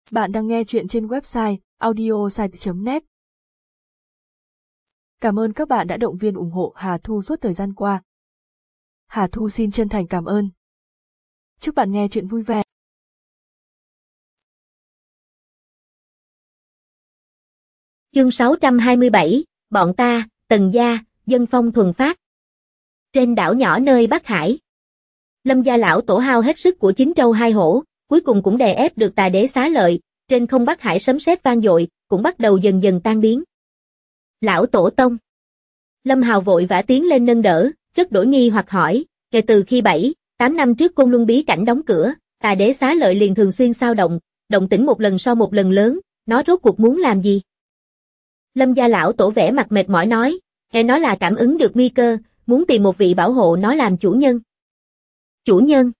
Bạn đang nghe chuyện trên website audiosite.net. Cảm ơn các bạn đã động viên ủng hộ Hà Thu suốt thời gian qua. Hà Thu xin chân thành cảm ơn. Chúc bạn nghe chuyện vui vẻ. Chương 627, bọn ta, Tần gia, dân phong thuần phát. Trên đảo nhỏ nơi Bắc Hải, Lâm gia lão tổ hao hết sức của 9 trâu 2 hổ, cuối cùng cũng đè ép được Tà Đế Xá Lợi, trên không Bắc Hải sấm sét vang dội, cũng bắt đầu dần dần tan biến. Lão tổ tông. Lâm Hào vội vã tiến lên nâng đỡ, rất đổi nghi hoặc hỏi, kể từ khi 7-8 năm trước Côn Luân bí cảnh đóng cửa, Tà Đế Xá Lợi liền thường xuyên sao động tĩnh một lần so một lần lớn, nó rốt cuộc muốn làm gì? Lâm gia lão tổ vẻ mặt mệt mỏi nói, nghe nói là cảm ứng được nguy cơ, muốn tìm một vị bảo hộ nó làm chủ nhân. Chủ nhân?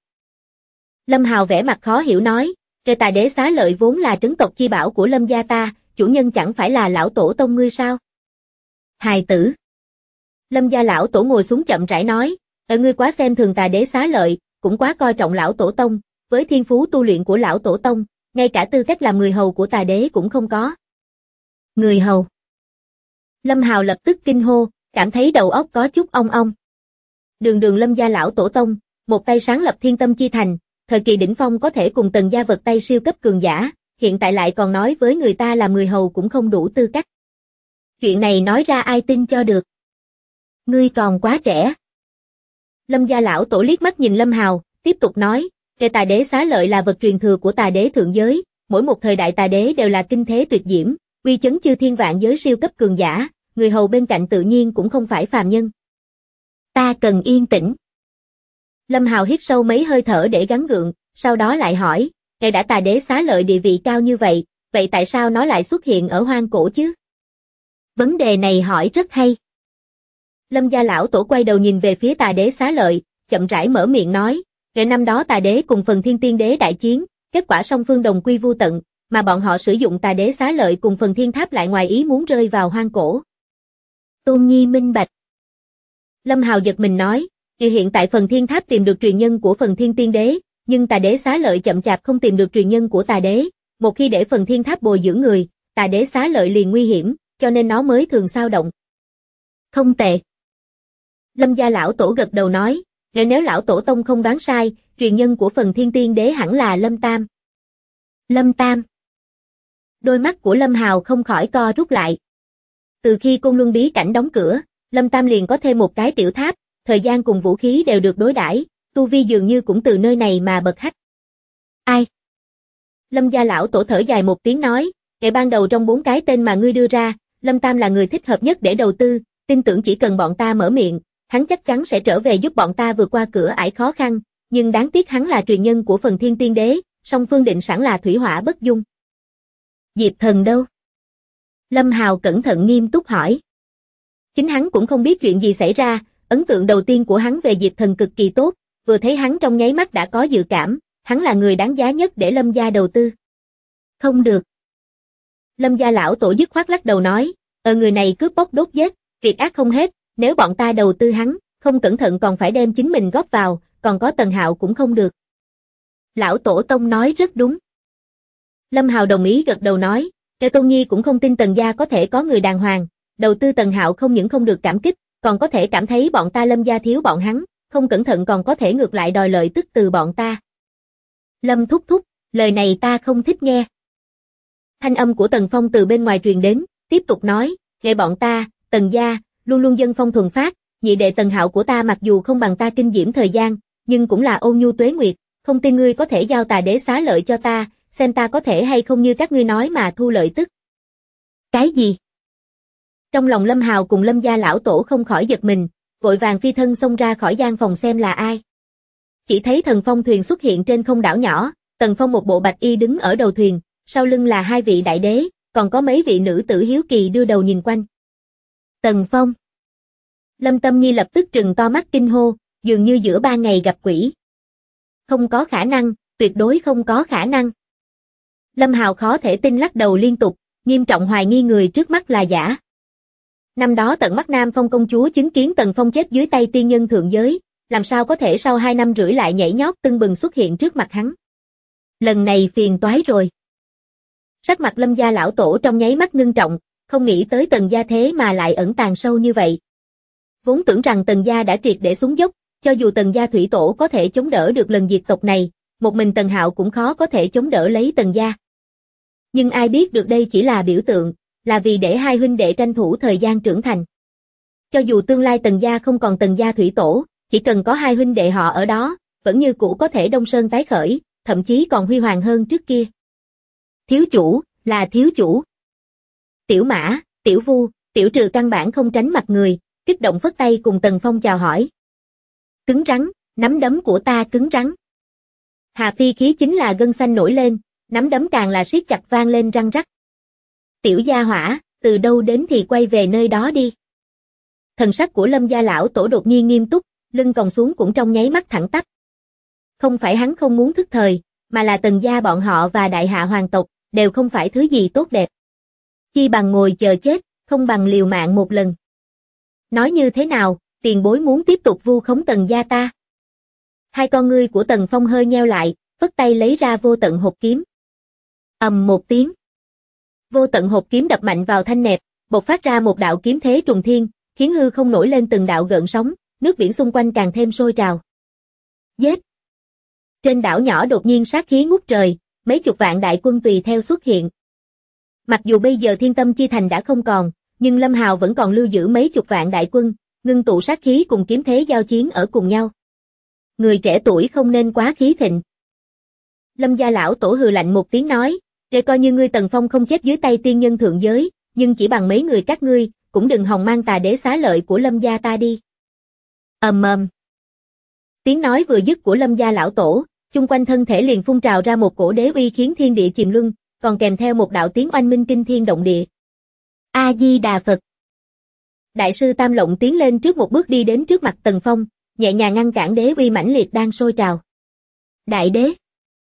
Lâm Hào vẻ mặt khó hiểu nói, kẻ Tà Đế Xá Lợi vốn là trấn tộc chi bảo của Lâm gia ta, chủ nhân chẳng phải là lão tổ tông ngươi sao? Hài tử. Lâm gia lão tổ ngồi xuống chậm rãi nói, ngươi quá xem thường Tà Đế Xá Lợi, cũng quá coi trọng lão tổ tông, với thiên phú tu luyện của lão tổ tông, ngay cả tư cách làm người hầu của Tà Đế cũng không có. Người hầu. Lâm Hào lập tức kinh hô, cảm thấy đầu óc có chút ong ong. Đường Lâm gia lão tổ tông, một tay sáng lập Thiên Tâm Chi Thành, thời kỳ đỉnh phong có thể cùng Tần gia vật tay siêu cấp cường giả, hiện tại lại còn nói với người ta làm người hầu cũng không đủ tư cách. Chuyện này nói ra ai tin cho được. Ngươi còn quá trẻ. Lâm gia lão tổ liếc mắt nhìn Lâm Hào, tiếp tục nói, kẻ Tà Đế Xá Lợi là vật truyền thừa của Tà Đế thượng giới, mỗi một thời đại Tà Đế đều là kinh thế tuyệt diễm, uy chấn chư thiên vạn giới siêu cấp cường giả, người hầu bên cạnh tự nhiên cũng không phải phàm nhân. Ta cần yên tĩnh. Lâm Hào hít sâu mấy hơi thở để gắng gượng, sau đó lại hỏi, ngài đã Tà Đế Xá Lợi địa vị cao như vậy, vậy tại sao nó lại xuất hiện ở hoang cổ chứ? Vấn đề này hỏi rất hay. Lâm gia lão tổ quay đầu nhìn về phía Tà Đế Xá Lợi, chậm rãi mở miệng nói, ngày năm đó Tà Đế cùng Phần Thiên Tiên Đế đại chiến, kết quả song phương đồng quy vu tận, mà bọn họ sử dụng Tà Đế Xá Lợi cùng Phần Thiên Tháp lại ngoài ý muốn rơi vào hoang cổ. Tôn Nhi minh bạch. Lâm Hào giật mình nói, hiện tại Phần Thiên Tháp tìm được truyền nhân của Phần Thiên Tiên Đế, nhưng Tà Đế Xá Lợi chậm chạp không tìm được truyền nhân của Tà Đế, một khi để Phần Thiên Tháp bồi dưỡng người, Tà Đế Xá Lợi liền nguy hiểm, cho nên nó mới thường sao động. Không tệ. Lâm gia lão tổ gật đầu nói, nếu lão tổ tông không đoán sai, truyền nhân của Phần Thiên Tiên Đế hẳn là Lâm Tam. Lâm Tam. Đôi mắt của Lâm Hào không khỏi co rút lại. Từ khi Côn Luân bí cảnh đóng cửa, Lâm Tam liền có thêm một cái tiểu tháp, thời gian cùng vũ khí đều được đối đãi, tu vi dường như cũng từ nơi này mà bật hách. Ai? Lâm gia lão tổ thở dài một tiếng nói, ngày ban đầu trong 4 cái tên mà ngươi đưa ra, Lâm Tam là người thích hợp nhất để đầu tư, tin tưởng chỉ cần bọn ta mở miệng, hắn chắc chắn sẽ trở về giúp bọn ta vượt qua cửa ải khó khăn, nhưng đáng tiếc hắn là truyền nhân của Phần Thiên Tiên Đế, song phương định sẵn là thủy hỏa bất dung. Diệp Thần đâu? Lâm Hào cẩn thận nghiêm túc hỏi. Chính hắn cũng không biết chuyện gì xảy ra, ấn tượng đầu tiên của hắn về Diệp Thần cực kỳ tốt, vừa thấy hắn trong nháy mắt đã có dự cảm, hắn là người đáng giá nhất để Lâm gia đầu tư. Không được. Lâm gia lão tổ dứt khoát lắc đầu nói, người này cướp bóc đốt giết, việc ác không hết, nếu bọn ta đầu tư hắn, không cẩn thận còn phải đem chính mình góp vào, còn có Tần Hạo cũng không được. Lão tổ tông nói rất đúng. Lâm Hào đồng ý gật đầu nói, Kẻ Tôn Nhi cũng không tin Tần gia có thể có người đàng hoàng, đầu tư Tần Hạo không những không được cảm kích, còn có thể cảm thấy bọn ta Lâm gia thiếu bọn hắn, không cẩn thận còn có thể ngược lại đòi lợi tức từ bọn ta. Lâm thúc thúc, lời này ta không thích nghe. Thanh âm của Tần Phong từ bên ngoài truyền đến, tiếp tục nói, nghe bọn ta, Tần gia, luôn luôn dân phong thuần phát, nhị đệ Tần Hạo của ta mặc dù không bằng ta kinh diễm thời gian, nhưng cũng là ôn nhu tuế nguyệt, không tin ngươi có thể giao Tà Đế Xá Lợi cho ta, xem ta có thể hay không như các ngươi nói mà thu lợi tức. Cái gì? Trong lòng Lâm Hào cùng Lâm gia lão tổ không khỏi giật mình, vội vàng phi thân xông ra khỏi gian phòng xem là ai. Chỉ thấy thần phong thuyền xuất hiện trên không đảo nhỏ, Tần Phong một bộ bạch y đứng ở đầu thuyền, sau lưng là 2 vị đại đế, còn có mấy vị nữ tử hiếu kỳ đưa đầu nhìn quanh. Tần Phong. Lâm Tâm Nhi lập tức trừng to mắt kinh hô, dường như giữa 3 ngày gặp quỷ. Không có khả năng, tuyệt đối không có khả năng. Lâm Hào khó thể tin lắc đầu liên tục, nghiêm trọng hoài nghi người trước mắt là giả. Năm đó tận mắt Nam Phong công chúa chứng kiến Tần Phong chết dưới tay tiên nhân thượng giới, làm sao có thể sau 2 năm rưỡi lại nhảy nhót tưng bừng xuất hiện trước mặt hắn. Lần này phiền toái rồi. Sắc mặt Lâm gia lão tổ trong nháy mắt ngưng trọng, không nghĩ tới Tần gia thế mà lại ẩn tàng sâu như vậy. Vốn tưởng rằng Tần gia đã triệt để xuống dốc, cho dù Tần gia thủy tổ có thể chống đỡ được lần diệt tộc này, một mình Tần Hạo cũng khó có thể chống đỡ lấy Tần gia. Nhưng ai biết được đây chỉ là biểu tượng, là vì để hai huynh đệ tranh thủ thời gian trưởng thành. Cho dù tương lai Tần gia không còn Tần gia thủy tổ, chỉ cần có hai huynh đệ họ ở đó, vẫn như cũ có thể đông sơn tái khởi, thậm chí còn huy hoàng hơn trước kia. Thiếu chủ, là thiếu chủ. Tiểu Mã, Tiểu Vu, Tiểu Trừ căn bản không tránh mặt người, kích động phất tay cùng Tần Phong chào hỏi. Cứng rắn, nắm đấm của ta cứng rắn. Hà Phi khí chính là gân xanh nổi lên, nắm đấm càng là siết chặt vang lên răng rắc. Tiểu gia hỏa, từ đâu đến thì quay về nơi đó đi. Thần sắc của Lâm gia lão tổ đột nhiên nghiêm túc, lưng còng xuống cũng trong nháy mắt thẳng tắp. Không phải hắn không muốn thức thời, mà là Tần gia bọn họ và đại hạ hoàng tộc, đều không phải thứ gì tốt đẹp. Chi bằng ngồi chờ chết, không bằng liều mạng một lần. Nói như thế nào, tiền bối muốn tiếp tục vu khống Tần gia ta? Hai con ngươi của Tần Phong hơi nheo lại, phất tay lấy ra vô tận hộp kiếm. Ầm một tiếng. Vô tận hộp kiếm đập mạnh vào thanh nẹp, bộc phát ra một đạo kiếm thế trùng thiên, khiến hư không nổi lên từng đạo gợn sóng, nước biển xung quanh càng thêm sôi trào. Giết! Trên đảo nhỏ đột nhiên sát khí ngút trời, mấy chục vạn đại quân tùy theo xuất hiện. Mặc dù bây giờ Thiên Tâm Chi Thành đã không còn, nhưng Lâm Hào vẫn còn lưu giữ mấy chục vạn đại quân, ngưng tụ sát khí cùng kiếm thế giao chiến ở cùng nhau. Người trẻ tuổi không nên quá khí thịnh. Lâm gia lão tổ hừ lạnh một tiếng nói, để coi như ngươi Tần Phong không chết dưới tay tiên nhân thượng giới, nhưng chỉ bằng mấy người các ngươi, cũng đừng hòng mang Tà Đế xá lợi của Lâm gia ta đi. Ầm ầm. Tiếng nói vừa dứt của Lâm gia lão tổ, chung quanh thân thể liền phun trào ra một cổ đế uy khiến thiên địa chìm luân, còn kèm theo một đạo tiếng oanh minh kinh thiên động địa. A Di Đà Phật. Đại sư Tam Lộng tiến lên trước một bước đi đến trước mặt Tần Phong, nhẹ nhàng ngăn cản đế uy mãnh liệt đang sôi trào. Đại đế.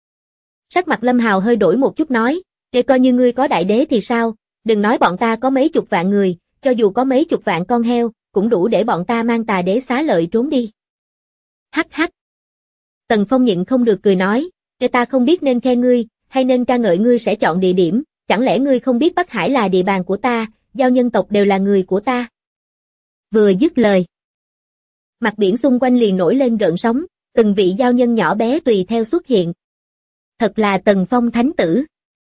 Sắc mặt Lâm Hào hơi đổi một chút nói, để coi như ngươi có đại đế thì sao, đừng nói bọn ta có mấy chục vạn người, cho dù có mấy chục vạn con heo, cũng đủ để bọn ta mang Tà Đế xá lợi trốn đi. Hắc hắc. Tần Phong nhịn không được cười nói, để ta không biết nên khen ngươi, hay nên ca ngợi ngươi sẽ chọn địa điểm, chẳng lẽ ngươi không biết Bắc Hải là địa bàn của ta, giao nhân tộc đều là người của ta. Vừa dứt lời. Mặt biển xung quanh liền nổi lên gợn sóng, từng vị giao nhân nhỏ bé tùy theo xuất hiện. Thật là Tần Phong thánh tử.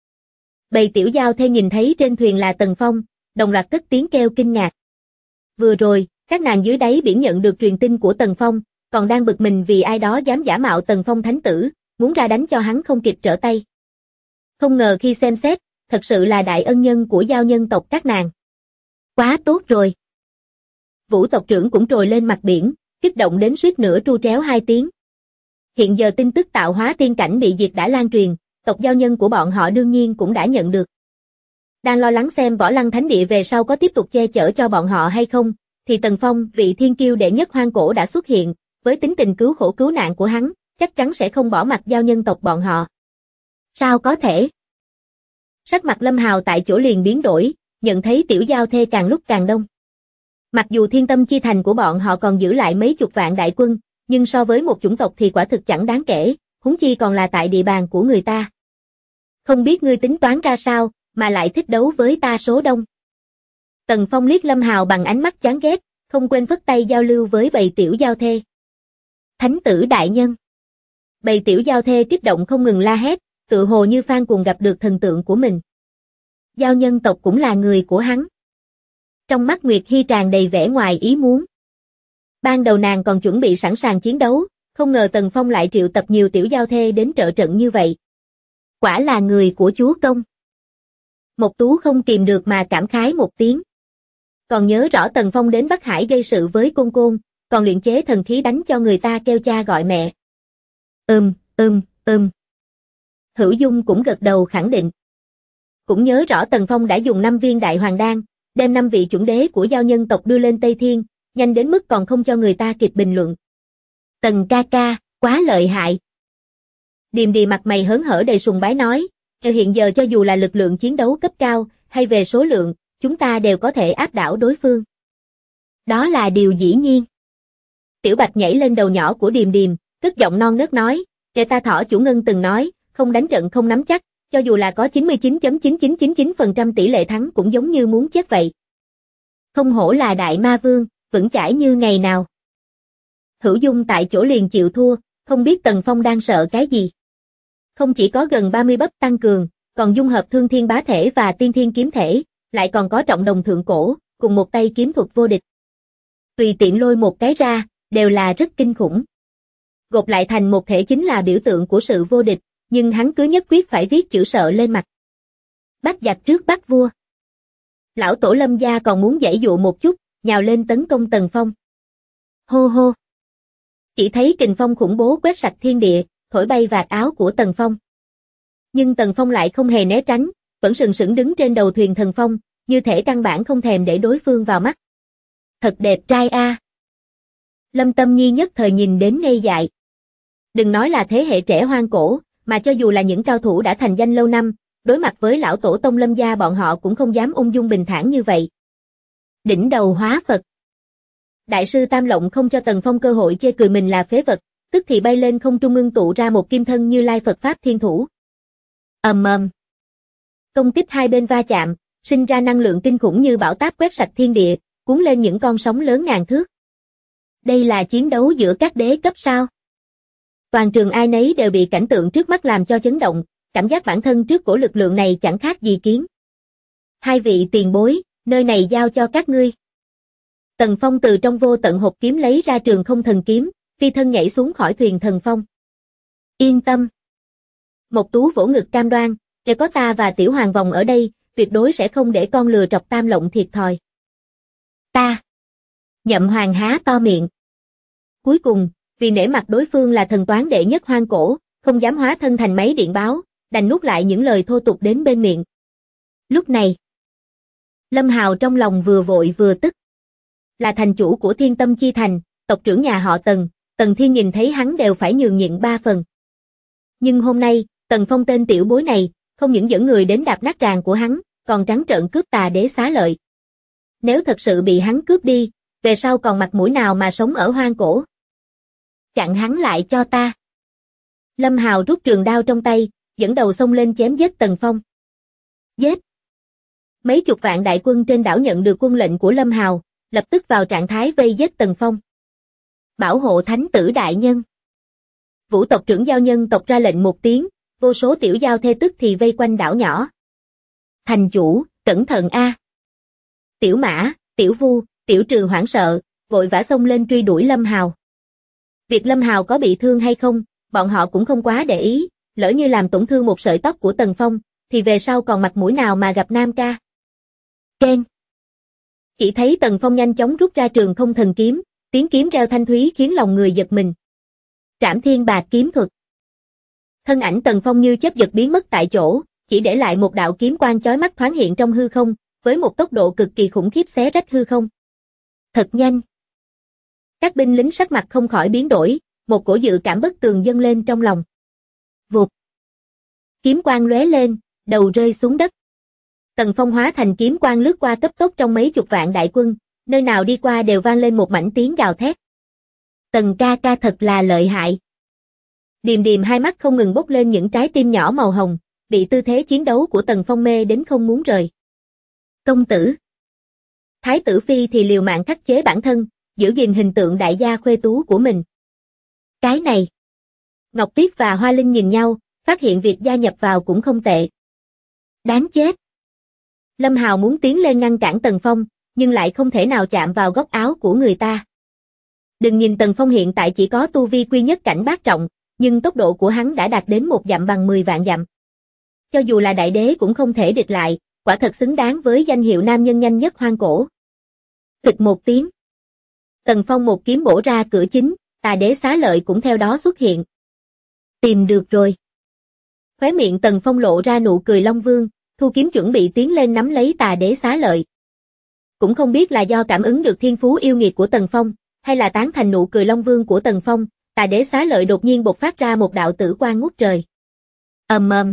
Bầy tiểu giao thê nhìn thấy trên thuyền là Tần Phong, đồng loạt cất tiếng kêu kinh ngạc. Vừa rồi, các nàng dưới đáy biển nhận được truyền tin của Tần Phong, còn đang bực mình vì ai đó dám giả mạo Tần Phong thánh tử, muốn ra đánh cho hắn không kịp trở tay. Không ngờ khi xem xét, thật sự là đại ân nhân của giao nhân tộc các nàng. Quá tốt rồi. Vũ tộc trưởng cũng trồi lên mặt biển, kích động đến suýt nữa tru tréo hai tiếng. Hiện giờ tin tức tạo hóa tiên cảnh bị diệt đã lan truyền, tộc giao nhân của bọn họ đương nhiên cũng đã nhận được. Đang lo lắng xem Võ Lăng Thánh Địa về sau có tiếp tục che chở cho bọn họ hay không, thì Tần Phong, vị thiên kiêu đệ nhất hoang cổ đã xuất hiện, với tính tình cứu khổ cứu nạn của hắn, chắc chắn sẽ không bỏ mặc giao nhân tộc bọn họ. Sao có thể? Sắc mặt Lâm Hào tại chỗ liền biến đổi, nhận thấy tiểu giao thê càng lúc càng đông. Mặc dù Thiên Tâm Chi Thành của bọn họ còn giữ lại mấy chục vạn đại quân, nhưng so với một chủng tộc thì quả thực chẳng đáng kể, huống chi còn là tại địa bàn của người ta. Không biết ngươi tính toán ra sao, mà lại thích đấu với ta số đông. Tần Phong liếc Lâm Hào bằng ánh mắt chán ghét, không quên phất tay giao lưu với bầy tiểu giao thê. Thánh tử đại nhân. Bầy tiểu giao thê kích động không ngừng la hét, tự hồ như fan cuồng gặp được thần tượng của mình. Giao nhân tộc cũng là người của hắn. Trong mắt Nguyệt Hy tràn đầy vẻ ngoài ý muốn. Ban đầu nàng còn chuẩn bị sẵn sàng chiến đấu, không ngờ Tần Phong lại triệu tập nhiều tiểu giao thê đến trợ trận như vậy. Quả là người của chúa công. Mộc Tú không kìm được mà cảm khái một tiếng. Còn nhớ rõ Tần Phong đến Bắc Hải gây sự với Côn Côn, còn luyện chế thần khí đánh cho người ta kêu cha gọi mẹ. Hữu Dung cũng gật đầu khẳng định. Cũng nhớ rõ Tần Phong đã dùng 5 viên đại hoàng đan, đem 5 vị chuẩn đế của giao nhân tộc đưa lên Tây Thiên, nhanh đến mức còn không cho người ta kịp bình luận. Tần ca ca, quá lợi hại. Điềm Điềm mặt mày hớn hở đầy sùng bái nói, hiện giờ cho dù là lực lượng chiến đấu cấp cao, hay về số lượng, chúng ta đều có thể áp đảo đối phương. Đó là điều dĩ nhiên. Tiểu Bạch nhảy lên đầu nhỏ của Điềm Điềm, cất giọng non nớt nói, để ta thỏ chủ Ngân từng nói, không đánh trận không nắm chắc, cho dù là có 99.9999% tỷ lệ thắng cũng giống như muốn chết vậy. Không hổ là đại ma vương, vững chãi như ngày nào. Hữu Dung tại chỗ liền chịu thua, không biết Tần Phong đang sợ cái gì. Không chỉ có gần 30 bắp tăng cường, còn dung hợp thương thiên bá thể và tiên thiên kiếm thể, lại còn có trọng đồng thượng cổ, cùng một tay kiếm thuật vô địch. Tùy tiện lôi một cái ra, đều là rất kinh khủng. Gộp lại thành một thể chính là biểu tượng của sự vô địch, nhưng hắn cứ nhất quyết phải viết chữ sợ lên mặt. Bắt giặc trước bắt vua. Lão tổ Lâm gia còn muốn giãy dụa một chút, nhào lên tấn công Tần Phong. Hô hô. Chỉ thấy kình phong khủng bố quét sạch thiên địa, thổi bay vạt áo của Tần Phong. Nhưng Tần Phong lại không hề né tránh, vẫn sừng sững đứng trên đầu thuyền thần phong, như thể căn bản không thèm để đối phương vào mắt. Thật đẹp trai a. Lâm Tâm Nhi nhất thời nhìn đến ngây dại. Đừng nói là thế hệ trẻ hoang cổ, mà cho dù là những cao thủ đã thành danh lâu năm, đối mặt với lão tổ tông Lâm gia bọn họ cũng không dám ung dung bình thản như vậy. Đỉnh đầu hóa Phật. Đại sư Tam Lộng không cho Tần Phong cơ hội chê cười mình là phế vật, tức thì bay lên không trung ngưng tụ ra một kim thân Như Lai Phật Pháp Thiên Thủ. Ầm ầm. Công kích hai bên va chạm, sinh ra năng lượng kinh khủng như bão táp quét sạch thiên địa, cuốn lên những con sóng lớn ngàn thước. Đây là chiến đấu giữa các đế cấp sao? Toàn trường ai nấy đều bị cảnh tượng trước mắt làm cho chấn động, cảm giác bản thân trước cổ lực lượng này chẳng khác gì kiến. Hai vị tiền bối, nơi này giao cho các ngươi. Tần Phong từ trong vô tận hộp kiếm lấy ra Trường Không Thần Kiếm, phi thân nhảy xuống khỏi thuyền thần phong. Yên tâm. Mộc Tú vỗ ngực cam đoan, nếu có ta và Tiểu Hoàng Vòng ở đây, tuyệt đối sẽ không để con lừa trọc Tam Lộng thiệt thòi. Ta. Nhậm Hoàng há to miệng. Cuối cùng, vì nể mặt đối phương là thần toán đệ nhất hoang cổ, không dám hóa thân thành máy điện báo, đành nuốt lại những lời thô tục đến bên miệng. Lúc này, Lâm Hào trong lòng vừa vội vừa tức. Là thành chủ của Thiên Tâm Chi Thành, tộc trưởng nhà họ Tần, Tần Thiên nhìn thấy hắn đều phải nhường nhịn 3 phần. Nhưng hôm nay, Tần Phong tên tiểu bối này, không những dẫn người đến đạp nát tràng của hắn, còn trắng trợn cướp Tà Đế xá lợi. Nếu thật sự bị hắn cướp đi, về sau còn mặt mũi nào mà sống ở hoang cổ. Chặn hắn lại cho ta. Lâm Hào rút trường đao trong tay, dẫn đầu xông lên chém giết Tần Phong. Giết! Mấy chục vạn đại quân trên đảo nhận được quân lệnh của Lâm Hào, lập tức vào trạng thái vây giết Tần Phong. Bảo hộ thánh tử đại nhân. Vũ tộc trưởng giao nhân tộc ra lệnh một tiếng, vô số tiểu giao thê tức thì vây quanh đảo nhỏ. Thành chủ, cẩn thận a. Tiểu Mã, Tiểu Vu, Tiểu Trừ hoảng sợ, vội vã xông lên truy đuổi Lâm Hào. Việc Lâm Hào có bị thương hay không, bọn họ cũng không quá để ý, lỡ như làm tổn thương một sợi tóc của Tần Phong, thì về sau còn mặt mũi nào mà gặp Nam ca. Keng. Chỉ thấy Tần Phong nhanh chóng rút ra Trường Không Thần Kiếm, tiếng kiếm reo thanh thúy khiến lòng người giật mình. Trảm Thiên Bạt kiếm thuật. Thân ảnh Tần Phong như chớp giật biến mất tại chỗ, chỉ để lại một đạo kiếm quang chói mắt thoáng hiện trong hư không, với một tốc độ cực kỳ khủng khiếp xé rách hư không. Thật nhanh. Các binh lính sắc mặt không khỏi biến đổi, một cổ dự cảm bất tường dâng lên trong lòng. Vụt. Kiếm quang lóe lên, đầu rơi xuống đất. Tần Phong hóa thành kiếm quang lướt qua cấp tốc trong mấy chục vạn đại quân, nơi nào đi qua đều vang lên một mảnh tiếng gào thét. Tần ca ca thật là lợi hại. Điềm Điềm hai mắt không ngừng bốc lên những trái tim nhỏ màu hồng, bị tư thế chiến đấu của Tần Phong mê đến không muốn rời. Công tử. Thái tử Phi thì liều mạng khắc chế bản thân, giữ gìn hình tượng đại gia khuê tú của mình. Cái này. Ngọc Tuyết và Hoa Linh nhìn nhau, phát hiện việc gia nhập vào cũng không tệ. Đáng chết. Lâm Hào muốn tiến lên ngăn cản Tần Phong, nhưng lại không thể nào chạm vào góc áo của người ta. Đừng nhìn Tần Phong hiện tại chỉ có tu vi quy nhất cảnh bát trọng, nhưng tốc độ của hắn đã đạt đến 1 dặm bằng 10 vạn dặm. Cho dù là đại đế cũng không thể địch lại, quả thật xứng đáng với danh hiệu nam nhân nhanh nhất hoang cổ. Phịch một tiếng. Tần Phong một kiếm bổ ra cửa chính, Tà Đế xá lợi cũng theo đó xuất hiện. Tìm được rồi. Khóe miệng Tần Phong lộ ra nụ cười Long Vương, thu kiếm chuẩn bị tiến lên nắm lấy Tà Đế xá lợi. Cũng không biết là do cảm ứng được thiên phú yêu nghiệt của Tần Phong, hay là tán thành nụ cười Long Vương của Tần Phong, Tà Đế xá lợi đột nhiên bộc phát ra một đạo tử quang ngút trời. Ầm ầm.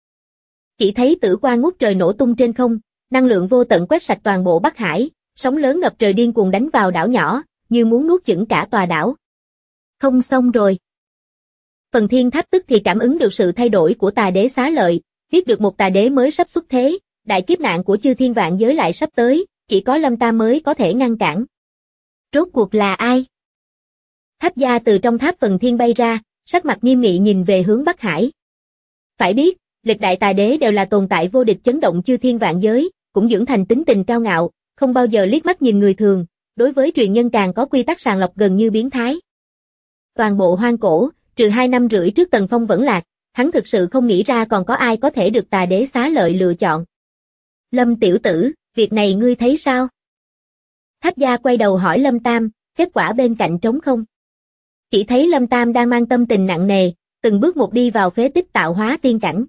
Chỉ thấy tử quang ngút trời nổ tung trên không, năng lượng vô tận quét sạch toàn bộ Bắc Hải, sóng lớn ngập trời điên cuồng đánh vào đảo nhỏ, như muốn nuốt chửng cả tòa đảo. Không xong rồi. Phần Thiên Tháp tức thì cảm ứng được sự thay đổi của Tà Đế xá lợi, biết được một tà đế mới sắp xuất thế, đại kiếp nạn của chư thiên vạn giới lại sắp tới, chỉ có Lâm Tam mới có thể ngăn cản. Rốt cuộc là ai? Tháp Gia từ trong tháp phần thiên bay ra, sắc mặt nghiêm nghị nhìn về hướng Bắc Hải. Phải biết, lịch đại tà đế đều là tồn tại vô địch chấn động chư thiên vạn giới, cũng dưỡng thành tính tình cao ngạo, không bao giờ liếc mắt nhìn người thường, đối với truyền nhân càng có quy tắc sàng lọc gần như biến thái. Toàn bộ hoang cổ, trừ 2 năm rưỡi trước Tần Phong vẫn lạc, hắn thực sự không nghĩ ra còn có ai có thể được tà đế xá lợi lựa chọn. Lâm tiểu tử, việc này ngươi thấy sao? Tháp Gia quay đầu hỏi Lâm Tam, kết quả bên cạnh trống không. Chỉ thấy Lâm Tam đang mang tâm tình nặng nề, từng bước một đi vào phế tích tạo hóa tiên cảnh.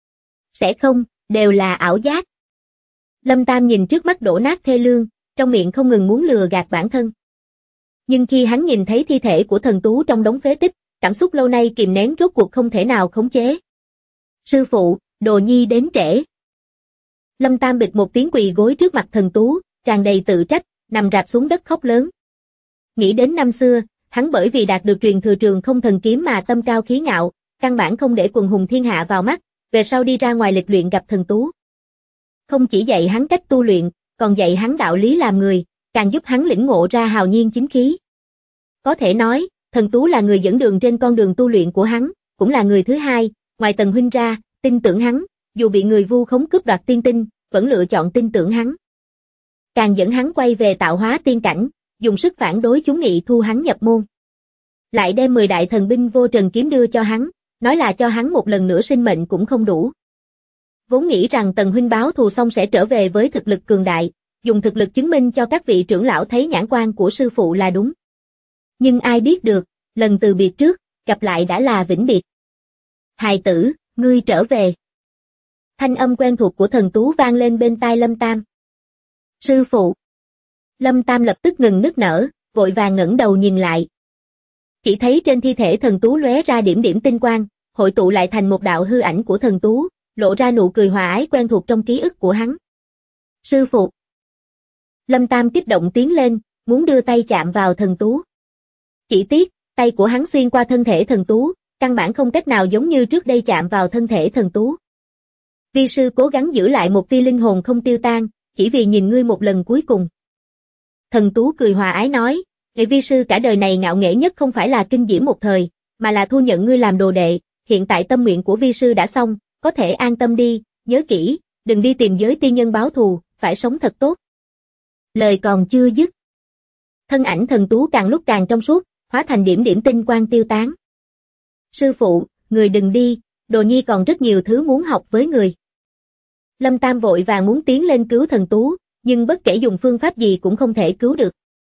Sẽ không, đều là ảo giác. Lâm Tam nhìn trước mắt đổ nát thê lương, trong miệng không ngừng muốn lừa gạt bản thân. Nhưng khi hắn nhìn thấy thi thể của thần tú trong đống phế tích, cảm xúc lâu nay kìm nén rốt cuộc không thể nào khống chế. Sư phụ, đồ nhi đến trễ. Lâm Tam bịch một tiếng quỳ gối trước mặt thần tú, tràn đầy tự trách, nằm rạp xuống đất khóc lớn. Nghĩ đến năm xưa, hắn bởi vì đạt được truyền thừa trường không thần kiếm mà tâm cao khí ngạo, căn bản không để quần hùng thiên hạ vào mắt, về sau đi ra ngoài lịch luyện gặp thần tú. Không chỉ dạy hắn cách tu luyện, còn dạy hắn đạo lý làm người, càng giúp hắn lĩnh ngộ ra hào nhiên chính khí. Có thể nói, thần tú là người dẫn đường trên con đường tu luyện của hắn, cũng là người thứ hai, ngoài Tần huynh ra, tin tưởng hắn, dù bị người vu khống cướp đoạt tiên tinh, vẫn lựa chọn tin tưởng hắn. Càng dẫn hắn quay về tạo hóa tiên cảnh, dùng sức phản đối chúng nghị thu hắn nhập môn. Lại đem 10 đại thần binh vô trần kiếm đưa cho hắn, nói là cho hắn một lần nữa sinh mệnh cũng không đủ. Vốn nghĩ rằng Tần huynh báo thù xong sẽ trở về với thực lực cường đại, dùng thực lực chứng minh cho các vị trưởng lão thấy nhãn quan của sư phụ là đúng. Nhưng ai biết được, lần từ biệt trước, gặp lại đã là vĩnh biệt. Hài tử, ngươi trở về. Thanh âm quen thuộc của thần tú vang lên bên tai Lâm Tam. Sư phụ. Lâm Tam lập tức ngừng nức nở, vội vàng ngẩng đầu nhìn lại. Chỉ thấy trên thi thể thần tú lóe ra điểm điểm tinh quang, hội tụ lại thành một đạo hư ảnh của thần tú, lộ ra nụ cười hòa ái quen thuộc trong ký ức của hắn. Sư phụ. Lâm Tam kích động tiến lên, muốn đưa tay chạm vào thần tú. Chỉ tiếc, tay của hắn xuyên qua thân thể thần tú, căn bản không cách nào giống như trước đây chạm vào thân thể thần tú. Vi sư cố gắng giữ lại một tia linh hồn không tiêu tan, chỉ vì nhìn ngươi một lần cuối cùng. Thần tú cười hòa ái nói, vi sư cả đời này ngạo nghễ nhất không phải là kinh diễm một thời, mà là thu nhận ngươi làm đồ đệ, hiện tại tâm nguyện của vi sư đã xong, có thể an tâm đi, nhớ kỹ, đừng đi tìm giới tiên nhân báo thù, phải sống thật tốt. Lời còn chưa dứt. Thân ảnh thần tú càng lúc càng trong suốt, hóa thành điểm điểm tinh quang tiêu tán. Sư phụ, người đừng đi, đồ nhi còn rất nhiều thứ muốn học với người. Lâm Tam vội vàng muốn tiến lên cứu thần tú, nhưng bất kể dùng phương pháp gì cũng không thể cứu được.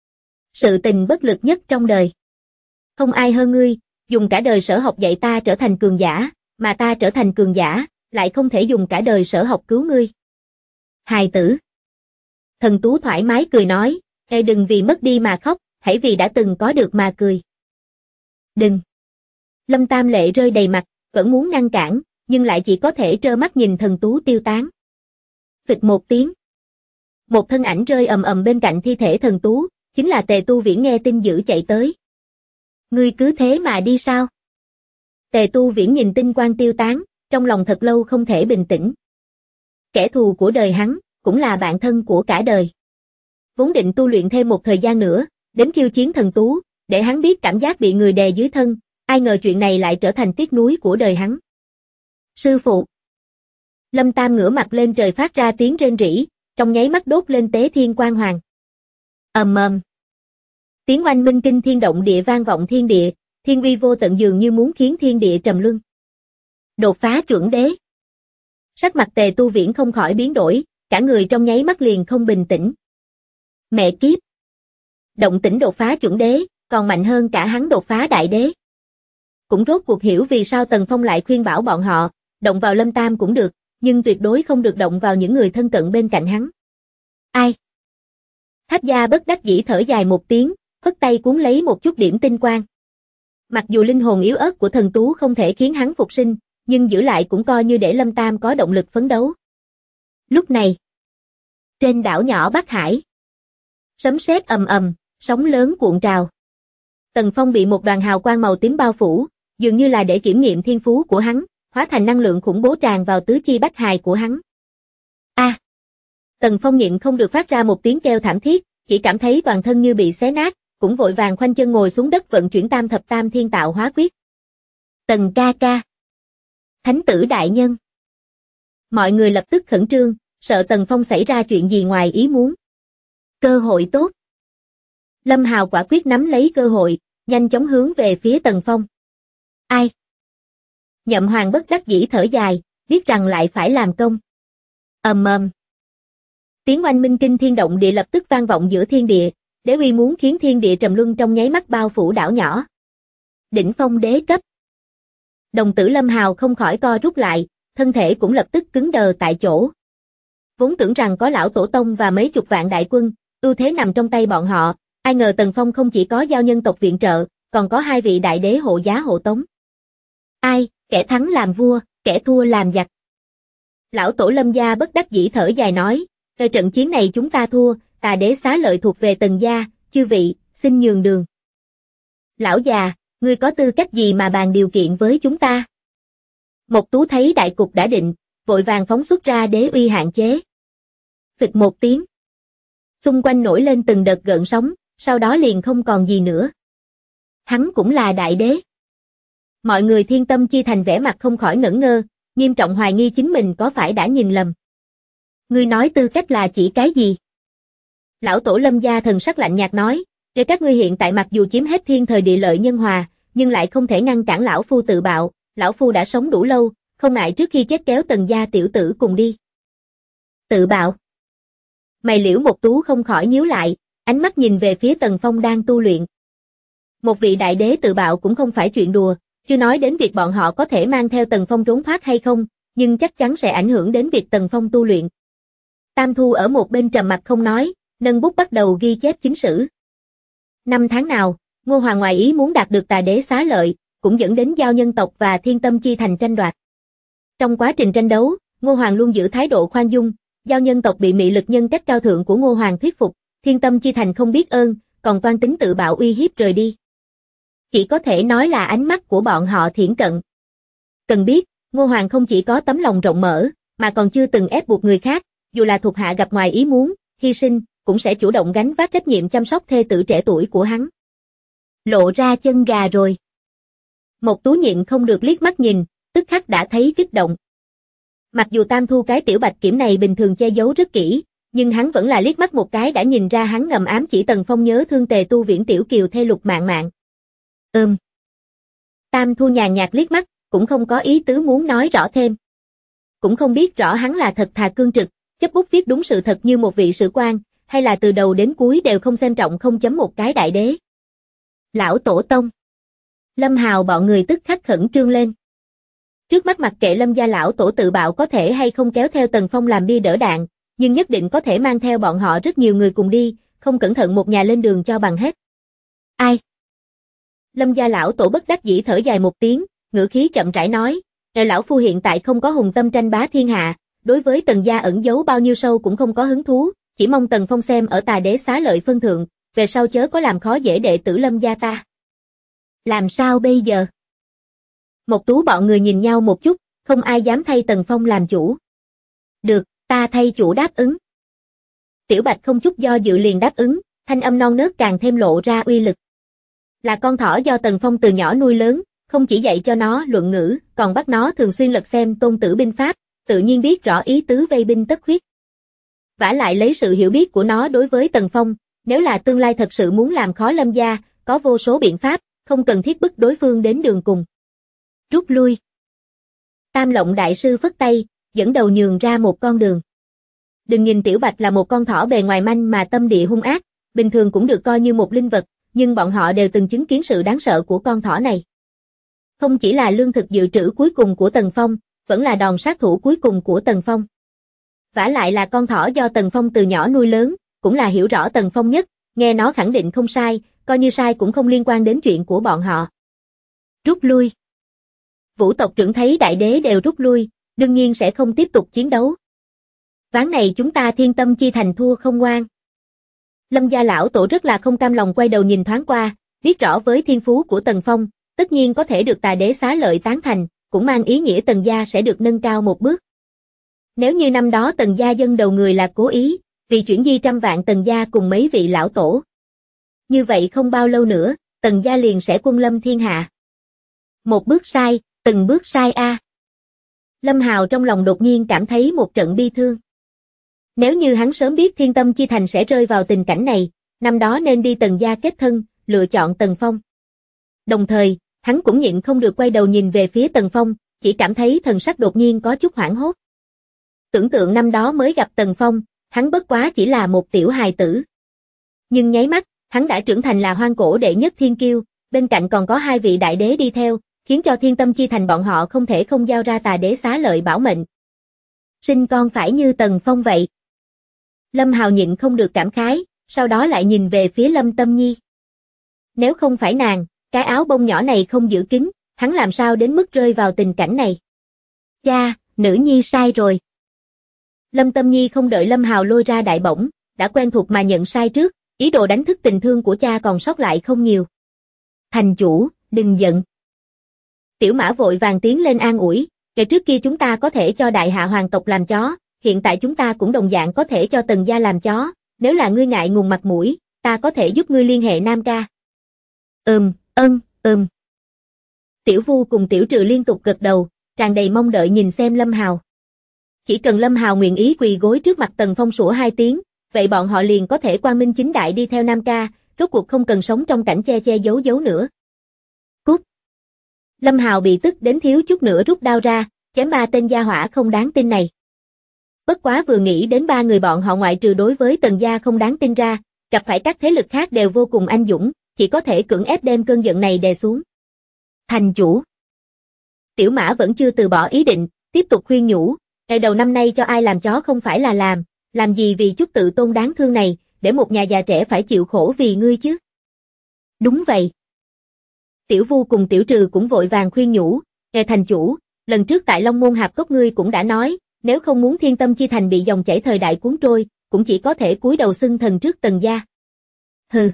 Sự tình bất lực nhất trong đời. Không ai hơn ngươi, dùng cả đời sở học dạy ta trở thành cường giả, mà ta trở thành cường giả, lại không thể dùng cả đời sở học cứu ngươi. Hài tử. Thần tú thoải mái cười nói, ê đừng vì mất đi mà khóc, hãy vì đã từng có được mà cười. Đừng. Lâm Tam lệ rơi đầy mặt, vẫn muốn ngăn cản, nhưng lại chỉ có thể trơ mắt nhìn thần tú tiêu tán. Phịch một tiếng. Một thân ảnh rơi ầm ầm bên cạnh thi thể thần tú, chính là Tề Tu Viễn nghe tin dữ chạy tới. Ngươi cứ thế mà đi sao? Tề Tu Viễn nhìn tinh quang tiêu tán, trong lòng thật lâu không thể bình tĩnh. Kẻ thù của đời hắn, cũng là bạn thân của cả đời. Vốn định tu luyện thêm một thời gian nữa, đến khiêu chiến thần tú, để hắn biết cảm giác bị người đè dưới thân, ai ngờ chuyện này lại trở thành tiếc nuối của đời hắn. Sư phụ. Lâm Tam ngửa mặt lên trời phát ra tiếng rên rỉ, trong nháy mắt đốt lên tế thiên quang hoàng. Ầm ầm. Tiếng oanh minh kinh thiên động địa vang vọng thiên địa, thiên uy vô tận dường như muốn khiến thiên địa trầm luân. Đột phá chuẩn đế. Sắc mặt Tề Tu Viễn không khỏi biến đổi, cả người trong nháy mắt liền không bình tĩnh. Mẹ kiếp. Động tĩnh đột phá chuẩn đế, còn mạnh hơn cả hắn đột phá đại đế. Cũng rốt cuộc hiểu vì sao Tần Phong lại khuyên bảo bọn họ, động vào Lâm Tam cũng được, nhưng tuyệt đối không được động vào những người thân cận bên cạnh hắn. Ai? Tháp Gia bất đắc dĩ thở dài một tiếng, phất tay cuốn lấy một chút điểm tinh quang. Mặc dù linh hồn yếu ớt của thần tú không thể khiến hắn phục sinh, nhưng giữ lại cũng coi như để Lâm Tam có động lực phấn đấu. Lúc này, trên đảo nhỏ Bắc Hải, sấm sét ầm ầm, sóng lớn cuộn trào. Tần Phong bị một đoàn hào quang màu tím bao phủ, dường như là để kiểm nghiệm thiên phú của hắn, hóa thành năng lượng khủng bố tràn vào tứ chi bách hài của hắn. A! Tần Phong nhịn không được phát ra một tiếng kêu thảm thiết, chỉ cảm thấy toàn thân như bị xé nát, cũng vội vàng khoanh chân ngồi xuống đất vận chuyển tam thập tam thiên tạo hóa quyết. Tần ca ca! Thánh tử đại nhân! Mọi người lập tức khẩn trương, sợ Tần Phong xảy ra chuyện gì ngoài ý muốn. Cơ hội tốt! Lâm Hào quả quyết nắm lấy cơ hội, nhanh chóng hướng về phía Tần Phong. Ai? Nhậm Hoàng bất đắc dĩ thở dài, biết rằng lại phải làm công. Ầm. Tiếng oanh minh kinh thiên động địa lập tức vang vọng giữa thiên địa, đế uy muốn khiến thiên địa trầm luân trong nháy mắt bao phủ đảo nhỏ. Đỉnh phong đế cấp. Đồng tử Lâm Hào không khỏi co rút lại, thân thể cũng lập tức cứng đờ tại chỗ. Vốn tưởng rằng có lão tổ tông và mấy chục vạn đại quân, ưu thế nằm trong tay bọn họ, ai ngờ Tần Phong không chỉ có giao nhân tộc viện trợ, còn có 2 vị đại đế hộ giá hộ tống. Ai, kẻ thắng làm vua, kẻ thua làm giặc. Lão tổ Lâm gia bất đắc dĩ thở dài nói, ở trận chiến này chúng ta thua, Tà đế xá lợi thuộc về Tần gia, chư vị, xin nhường đường. Lão già, ngươi có tư cách gì mà bàn điều kiện với chúng ta? Mộc Tú thấy đại cục đã định, vội vàng phóng xuất ra đế uy hạn chế. Phịch một tiếng. Xung quanh nổi lên từng đợt gợn sóng, sau đó liền không còn gì nữa. Hắn cũng là đại đế. Mọi người Thiên Tâm Chi Thành vẻ mặt không khỏi ngẩn ngơ, nghiêm trọng hoài nghi chính mình có phải đã nhìn lầm. Ngươi nói tư cách là chỉ cái gì? Lão tổ Lâm gia thần sắc lạnh nhạt nói, để các ngươi hiện tại mặc dù chiếm hết thiên thời địa lợi nhân hòa, nhưng lại không thể ngăn cản lão phu tự bạo, lão phu đã sống đủ lâu, không ngại trước khi chết kéo Tần gia tiểu tử cùng đi. Tự bạo. Mày Liễu Mộc Tú không khỏi nhíu lại, ánh mắt nhìn về phía Tần Phong đang tu luyện. Một vị đại đế tự bạo cũng không phải chuyện đùa, chưa nói đến việc bọn họ có thể mang theo Tần Phong trốn thoát hay không, nhưng chắc chắn sẽ ảnh hưởng đến việc Tần Phong tu luyện. Tam Thu ở một bên trầm mặt không nói, nâng bút bắt đầu ghi chép chính sử. 5 tháng nào, Ngô Hoàng ngoài ý muốn đạt được Tà đế xá lợi, cũng dẫn đến giao nhân tộc và Thiên Tâm Chi Thành tranh đoạt. Trong quá trình tranh đấu, Ngô Hoàng luôn giữ thái độ khoan dung, giao nhân tộc bị mị lực nhân cách cao thượng của Ngô Hoàng thuyết phục, Thiên Tâm Chi Thành không biết ơn, còn toan tính tự bạo uy hiếp rời đi. Chỉ có thể nói là ánh mắt của bọn họ thiển cận. Cần biết, Ngô Hoàng không chỉ có tấm lòng rộng mở, mà còn chưa từng ép buộc người khác, dù là thuộc hạ gặp ngoài ý muốn, hy sinh, cũng sẽ chủ động gánh vác trách nhiệm chăm sóc thê tử trẻ tuổi của hắn. Lộ ra chân gà rồi. Mộc Tú nhịn không được liếc mắt nhìn, tức khắc đã thấy kích động. Mặc dù Tam Thu cái tiểu bạch kiểm này bình thường che giấu rất kỹ, nhưng hắn vẫn là liếc mắt một cái đã nhìn ra hắn ngầm ám chỉ Tần Phong nhớ thương Tề Tu Viễn tiểu kiều thê Lục Mạn Mạn. Tam Thu nhàn nhạt liếc mắt, cũng không có ý tứ muốn nói rõ thêm. Cũng không biết rõ hắn là thật thà cương trực, chấp bút viết đúng sự thật như một vị sử quan, hay là từ đầu đến cuối đều không xem trọng không chấm một cái đại đế. Lão tổ tông. Lâm Hào bọn người tức khắc khẩn trương lên. Trước mắt mặc kệ Lâm gia lão tổ tự bạo có thể hay không kéo theo Tần Phong làm bia đỡ đạn, nhưng nhất định có thể mang theo bọn họ rất nhiều người cùng đi, không cẩn thận một nhà lên đường cho bằng hết. Ai? Lâm gia lão tổ bất đắc dĩ thở dài một tiếng, ngữ khí chậm rãi nói, lão phu hiện tại không có hùng tâm tranh bá thiên hạ, đối với Tần gia ẩn giấu bao nhiêu sâu cũng không có hứng thú, chỉ mong Tần Phong xem ở Tà đế xá lợi phân thượng, về sau chớ có làm khó dễ đệ tử Lâm gia ta. Làm sao bây giờ? Mộc Tú bọn người nhìn nhau một chút, không ai dám thay Tần Phong làm chủ. Được, ta thay chủ đáp ứng. Tiểu Bạch không chút do dự liền đáp ứng, thanh âm non nớt càng thêm lộ ra uy lực. Là con thỏ do Tần Phong từ nhỏ nuôi lớn, không chỉ dạy cho nó luận ngữ, còn bắt nó thường xuyên lật xem Tôn Tử binh pháp, tự nhiên biết rõ ý tứ vây binh tất huyết. Vả lại lấy sự hiểu biết của nó đối với Tần Phong, nếu là tương lai thật sự muốn làm khó Lâm gia, có vô số biện pháp, không cần thiết bức đối phương đến đường cùng. Rút lui. Tam Lộng đại sư phất tay, dẫn đầu nhường ra một con đường. Đừng nhìn Tiểu Bạch là một con thỏ bề ngoài manh mà tâm địa hung ác, bình thường cũng được coi như một linh vật, nhưng bọn họ đều từng chứng kiến sự đáng sợ của con thỏ này. Không chỉ là lương thực dự trữ cuối cùng của Tần Phong, vẫn là đòn sát thủ cuối cùng của Tần Phong. Vả lại là con thỏ do Tần Phong từ nhỏ nuôi lớn, cũng là hiểu rõ Tần Phong nhất, nghe nó khẳng định không sai, coi như sai cũng không liên quan đến chuyện của bọn họ. Rút lui. Vũ tộc trưởng thấy đại đế đều rút lui, đương nhiên sẽ không tiếp tục chiến đấu. Ván này chúng ta Thiên Tâm Chi Thành thua không ngoan. Lâm gia lão tổ rất là không cam lòng quay đầu nhìn thoáng qua, biết rõ với thiên phú của Tần Phong, tất nhiên có thể được Tà đế xá lợi tán thành, cũng mang ý nghĩa Tần gia sẽ được nâng cao một bước. Nếu như năm đó Tần gia dâng đầu người là cố ý, vì chuyển di trăm vạn Tần gia cùng mấy vị lão tổ. Như vậy không bao lâu nữa, Tần gia liền sẽ quân lâm thiên hạ. Một bước sai, từng bước sai a. Lâm Hào trong lòng đột nhiên cảm thấy một trận bi thương. Nếu như hắn sớm biết Thiên Tâm Chi Thành sẽ rơi vào tình cảnh này, năm đó nên đi Tần gia kết thân, lựa chọn Tần Phong. Đồng thời, hắn cũng nhịn không được quay đầu nhìn về phía Tần Phong, chỉ cảm thấy thần sắc đột nhiên có chút hoảng hốt. Tưởng tượng năm đó mới gặp Tần Phong, hắn bất quá chỉ là một tiểu hài tử. Nhưng nháy mắt, hắn đã trưởng thành là hoang cổ đệ nhất thiên kiêu, bên cạnh còn có 2 vị đại đế đi theo, khiến cho Thiên Tâm Chi Thành bọn họ không thể không giao ra Tà Đế xá lợi bảo mệnh. Sinh con phải như Tần Phong vậy. Lâm Hào nhịn không được cảm khái, sau đó lại nhìn về phía Lâm Tâm Nhi. Nếu không phải nàng, cái áo bông nhỏ này không giữ kín, hắn làm sao đến mức rơi vào tình cảnh này. Cha, nữ nhi sai rồi. Lâm Tâm Nhi không đợi Lâm Hào lôi ra đại bổng, đã quen thuộc mà nhận sai trước, ý đồ đánh thức tình thương của cha còn sót lại không nhiều. Thành chủ, đừng giận. Tiểu Mã vội vàng tiến lên an ủi, kể trước kia chúng ta có thể cho đại hạ hoàng tộc làm chó, hiện tại chúng ta cũng đồng dạng có thể cho Tần gia làm chó, nếu là ngươi ngại ngùng mặt mũi, ta có thể giúp ngươi liên hệ Nam ca. Tiểu Vu cùng Tiểu Trừ liên tục gật đầu, tràn đầy mong đợi nhìn xem Lâm Hào. Chỉ cần Lâm Hào nguyện ý quỳ gối trước mặt Tần Phong sủa 2 tiếng, vậy bọn họ liền có thể quang minh chính đại đi theo Nam ca, rốt cuộc không cần sống trong cảnh che che giấu giấu nữa. Cút! Lâm Hào bị tức đến thiếu chút nữa rút đao ra, chém 3 tên gia hỏa không đáng tin này. Bất quá vừa nghĩ đến 3 người bọn họ ngoại trừ đối với Tần gia không đáng tin ra, gặp phải các thế lực khác đều vô cùng anh dũng, chỉ có thể cưỡng ép đem cơn giận này đè xuống. Thành chủ! Tiểu Mã vẫn chưa từ bỏ ý định, tiếp tục khuyên nhủ, ngày đầu năm nay cho ai làm chó không phải là làm gì vì chút tự tôn đáng thương này, để một nhà già trẻ phải chịu khổ vì ngươi chứ. Đúng vậy. Tiểu Vu cùng Tiểu Trừ cũng vội vàng khuyên nhủ, nghe thành chủ, lần trước tại Long Môn Hạp Cốc ngươi cũng đã nói, nếu không muốn Thiên Tâm Chi Thành bị dòng chảy thời đại cuốn trôi, cũng chỉ có thể cúi đầu xưng thần trước Tần gia. Hừ.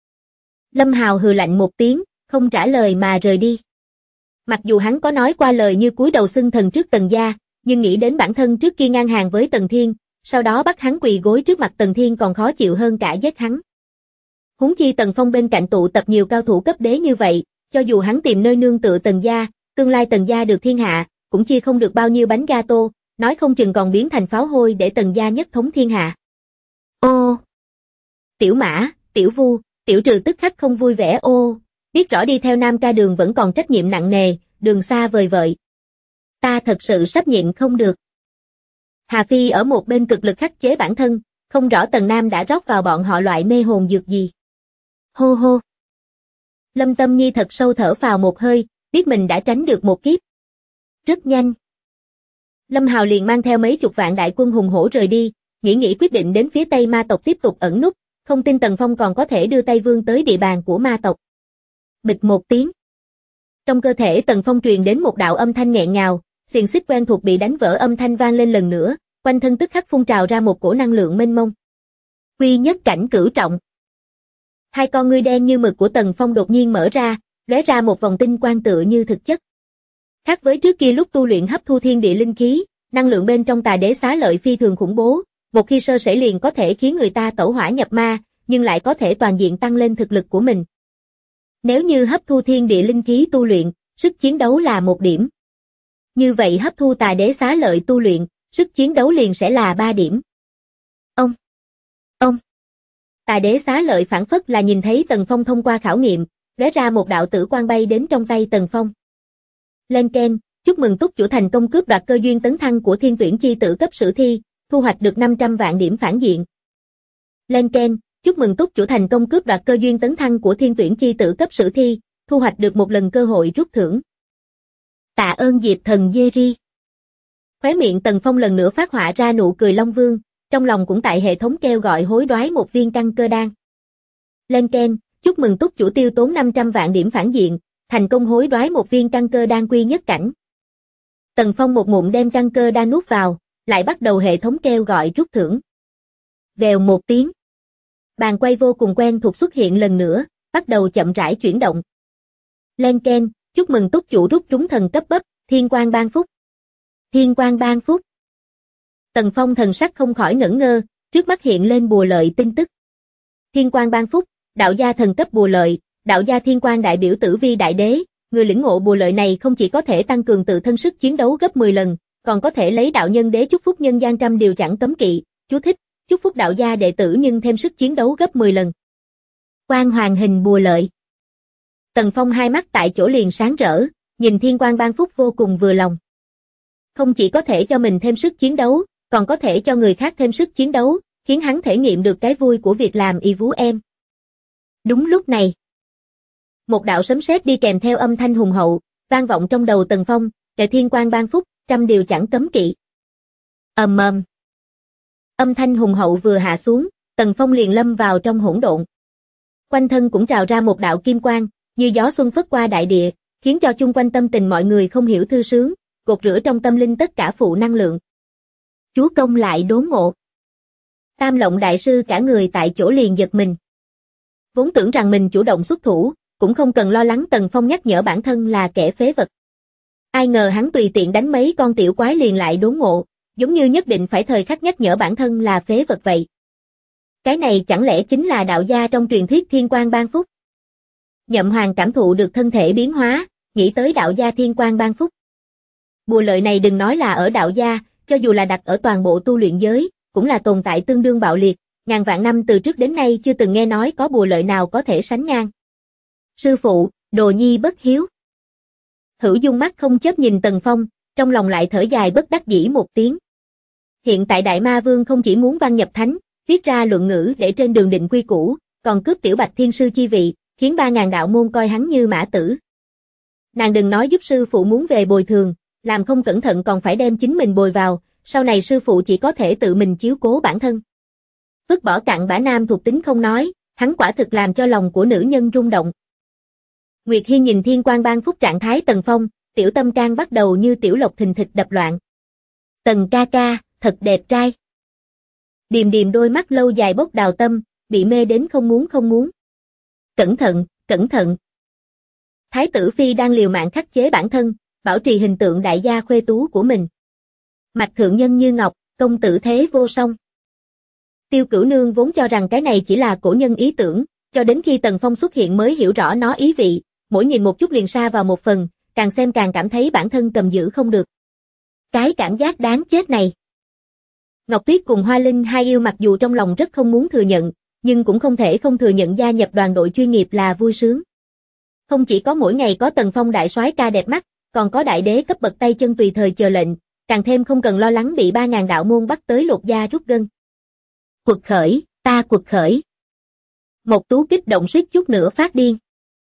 Lâm Hào hừ lạnh một tiếng, không trả lời mà rời đi. Mặc dù hắn có nói qua lời như cúi đầu xưng thần trước Tần gia, nhưng nghĩ đến bản thân trước kia ngang hàng với Tần Thiên, sau đó bắt hắn quỳ gối trước mặt Tần Thiên còn khó chịu hơn cả giết hắn. Huống chi Tần Phong bên cạnh tụ tập nhiều cao thủ cấp đế như vậy, cho dù hắn tìm nơi nương tựa Tần gia, tương lai Tần gia được thiên hạ, cũng chia không được bao nhiêu bánh gato, nói không chừng còn biến thành pháo hôi để Tần gia nhất thống thiên hạ. Ô! Tiểu Mã, Tiểu Vu, Tiểu Trừ tức khắc không vui vẻ ô, biết rõ đi theo Nam ca đường vẫn còn trách nhiệm nặng nề, đường xa vời vợi. Ta thật sự sắp nhịn không được. Hà Phi ở một bên cực lực khắc chế bản thân, không rõ Tần Nam đã rót vào bọn họ loại mê hồn dược gì. Hô hô. Lâm Tâm Nhi thật sâu thở phào một hơi, biết mình đã tránh được một kiếp. Rất nhanh. Lâm Hào liền mang theo mấy chục vạn đại quân hùng hổ rời đi, nghĩ quyết định đến phía Tây ma tộc tiếp tục ẩn núp, không tin Tần Phong còn có thể đưa Tây Vương tới địa bàn của ma tộc. Bịch một tiếng. Trong cơ thể Tần Phong truyền đến một đạo âm thanh nghẹn ngào, xiềng xích quen thuộc bị đánh vỡ âm thanh vang lên lần nữa, quanh thân tức khắc phun trào ra một cổ năng lượng mênh mông. Quy nhất cảnh cửu trọng. 2 con ngươi đen như mực của Tần Phong đột nhiên mở ra, lóe ra một vòng tinh quang tựa như thực chất. Khác với trước kia lúc tu luyện hấp thu thiên địa linh khí, năng lượng bên trong Tà Đế xá lợi phi thường khủng bố, một khi sơ sẩy liền có thể khiến người ta tẩu hỏa nhập ma, nhưng lại có thể toàn diện tăng lên thực lực của mình. Nếu như hấp thu thiên địa linh khí tu luyện, sức chiến đấu là 1 điểm. Như vậy hấp thu Tà Đế xá lợi tu luyện, sức chiến đấu liền sẽ là 3 điểm. Ông! Tà Đế xá lợi phản phất là nhìn thấy Tần Phong thông qua khảo nghiệm, lóe ra một đạo tử quang bay đến trong tay Tần Phong. Lên keng, chúc mừng túc chủ thành công cướp đoạt cơ duyên tấn thăng của thiên tuyển chi tử cấp sử thi, thu hoạch được 500 vạn điểm phản diện. Lên keng, chúc mừng túc chủ thành công cướp đoạt cơ duyên tấn thăng của thiên tuyển chi tử cấp sử thi, thu hoạch được 1 lần cơ hội rút thưởng. Tạ ơn Diệp thần Jerry. Khóe miệng Tần Phong lần nữa phát họa ra nụ cười Long Vương, trong lòng cũng tại hệ thống kêu gọi hối đoái 1 viên căn cơ đan. Lên keng, chúc mừng túc chủ tiêu tốn 500 vạn điểm phản diện, thành công hối đoái 1 viên căn cơ đan quy nhất cảnh. Tần Phong một ngụm đem căn cơ đan nuốt vào, lại bắt đầu hệ thống kêu gọi rút thưởng. Vèo một tiếng. Bàn quay vô cùng quen thuộc xuất hiện lần nữa, bắt đầu chậm rãi chuyển động. Lên keng, chúc mừng túc chủ rút trúng thần cấp bấp, Thiên Quang ban phúc. Thiên Quang ban phúc. Tần Phong thần sắc không khỏi ngẩn ngơ, trước mắt hiện lên bùa lợi tin tức. Thiên Quang ban phúc, đạo gia thần cấp bùa lợi, đạo gia thiên quang đại biểu tử vi đại đế, người lĩnh ngộ bùa lợi này không chỉ có thể tăng cường tự thân sức chiến đấu gấp 10 lần, còn có thể lấy đạo nhân đế chúc phúc nhân gian trăm điều chẳng cấm kỵ, chú thích, chúc phúc đạo gia đệ tử nhưng thêm sức chiến đấu gấp 10 lần. Quang hoàng hình bùa lợi. Tần Phong hai mắt tại chỗ liền sáng rỡ, nhìn thiên quang ban phúc vô cùng vừa lòng. Không chỉ có thể cho mình thêm sức chiến đấu, còn có thể cho người khác thêm sức chiến đấu, khiến hắn thể nghiệm được cái vui của việc làm y vú em. Đúng lúc này, một đạo sấm sét đi kèm theo âm thanh hùng hậu, vang vọng trong đầu Tần Phong, kệ thiên quang ban phúc, trăm điều chẳng cấm kỵ. Ầm ầm. Âm thanh hùng hậu vừa hạ xuống, Tần Phong liền lâm vào trong hỗn độn. Quanh thân cũng trào ra một đạo kim quang, như gió xuân phất qua đại địa, khiến cho chung quanh tâm tình mọi người không hiểu thư sướng, gột rửa trong tâm linh tất cả phụ năng lượng. Chúa công lại đốn ngộ. Tam Lộng đại sư cả người tại chỗ liền giật mình. Vốn tưởng rằng mình chủ động xuất thủ, cũng không cần lo lắng Tần Phong nhắc nhở bản thân là kẻ phế vật. Ai ngờ hắn tùy tiện đánh mấy con tiểu quái liền lại đốn ngộ, giống như nhất định phải thời khắc nhắc nhở bản thân là phế vật vậy. Cái này chẳng lẽ chính là đạo gia trong truyền thuyết thiên quang ban phúc? Nhậm Hoàng cảm thụ được thân thể biến hóa, nghĩ tới đạo gia thiên quang ban phúc. Bùa lợi này đừng nói là ở đạo gia, cho dù là đặt ở toàn bộ tu luyện giới, cũng là tồn tại tương đương bạo liệt, ngàn vạn năm từ trước đến nay chưa từng nghe nói có bùa lợi nào có thể sánh ngang. Sư phụ, đồ nhi bất hiếu. Hữu Dung mắt không chớp nhìn Tần Phong, trong lòng lại thở dài bất đắc dĩ một tiếng. Hiện tại Đại Ma Vương không chỉ muốn văn nhập thánh, viết ra luận ngữ để trên đường định quy củ, còn cướp tiểu Bạch Thiên Sư chi vị, khiến 3.000 đạo môn coi hắn như mã tử. Nàng đừng nói giúp sư phụ muốn về bồi thường, làm không cẩn thận còn phải đem chính mình bồi vào, sau này sư phụ chỉ có thể tự mình chiếu cố bản thân. Vứt bỏ cặn bã nam thuộc tính không nói, hắn quả thực làm cho lòng của nữ nhân rung động. Nguyệt Hiên nhìn thiên quang ban phúc trạng thái Tần Phong, tiểu tâm can bắt đầu như tiểu lộc thình thịch đập loạn. Tần ca ca, thật đẹp trai. Điềm điềm đôi mắt lâu dài bốc đào tâm, bị mê đến không muốn. Cẩn thận, cẩn thận. Thái tử Phi đang liều mạng khắc chế bản thân, bảo trì hình tượng đại gia khuê tú của mình. Mạch thượng nhân như ngọc, công tử thế vô song. Tiêu Cửu Nương vốn cho rằng cái này chỉ là cổ nhân ý tưởng, cho đến khi Tần Phong xuất hiện mới hiểu rõ nó ý vị, mỗi nhìn một chút liền sa vào một phần, càng xem càng cảm thấy bản thân cầm giữ không được. Cái cảm giác đáng chết này. Ngọc Tuyết cùng Hoa Linh hai yêu mặc dù trong lòng rất không muốn thừa nhận, nhưng cũng không thể không thừa nhận gia nhập đoàn đội chuyên nghiệp là vui sướng. Không chỉ có mỗi ngày có Tần Phong đại soái ca đẹp mắt, còn có đại đế cấp bậc tay chân tùy thời chờ lệnh, càng thêm không cần lo lắng bị 3.000 đạo môn bắt tới lột da rút gân. Quật khởi, ta quật khởi. Mộc Tú kích động suýt chút nữa phát điên.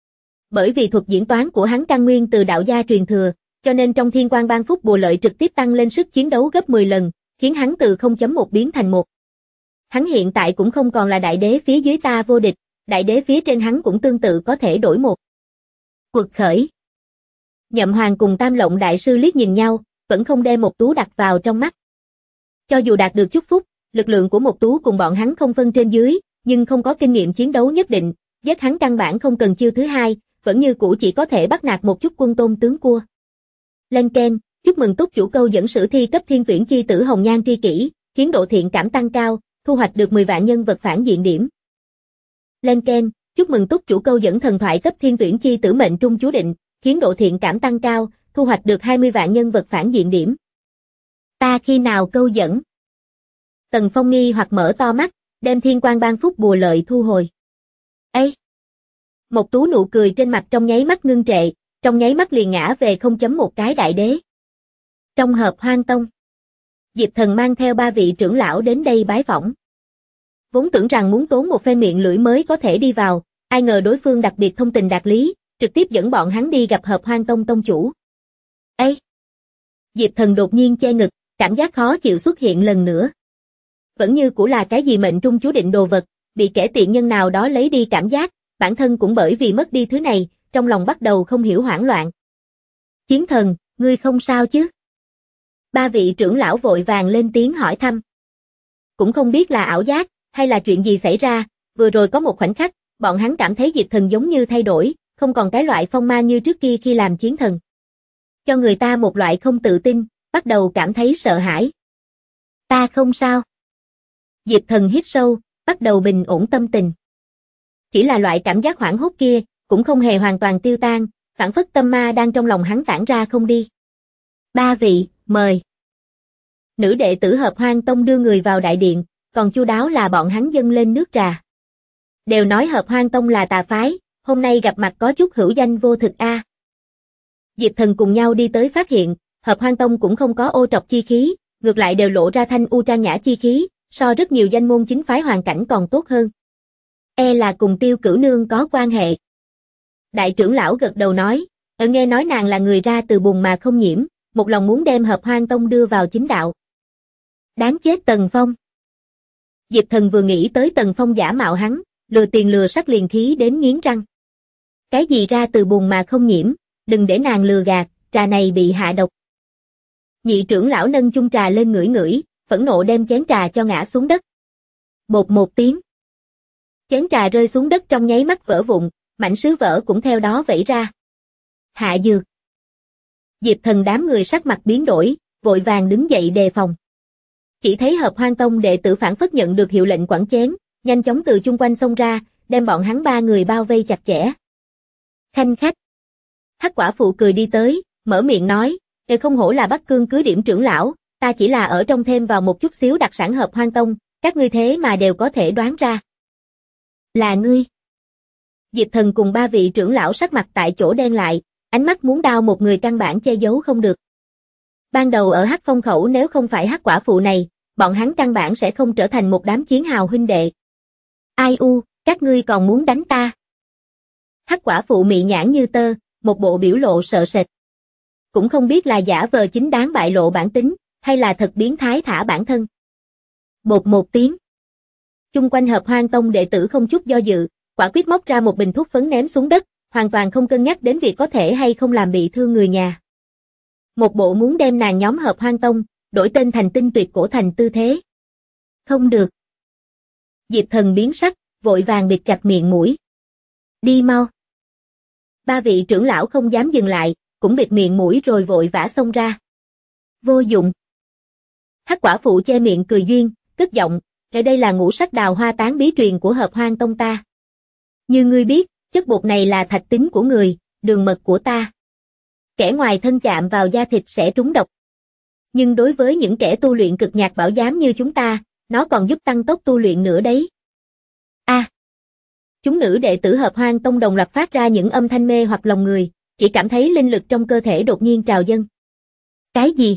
Bởi vì thuật diễn toán của hắn căn nguyên từ đạo gia truyền thừa, cho nên trong thiên quang ban phúc bùa lợi trực tiếp tăng lên sức chiến đấu gấp 10 lần, khiến hắn từ 0.1 biến thành 1. Hắn hiện tại cũng không còn là đại đế phía dưới ta vô địch, đại đế phía trên hắn cũng tương tự có thể đổi 1. Quật khởi. Nhậm Hoàng cùng Tam Lộng đại sư liếc nhìn nhau, vẫn không đem Mộc Tú đặt vào trong mắt. Cho dù đạt được chúc phúc, lực lượng của Mộc Tú cùng bọn hắn không phân trên dưới, nhưng không có kinh nghiệm chiến đấu nhất định, giết hắn căn bản không cần chiêu thứ hai, vẫn như cũ chỉ có thể bắt nạt một chút quân tôn tướng cua. Lên keng, chúc mừng túc chủ câu dẫn sử thi cấp thiên tuyển chi tử hồng nhan tri kỷ, khiến độ thiện cảm tăng cao, thu hoạch được 10 vạn nhân vật phản diện điểm. Lên keng, chúc mừng túc chủ câu dẫn thần thoại cấp thiên tuyển chi tử mệnh trung chú định, khiến độ thiện cảm tăng cao, thu hoạch được 20 vạn nhân vật phản diện điểm. Ta khi nào câu dẫn? Tần Phong nghi hoặc mở to mắt, đem thiên quang ban phúc bùa lợi thu hồi. Ê! Mộc Tú nụ cười trên mặt trong nháy mắt ngưng trệ, trong nháy mắt liền ngã về 0.1 cái đại đế. Trong Hợp Hoang Tông, Diệp Thần mang theo 3 vị trưởng lão đến đây bái phỏng. Vốn tưởng rằng muốn tốn một phen miệng lưỡi mới có thể đi vào, ai ngờ đối phương đặc biệt thông tình đạt lý, trực tiếp dẫn bọn hắn đi gặp Hợp Hoang Tông tông chủ. Ê! Diệp Thần đột nhiên che ngực, cảm giác khó chịu xuất hiện lần nữa. Vẫn như cũ là cái gì mệnh trung chú định đồ vật, bị kẻ tiện nhân nào đó lấy đi cảm giác, bản thân cũng bởi vì mất đi thứ này, trong lòng bắt đầu không hiểu hoảng loạn. Chiến Thần, ngươi không sao chứ? 3 vị trưởng lão vội vàng lên tiếng hỏi thăm. Cũng không biết là ảo giác, hay là chuyện gì xảy ra, vừa rồi có một khoảnh khắc, bọn hắn cảm thấy Diệp Thần giống như thay đổi, không còn cái loại phong ma như trước kia khi làm chiến thần. cho người ta một loại không tự tin, bắt đầu cảm thấy sợ hãi. Ta không sao. Diệp Thần hít sâu, bắt đầu bình ổn tâm tình. Chỉ là loại cảm giác hoảng hốt kia, cũng không hề hoàn toàn tiêu tan, phảng phất tâm ma đang trong lòng hắn tản ra không đi. Ba vị, mời. Nữ đệ tử Hợp Hoan Tông đưa người vào đại điện, còn chu đáo là bọn hắn dâng lên nước trà. Đều nói Hợp Hoan Tông là tà phái, hôm nay gặp mặt có chút hữu danh vô thực a. Diệp Thần cùng nhau đi tới phát hiện, Hợp Hoan Tông cũng không có ô trọc chi khí, ngược lại đều lộ ra thanh u trang nhã chi khí, so rất nhiều danh môn chính phái hoàn cảnh còn tốt hơn. E là cùng Tiêu Cửu Nương có quan hệ. Đại trưởng lão gật đầu nói, nghe nói nàng là người ra từ bùn mà không nhiễm, một lòng muốn đem Hợp Hoan Tông đưa vào chính đạo. Đáng chết Tần Phong. Diệp Thần vừa nghĩ tới Tần Phong giả mạo hắn, lừa tiền lừa sắc liền khí đến nghiến răng. Cái gì ra từ bùn mà không nhiễm, đừng để nàng lừa gạt, trà này bị hạ độc. Nhị trưởng lão nâng chung trà lên ngửi ngửi, phẫn nộ đem chén trà cho ngã xuống đất. Bột một tiếng. Chén trà rơi xuống đất trong nháy mắt vỡ vụn, mảnh sứ vỡ cũng theo đó vẩy ra. Hạ dược. Diệp Thần đám người sắc mặt biến đổi, vội vàng đứng dậy đề phòng. Chỉ thấy Hợp Hoan Tông đệ tử phản phất nhận được hiệu lệnh quản chén, nhanh chóng từ chung quanh xông ra, đem bọn hắn ba người bao vây chặt chẽ. Khanh khách. Hắc quả phụ cười đi tới, mở miệng nói, không hổ là Bắc Cương cứ điểm trưởng lão, ta chỉ là ở trong thêm vào một chút xíu đặc sản Hợp Hoan Tông, các ngươi thế mà đều có thể đoán ra. Là ngươi. Diệp Thần cùng ba vị trưởng lão sắc mặt tại chỗ đen lại, ánh mắt muốn đao một người căn bản che giấu không được. Ban đầu ở Hắc Phong khẩu nếu không phải Hắc quả phụ này, bọn hắn căn bản sẽ không trở thành một đám chiến hào huynh đệ. Ai u, các ngươi còn muốn đánh ta? Hắc quả phụ mị nhãn như tơ, một bộ biểu lộ sợ sệt. Cũng không biết là giả vờ chính đáng bại lộ bản tính, hay là thật biến thái thả bản thân. Bột một tiếng. Chung quanh Hợp Hoan Tông đệ tử không chút do dự, quả quyết móc ra một bình thuốc phấn ném xuống đất, hoàn toàn không cân nhắc đến việc có thể hay không làm bị thương người nhà. Một bộ muốn đem nàng nhóm Hợp Hoan Tông, đổi tên thành Tinh Tuyệt Cổ Thành tư thế. Không được. Diệp Thần biến sắc, vội vàng bịt chặt miệng mũi. Đi mau. Ba vị trưởng lão không dám dừng lại, cũng bịt miệng mũi rồi vội vã xông ra. Vô dụng. Hắc quả phụ che miệng cười duyên, cất giọng, đây là ngũ sắc đào hoa tán bí truyền của Hợp Hoan Tông ta. Như ngươi biết, chất bột này là thạch tính của người, đường mật của ta. Kẻ ngoài thân chạm vào da thịt sẽ trúng độc. Nhưng đối với những kẻ tu luyện cực nhạc bảo giám như chúng ta, nó còn giúp tăng tốc tu luyện nữa đấy. Chúng nữ đệ tử Hợp Hoan Tông đồng loạt phát ra những âm thanh mê hoặc lòng người, chỉ cảm thấy linh lực trong cơ thể đột nhiên trào dâng. Cái gì?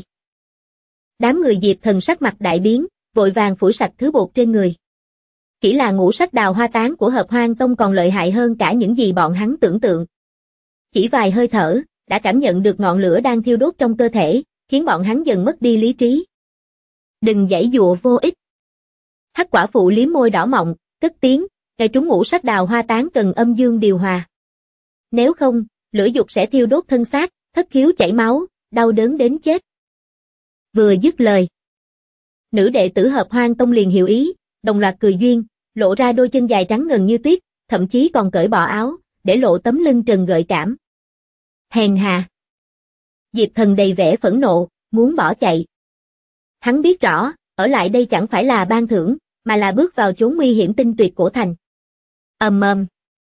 Đám người Diệp Thần sắc mặt đại biến, vội vàng phủi sạch thứ bột trên người. Chỉ là ngũ sắc đào hoa tán của Hợp Hoan Tông còn lợi hại hơn cả những gì bọn hắn tưởng tượng. Chỉ vài hơi thở, đã cảm nhận được ngọn lửa đang thiêu đốt trong cơ thể, khiến bọn hắn dần mất đi lý trí. Đừng giãy dụa vô ích. Hắc quả phụ liếm môi đỏ mọng, cất tiếng, trúng ngũ sắc đào hoa tán cần âm dương điều hòa. Nếu không, lửa dục sẽ thiêu đốt thân xác, thất khiếu chảy máu, đau đớn đến chết. Vừa dứt lời, nữ đệ tử Hợp Hoan Tông liền hiểu ý, đồng loạt cười duyên, lộ ra đôi chân dài trắng ngần như tuyết, thậm chí còn cởi bỏ áo, để lộ tấm lưng trần gợi cảm. Hèn hà. Diệp Thần đầy vẻ phẫn nộ, muốn bỏ chạy. Hắn biết rõ, ở lại đây chẳng phải là ban thưởng, mà là bước vào chốn nguy hiểm Tinh Tuyệt Cổ Thành. Ầm ầm.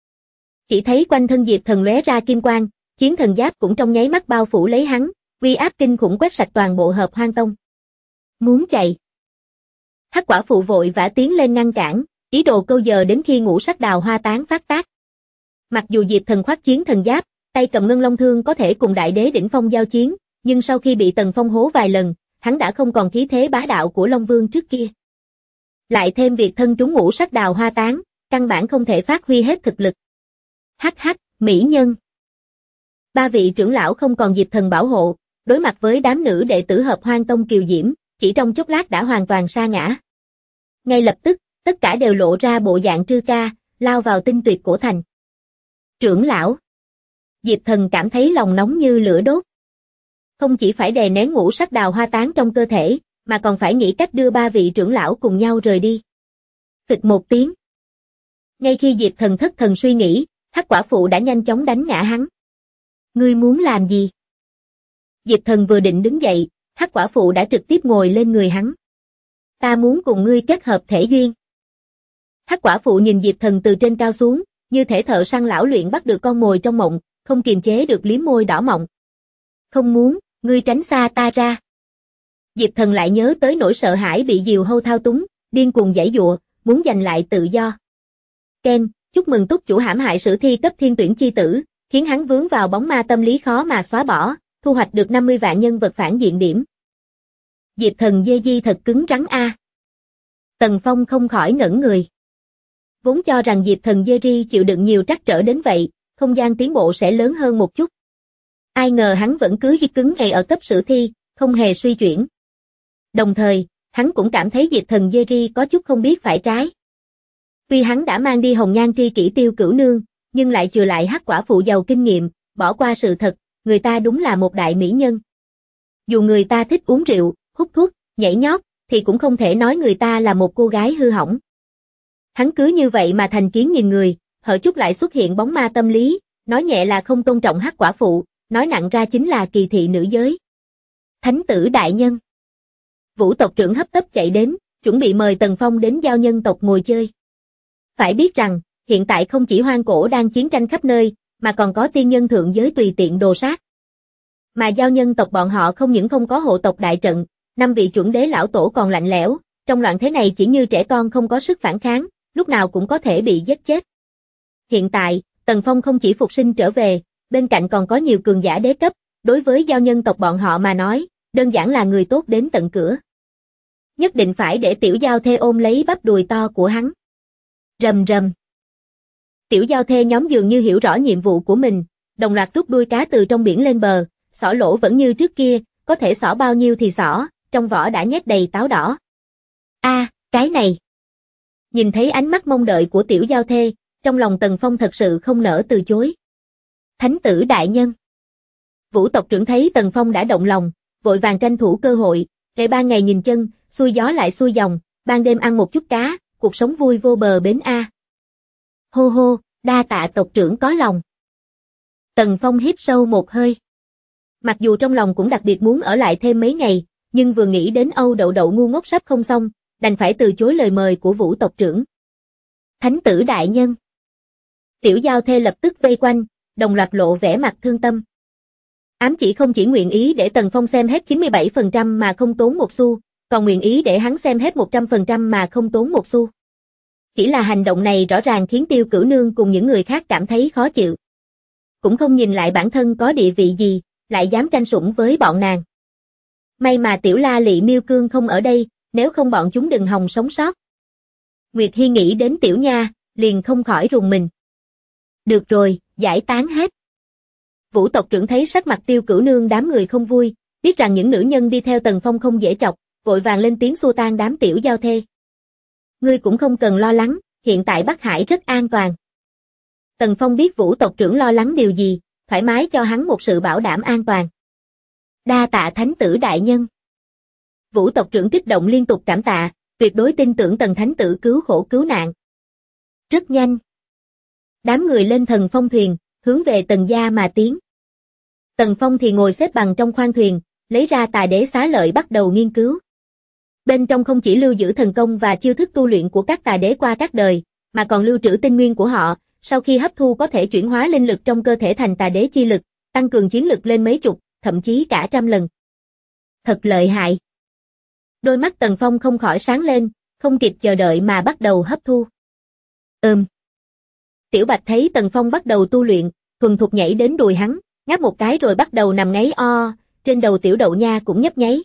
Chỉ thấy quanh thân Diệp Thần lóe ra kim quang, chiến thần giáp cũng trong nháy mắt bao phủ lấy hắn, uy áp kinh khủng quét sạch toàn bộ Hợp Hoan Tông. Muốn chạy. Hắc quả phụ vội vã tiến lên ngăn cản, ý đồ câu giờ đến khi ngũ sắc đào hoa tán phát tác. Mặc dù Diệp Thần khoác chiến thần giáp, tay cầm ngân long thương có thể cùng đại đế đỉnh phong giao chiến, nhưng sau khi bị Tần Phong hố vài lần, hắn đã không còn khí thế bá đạo của Long Vương trước kia. Lại thêm việc thân trúng ngũ sắc đào hoa tán, căn bản không thể phát huy hết thực lực. Hắc hắc, mỹ nhân. Ba vị trưởng lão không còn Diệp Thần bảo hộ, đối mặt với đám nữ đệ tử Hợp Hoan Tông kiều diễm, chỉ trong chốc lát đã hoàn toàn sa ngã. Ngay lập tức, tất cả đều lộ ra bộ dạng trư ca, lao vào Tinh Tuyệt Cổ Thành. Trưởng lão. Diệp Thần cảm thấy lòng nóng như lửa đốt. Không chỉ phải đè nén ngũ sắc đào hoa tán trong cơ thể, mà còn phải nghĩ cách đưa ba vị trưởng lão cùng nhau rời đi. Phịch một tiếng. Ngay khi Diệp Thần thất thần suy nghĩ, Hắc quả phụ đã nhanh chóng đánh ngã hắn. Ngươi muốn làm gì? Diệp Thần vừa định đứng dậy, Hắc Quả Phụ đã trực tiếp ngồi lên người hắn. Ta muốn cùng ngươi kết hợp thể duyên. Hắc Quả Phụ nhìn Diệp Thần từ trên cao xuống, như thể thợ săn lão luyện bắt được con mồi trong mộng, không kiềm chế được liếm môi đỏ mọng. Không muốn, ngươi tránh xa ta ra. Diệp Thần lại nhớ tới nỗi sợ hãi bị diều hâu thao túng, điên cuồng giãy giụa, muốn giành lại tự do. Ken, chúc mừng túc chủ hãm hại sử thi cấp thiên tuyển chi tử, khiến hắn vướng vào bóng ma tâm lý khó mà xóa bỏ, thu hoạch được 50 vạn nhân vật phản diện điểm. Diệp Thần dê di thật cứng rắn a. Tần Phong không khỏi ngẩn người. Vốn cho rằng Diệp Thần dê ri chịu đựng nhiều trắc trở đến vậy, không gian tiến bộ sẽ lớn hơn một chút. Ai ngờ hắn vẫn cứ cứng ngày ở cấp sử thi, không hề suy chuyển. Đồng thời, hắn cũng cảm thấy Diệp Thần dê ri có chút không biết phải trái. Tuy hắn đã mang đi hồng nhan tri kỷ Tiêu Cửu Nương, nhưng lại chừa lại Hắc Quả Phụ giàu kinh nghiệm, bỏ qua sự thật, người ta đúng là một đại mỹ nhân. Dù người ta thích uống rượu, hút thuốc, nhảy nhót, thì cũng không thể nói người ta là một cô gái hư hỏng. Hắn cứ như vậy mà thành kiến nhìn người, hở chút lại xuất hiện bóng ma tâm lý, nói nhẹ là không tôn trọng Hắc Quả Phụ, nói nặng ra chính là kỳ thị nữ giới. Thánh tử đại nhân. Vũ tộc trưởng hấp tấp chạy đến, chuẩn bị mời Tần Phong đến giao nhân tộc ngồi chơi. Phải biết rằng, hiện tại không chỉ hoang cổ đang chiến tranh khắp nơi, mà còn có tiên nhân thượng giới tùy tiện đồ sát. Mà giao nhân tộc bọn họ không những không có hộ tộc đại trận, 5 vị chuẩn đế lão tổ còn lạnh lẽo, trong loạn thế này chỉ như trẻ con không có sức phản kháng, lúc nào cũng có thể bị giết chết. Hiện tại, Tần Phong không chỉ phục sinh trở về, bên cạnh còn có nhiều cường giả đế cấp, đối với giao nhân tộc bọn họ mà nói, đơn giản là người tốt đến tận cửa. Nhất định phải để tiểu giao thê ôm lấy bắp đùi to của hắn. Rầm rầm. Tiểu giao thê nhóm dường như hiểu rõ nhiệm vụ của mình, đồng loạt rút đuôi cá từ trong biển lên bờ, xỏ lỗ vẫn như trước kia, có thể xỏ bao nhiêu thì xỏ, trong vỏ đã nhét đầy táo đỏ. Cái này. Nhìn thấy ánh mắt mong đợi của tiểu giao thê, trong lòng Tần Phong thật sự không nỡ từ chối. Thánh tử đại nhân. Vũ tộc trưởng thấy Tần Phong đã động lòng, vội vàng tranh thủ cơ hội, ngày ban ngày nhìn chân, xuôi gió lại xuôi dòng, ban đêm ăn một chút cá, cuộc sống vui vô bờ bến a. Hô hô, đa tạ tộc trưởng có lòng. Tần Phong hít sâu một hơi. Mặc dù trong lòng cũng đặc biệt muốn ở lại thêm mấy ngày, nhưng vừa nghĩ đến Âu Đậu Đậu ngu ngốc sắp không xong, đành phải từ chối lời mời của Vũ tộc trưởng. Thánh tử đại nhân. Tiểu giao thê lập tức vây quanh, đồng loạt lộ vẻ mặt thương tâm. Ám chỉ không chỉ nguyện ý để Tần Phong xem hết 97% mà không tốn một xu, còn nguyện ý để hắn xem hết 100% mà không tốn một xu. Chỉ là hành động này rõ ràng khiến Tiêu Cửu Nương cùng những người khác cảm thấy khó chịu. Cũng không nhìn lại bản thân có địa vị gì, lại dám tranh sủng với bọn nàng. May mà Tiểu La Lị Miêu Cương không ở đây, nếu không bọn chúng đừng hòng sống sót. Nguyệt Hi nghĩ đến Tiểu Nha, liền không khỏi rùng mình. Được rồi, giải tán hết. Vũ tộc trưởng thấy sắc mặt Tiêu Cửu Nương đám người không vui, biết rằng những nữ nhân đi theo Tần Phong không dễ chọc, vội vàng lên tiếng xua tan đám tiểu giao thê. Ngươi cũng không cần lo lắng, hiện tại Bắc Hải rất an toàn. Tần Phong biết Vũ tộc trưởng lo lắng điều gì, thoải mái cho hắn một sự bảo đảm an toàn. Đa tạ thánh tử đại nhân. Vũ tộc trưởng kích động liên tục cảm tạ, tuyệt đối tin tưởng Tần thánh tử cứu khổ cứu nạn. Rất nhanh. Đám người lên thần phong thuyền, hướng về Tần gia mà tiến. Tần Phong thì ngồi xếp bằng trong khoang thuyền, lấy ra Tà Đế Xá Lợi bắt đầu nghiên cứu. Bên trong không chỉ lưu giữ thần công và chiêu thức tu luyện của các tà đế qua các đời, mà còn lưu trữ tinh nguyên của họ, sau khi hấp thu có thể chuyển hóa linh lực trong cơ thể thành tà đế chi lực, tăng cường chiến lực lên mấy chục, thậm chí cả trăm lần. Thật lợi hại. Đôi mắt Tần Phong không khỏi sáng lên, không kịp chờ đợi mà bắt đầu hấp thu. Tiểu Bạch thấy Tần Phong bắt đầu tu luyện, thuần thục nhảy đến đùi hắn, ngáp một cái rồi bắt đầu nằm ngáy o, trên đầu Tiểu Đậu Nha cũng nhấp nháy.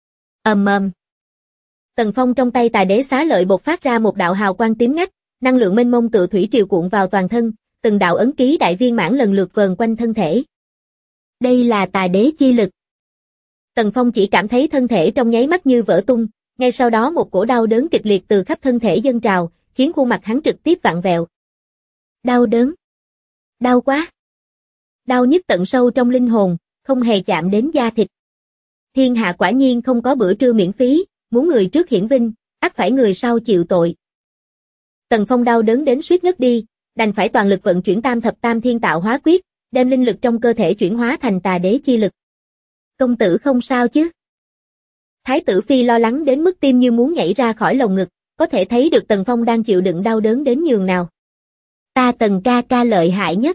Tần Phong trong tay Tà Đế Xá Lợi bộc phát ra một đạo hào quang tím ngắt, năng lượng mênh mông tự thủy triều cuộn vào toàn thân, từng đạo ấn ký đại viên mãn lần lượt vờn quanh thân thể. Đây là tà đế chi lực. Tần Phong chỉ cảm thấy thân thể trong nháy mắt như vỡ tung, ngay sau đó một cổ đau đớn kịch liệt từ khắp thân thể dâng trào, khiến khuôn mặt hắn trực tiếp vặn vẹo. Đau đớn. Đau quá. Đau nhức tận sâu trong linh hồn, không hề chạm đến da thịt. Thiên hạ quả nhiên không có bữa trưa miễn phí, muốn người trước hiển vinh, ắt phải người sau chịu tội. Tần Phong đau đớn đến suýt ngất đi, đành phải toàn lực vận chuyển Tam Thập Tam Thiên Tạo Hóa Quyết, đem linh lực trong cơ thể chuyển hóa thành tà đế chi lực. Công tử không sao chứ? Thái tử phi lo lắng đến mức tim như muốn nhảy ra khỏi lồng ngực, có thể thấy được Tần Phong đang chịu đựng đau đớn đến nhường nào. Ta Tần ca ca lợi hại nhất.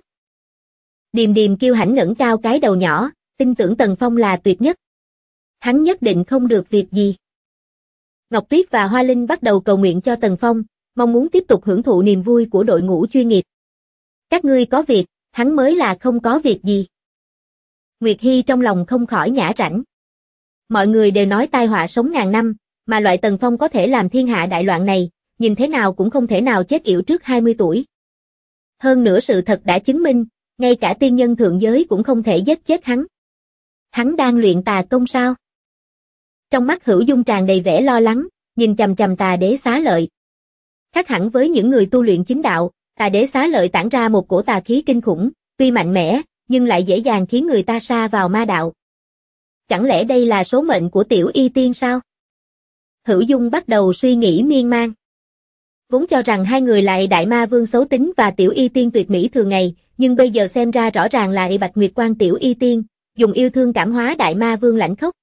Điềm điềm kiêu hãnh ngẩng cao cái đầu nhỏ, tin tưởng Tần Phong là tuyệt nhất. Hắn nhất định không được việc gì. Ngọc Tuyết và Hoa Linh bắt đầu cầu nguyện cho Tần Phong, mong muốn tiếp tục hưởng thụ niềm vui của đội ngũ chuyên nghiệp. Các ngươi có việc, hắn mới là không có việc gì. Nguyệt Hy trong lòng không khỏi nhả rãnh. Mọi người đều nói tai họa sống ngàn năm, mà loại Tần Phong có thể làm thiên hạ đại loạn này, nhìn thế nào cũng không thể nào chết yểu trước 20 tuổi. Hơn nữa sự thật đã chứng minh, ngay cả tiên nhân thượng giới cũng không thể giết chết hắn. Hắn đang luyện tà công sao? Trong mắt Hữu Dung tràn đầy vẻ lo lắng, nhìn chằm chằm Tà Đế Xá Lợi. Khác hẳn với những người tu luyện chính đạo, Tà Đế Xá Lợi tản ra một cổ tà khí kinh khủng, tuy mạnh mẽ, nhưng lại dễ dàng khiến người ta sa vào ma đạo. Chẳng lẽ đây là số mệnh của Tiểu Y Tiên sao? Hữu Dung bắt đầu suy nghĩ miên man. Vốn cho rằng hai người lại Đại Ma Vương xấu tính và Tiểu Y Tiên tuyệt mỹ thường ngày, nhưng bây giờ xem ra rõ ràng là Bạch Nguyệt Quan Tiểu Y Tiên, dùng yêu thương cảm hóa Đại Ma Vương lãnh khốc.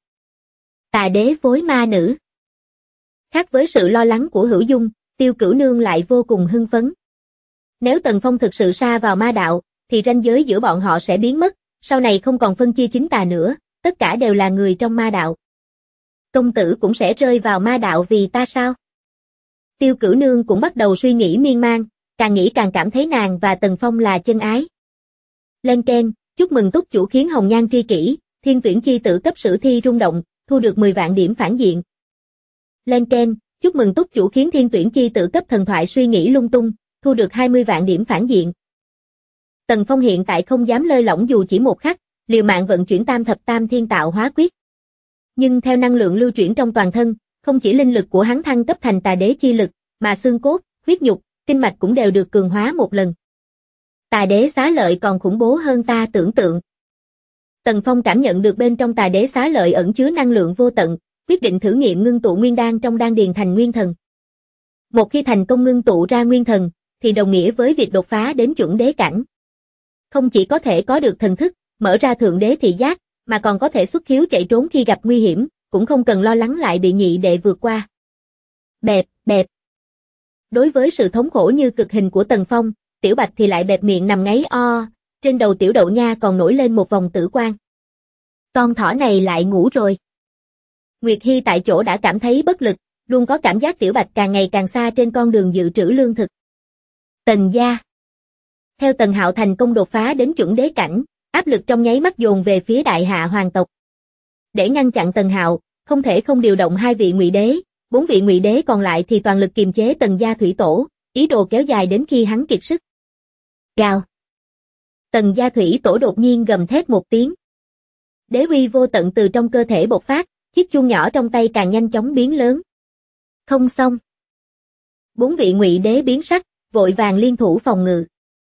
Tà đế phối ma nữ. Khác với sự lo lắng của Hữu Dung, Tiêu Cửu Nương lại vô cùng hưng phấn. Nếu Tần Phong thực sự sa vào ma đạo, thì ranh giới giữa bọn họ sẽ biến mất, sau này không còn phân chia chính tà nữa, tất cả đều là người trong ma đạo. Công tử cũng sẽ rơi vào ma đạo vì ta sao? Tiêu Cửu Nương cũng bắt đầu suy nghĩ miên man, càng nghĩ càng cảm thấy nàng và Tần Phong là chân ái. Lên keng, chúc mừng túc chủ khiến hồng nhan tri kỷ, thiên tuyển chi tử cấp sử thi rung động, thu được 10 vạn điểm phản diện. Lên keng, chúc mừng túc chủ khiến thiên tuyển chi tử cấp thần thoại suy nghĩ lung tung, thu được 20 vạn điểm phản diện. Tần Phong hiện tại không dám lơi lỏng dù chỉ một khắc, liều mạng vận chuyển tam thập tam thiên tạo hóa quyết. Nhưng theo năng lượng lưu chuyển trong toàn thân, không chỉ linh lực của hắn thăng cấp thành tà đế chi lực, mà xương cốt, huyết nhục, kinh mạch cũng đều được cường hóa một lần. Tà đế xá lợi còn khủng bố hơn ta tưởng tượng. Tần Phong cảm nhận được bên trong tà đế xá lợi ẩn chứa năng lượng vô tận, quyết định thử nghiệm ngưng tụ nguyên đan trong đan điền thành nguyên thần. Một khi thành công ngưng tụ ra nguyên thần, thì đồng nghĩa với việc đột phá đến chuẩn đế cảnh. Không chỉ có thể có được thần thức, mở ra thượng đế thị giác, mà còn có thể xuất khiếu chạy trốn khi gặp nguy hiểm, cũng không cần lo lắng lại bị nhị đệ vượt qua. Bẹp, bẹp. Đối với sự thống khổ như cực hình của Tần Phong, Tiểu Bạch thì lại bẹp miệng nằm ngáy o, trên đầu Tiểu Đậu Nha còn nổi lên một vòng tử quang. Con thỏ này lại ngủ rồi. Nguyệt Hy tại chỗ đã cảm thấy bất lực, luôn có cảm giác Tiểu Bạch càng ngày càng xa trên con đường dự trữ lương thực. Tần gia. Theo Tần Hạo thành công đột phá đến chuẩn đế cảnh, áp lực trong nháy mắt dồn về phía đại hạ hoàng tộc. Để ngăn chặn Tần Hạo, không thể không điều động 2 vị ngụy đế, 4 vị ngụy đế còn lại thì toàn lực kiềm chế Tần gia thủy tổ, ý đồ kéo dài đến khi hắn kiệt sức. Gào. Tần gia thủy tổ đột nhiên gầm thét một tiếng. Đế uy vô tận từ trong cơ thể bộc phát, chiếc chuông nhỏ trong tay càng nhanh chóng biến lớn. Không xong. 4 vị ngụy đế biến sắc, vội vàng liên thủ phòng ngự.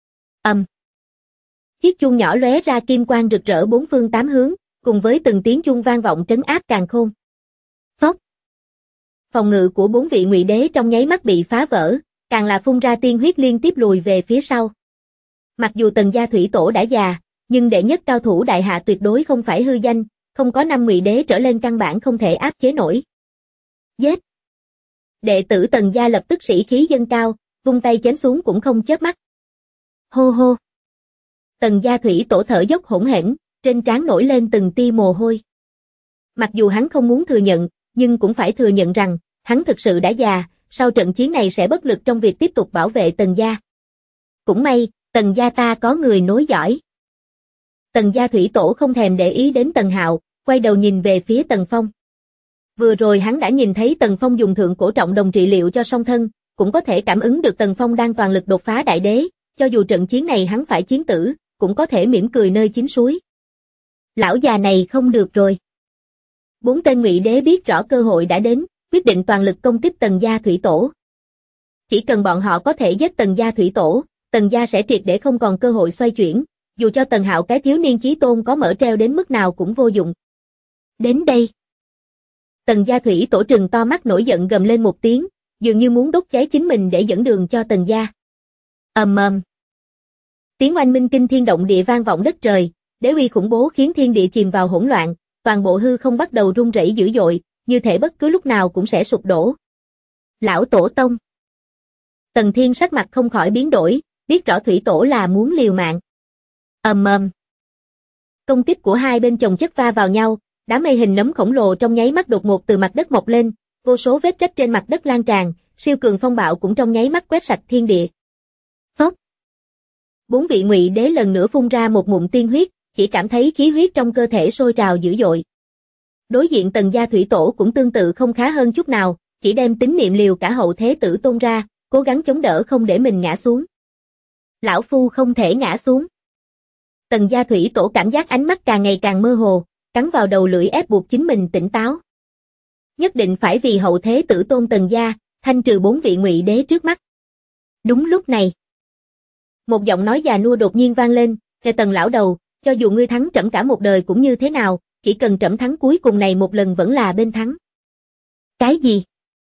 Chiếc chuông nhỏ lóe ra kim quang rực rỡ 4 phương 8 hướng, cùng với từng tiếng chuông vang vọng trấn áp càn khôn. Phốc. Phòng ngự của 4 vị ngụy đế trong nháy mắt bị phá vỡ, càng là phun ra tiên huyết liên tiếp lùi về phía sau. Mặc dù Tần gia thủy tổ đã già, nhưng đệ nhất cao thủ đại hạ tuyệt đối không phải hư danh, không có 5 ngụy đế trở lên căn bản không thể áp chế nổi. Giết! Đệ tử Tần gia lập tức sĩ khí dâng cao, vung tay chém xuống cũng không chớp mắt. Hô hô! Tần gia thủy tổ thở dốc hỗn hển, trên trán nổi lên từng tia mồ hôi. Mặc dù hắn không muốn thừa nhận, nhưng cũng phải thừa nhận rằng, hắn thực sự đã già, sau trận chiến này sẽ bất lực trong việc tiếp tục bảo vệ Tần gia. Cũng may, Tần gia ta có người nối dõi. Tần gia thủy tổ không thèm để ý đến Tần Hạo, quay đầu nhìn về phía Tần Phong. Vừa rồi hắn đã nhìn thấy Tần Phong dùng thượng cổ trọng đồng trị liệu cho song thân, cũng có thể cảm ứng được Tần Phong đang toàn lực đột phá đại đế, cho dù trận chiến này hắn phải chiến tử, cũng có thể mỉm cười nơi chính suối. Lão già này không được rồi. 4 tên ngụy đế biết rõ cơ hội đã đến, quyết định toàn lực công kích Tần gia thủy tổ. Chỉ cần bọn họ có thể giết Tần gia thủy tổ, Tần gia sẽ triệt để không còn cơ hội xoay chuyển, dù cho Tần Hạo cái thiếu niên chí tôn có mở treo đến mức nào cũng vô dụng. Đến đây. Tần gia thủy tổ trừng to mắt nổi giận gầm lên một tiếng, dường như muốn đốt cháy chính mình để dẫn đường cho Tần gia. Ầm ầm. Tiếng oanh minh kinh thiên động địa vang vọng đất trời, đế uy khủng bố khiến thiên địa chìm vào hỗn loạn, toàn bộ hư không bắt đầu rung rẩy dữ dội, như thể bất cứ lúc nào cũng sẽ sụp đổ. Lão Tổ Tông. Tần Thiên sắc mặt không khỏi biến đổi, biết rõ thủy tổ là muốn liều mạng. Ầm ầm. Công kích của hai bên chồng chất va vào nhau, đám mây hình nấm khổng lồ trong nháy mắt đột ngột từ mặt đất mọc lên, vô số vết rách trên mặt đất lan tràn, siêu cường phong bạo cũng trong nháy mắt quét sạch thiên địa. Phốc. 4 vị Ngụy Đế lần nữa phun ra một ngụm tiên huyết, chỉ cảm thấy khí huyết trong cơ thể sôi trào dữ dội. Đối diện Tần gia thủy tổ cũng tương tự không khá hơn chút nào, chỉ đem tín niệm liều cả hậu thế tử tôn ra, cố gắng chống đỡ không để mình ngã xuống. Lão phu không thể ngã xuống. Tần gia thủy tổ cảm giác ánh mắt càng ngày càng mơ hồ, cắn vào đầu lưỡi ép buộc chính mình tỉnh táo. Nhất định phải vì hậu thế tử tôn Tần gia, thanh trừ 4 vị Ngụy Đế trước mắt. Đúng lúc này, một giọng nói già nua đột nhiên vang lên, "Kề Tần lão đầu, cho dù ngươi thắng trẫm cả một đời cũng như thế nào, chỉ cần trẫm thắng cuối cùng này một lần vẫn là bên thắng." Cái gì?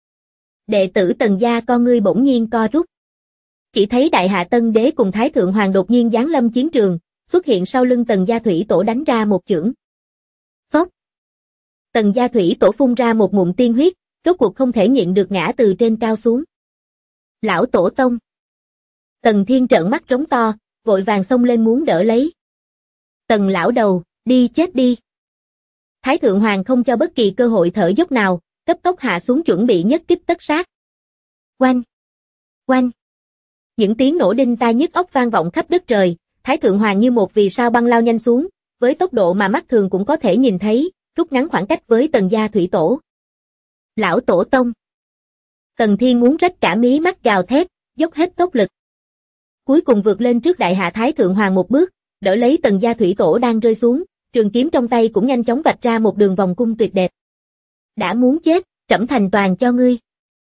Đệ tử Tần gia con ngươi bỗng nhiên co rút. Chỉ thấy Đại Hạ Tân Đế cùng Thái Thượng Hoàng đột nhiên giáng lâm chiến trường, xuất hiện sau lưng Tần gia thủy tổ đánh ra một chưởng. Phốc. Tần gia thủy tổ phun ra một ngụm tiên huyết, rốt cuộc không thể nhịn được ngã từ trên cao xuống. Lão Tổ Tông. Tần Thiên trợn mắt trống to, vội vàng xông lên muốn đỡ lấy. Tần lão đầu, đi chết đi. Thái Thượng Hoàng không cho bất kỳ cơ hội thở dốc nào, cấp tốc hạ xuống chuẩn bị nhất kích tất sát. Oanh! Oanh! Những tiếng nổ đinh tai nhức óc vang vọng khắp đất trời, Thái Thượng Hoàng như một vì sao băng lao nhanh xuống, với tốc độ mà mắt thường cũng có thể nhìn thấy, rút ngắn khoảng cách với Tần gia thủy tổ. Lão Tổ Tông. Tần Thiên muốn rách cả mí mắt gào thét, dốc hết tốc lực. Cuối cùng vượt lên trước Đại Hạ Thái Thượng Hoàng một bước, đỡ lấy Tần gia thủy tổ đang rơi xuống, trường kiếm trong tay cũng nhanh chóng vạch ra một đường vòng cung tuyệt đẹp. Đã muốn chết, trẫm thành toàn cho ngươi.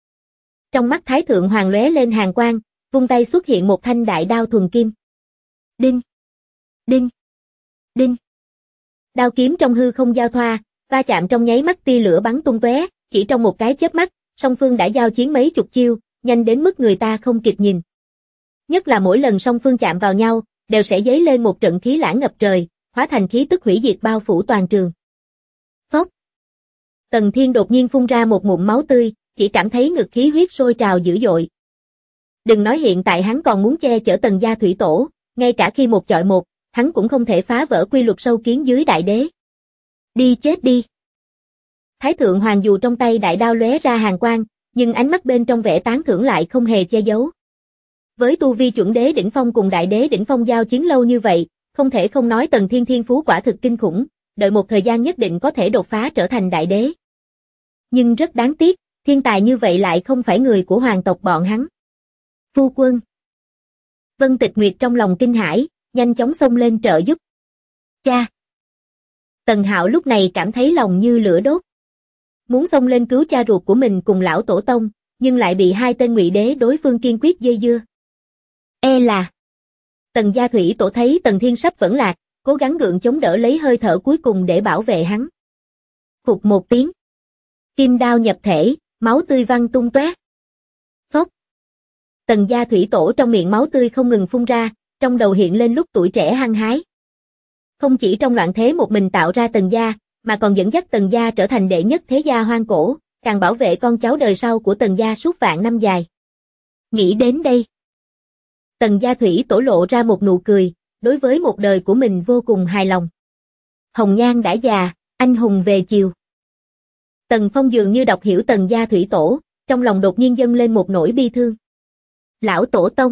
Trong mắt Thái Thượng Hoàng lóe lên hàn quang, vung tay xuất hiện một thanh đại đao thuần kim. Đinh! Đinh! Đinh! Đao kiếm trong hư không giao thoa, va chạm trong nháy mắt tia lửa bắn tung tóe, chỉ trong một cái chớp mắt, song phương đã giao chiến mấy chục chiêu, nhanh đến mức người ta không kịp nhìn. Nhất là mỗi lần song phương chạm vào nhau, đều sẽ dấy lên một trận khí lãng ngập trời, hóa thành khí tức hủy diệt bao phủ toàn trường. Phốc. Tần Thiên đột nhiên phun ra một ngụm máu tươi, chỉ cảm thấy ngực khí huyết sôi trào dữ dội. Đừng nói hiện tại hắn còn muốn che chở Tần gia thủy tổ, ngay cả khi một chọi một, hắn cũng không thể phá vỡ quy luật sâu kiến dưới đại đế. Đi chết đi. Thái Thượng Hoàng dù trong tay đại đao lóe ra hàn quang, nhưng ánh mắt bên trong vẻ tán thưởng lại không hề che giấu. Với tu vi chuẩn đế đỉnh phong cùng đại đế đỉnh phong giao chiến lâu như vậy, không thể không nói Tần Thiên thiên phú quả thực kinh khủng, đợi một thời gian nhất định có thể đột phá trở thành đại đế. Nhưng rất đáng tiếc, thiên tài như vậy lại không phải người của hoàng tộc bọn hắn. Phu quân. Vân Tịch Nguyệt trong lòng kinh hãi, nhanh chóng xông lên trợ giúp. Cha. Tần Hạo lúc này cảm thấy lòng như lửa đốt. Muốn xông lên cứu cha ruột của mình cùng lão tổ tông, nhưng lại bị hai tên Ngụy Đế đối phương kiên quyết dây dưa. E là Tần gia thủy tổ thấy Tần Thiên sắp vẫn lạc, cố gắng gượng chống đỡ lấy hơi thở cuối cùng để bảo vệ hắn. Phụt một tiếng. Kim đao nhập thể, máu tươi văng tung tóe. Phốc. Tần gia thủy tổ trong miệng máu tươi không ngừng phun ra, trong đầu hiện lên lúc tuổi trẻ hăng hái. Không chỉ trong loạn thế một mình tạo ra Tần gia, mà còn dẫn dắt Tần gia trở thành đệ nhất thế gia hoang cổ, càng bảo vệ con cháu đời sau của Tần gia suốt vạn năm dài. Nghĩ đến đây, Tần gia thủy tổ lộ ra một nụ cười, đối với một đời của mình vô cùng hài lòng. Hồng nhan đã già, anh hùng về chiều. Tần Phong dường như đọc hiểu Tần gia thủy tổ, trong lòng đột nhiên dâng lên một nỗi bi thương. Lão Tổ Tông.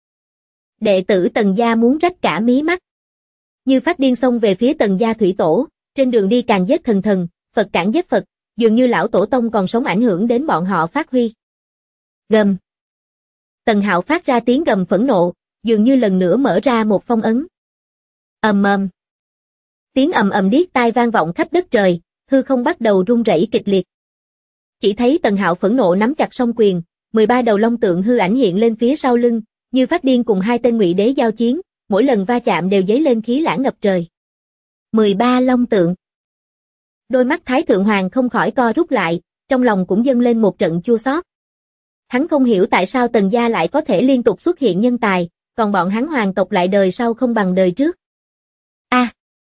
Đệ tử Tần gia muốn rách cả mí mắt. Như phát điên xông về phía Tần gia thủy tổ, trên đường đi càng giết thần thần, Phật cản giết Phật, dường như lão tổ tông còn sống ảnh hưởng đến bọn họ phát huy. Gầm. Tần Hạo phát ra tiếng gầm phẫn nộ, dường như lần nữa mở ra một phong ấn. Ầm ầm. Tiếng ầm ầm điếc tai vang vọng khắp đất trời, hư không bắt đầu rung rẩy kịch liệt. Chỉ thấy Tần Hạo phẫn nộ nắm chặt song quyền, 13 đầu long tượng hư ảnh hiện lên phía sau lưng, như phát điên cùng hai tên Ngụy Đế giao chiến, mỗi lần va chạm đều dấy lên khí lãng ngập trời. 13 long tượng. Đôi mắt Thái Thượng Hoàng không khỏi co rút lại, trong lòng cũng dâng lên một trận chua xót. Hắn không hiểu tại sao Tần gia lại có thể liên tục xuất hiện nhân tài, còn bọn hắn hoàng tộc lại đời sau không bằng đời trước.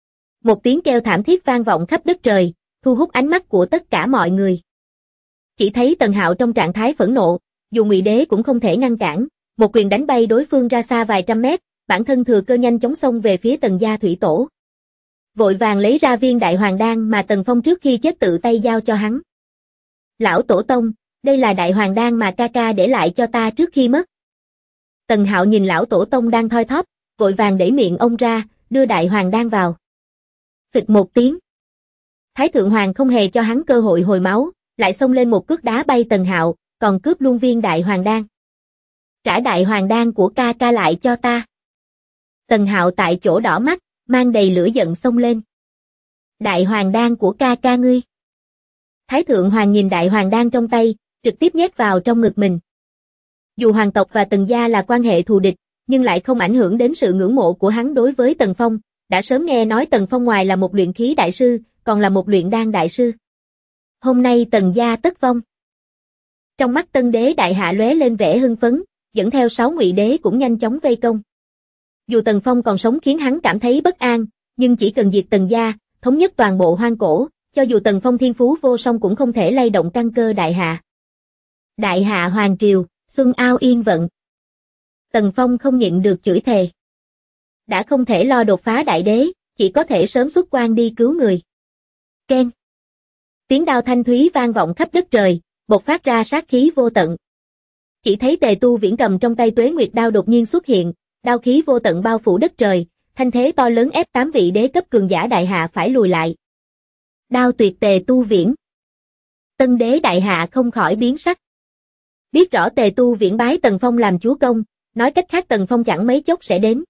Một tiếng kêu thảm thiết vang vọng khắp đất trời, thu hút ánh mắt của tất cả mọi người. Chỉ thấy Tần Hạo trong trạng thái phẫn nộ, dù Ngụy Đế cũng không thể ngăn cản, một quyền đánh bay đối phương ra xa vài trăm mét, bản thân thừa cơ nhanh chóng xông về phía Tần gia thủy tổ. Vội vàng lấy ra viên đại hoàng đan mà Tần Phong trước khi chết tự tay giao cho hắn. Lão tổ tông, đây là đại hoàng đan mà ca ca để lại cho ta trước khi mất. Tần Hạo nhìn lão tổ tông đang thoi thóp, vội vàng đẩy miệng ông ra, đưa đại hoàng đan vào. Phịch một tiếng. Thái thượng hoàng không hề cho hắn cơ hội hồi máu, lại xông lên một cước đá bay Tần Hạo, còn cướp luôn viên đại hoàng đan. Trả đại hoàng đan của ca ca lại cho ta. Tần Hạo tại chỗ đỏ mắt, mang đầy lửa giận xông lên. Đại hoàng đan của ca ca ngươi. Thái thượng hoàng nhìn đại hoàng đan trong tay, trực tiếp nhét vào trong ngực mình. Dù hoàng tộc và Tần gia là quan hệ thù địch, nhưng lại không ảnh hưởng đến sự ngưỡng mộ của hắn đối với Tần Phong, đã sớm nghe nói Tần Phong ngoài là một luyện khí đại sư, còn là một luyện đan đại sư. Hôm nay Tần gia tất vong. Trong mắt Tân đế đại hạ lóe lên vẻ hưng phấn, dẫn theo 6 Ngụy đế cũng nhanh chóng vây công. Dù Tần Phong còn sống khiến hắn cảm thấy bất an, nhưng chỉ cần diệt Tần gia, thống nhất toàn bộ hoang cổ, cho dù Tần Phong thiên phú vô song cũng không thể lay động căn cơ đại hạ. Đại hạ hoàng triều, xuân ao yên vận. Tần Phong không nhịn được chửi thề. Đã không thể lo đột phá đại đế, chỉ có thể sớm xuất quan đi cứu người. Keng. Tiếng đao thanh thúy vang vọng khắp đất trời, bộc phát ra sát khí vô tận. Chỉ thấy Tề Tu Viễn cầm trong tay Tuế Nguyệt đao đột nhiên xuất hiện, đao khí vô tận bao phủ đất trời, thanh thế to lớn ép 8 vị đế cấp cường giả đại hạ phải lùi lại. Đao tuyệt Tề Tu Viễn. Tân đế đại hạ không khỏi biến sắc. Biết rõ Tề Tu Viễn bái Tần Phong làm chúa công, nói cách khác Tần Phong chẳng mấy chốc sẽ đến.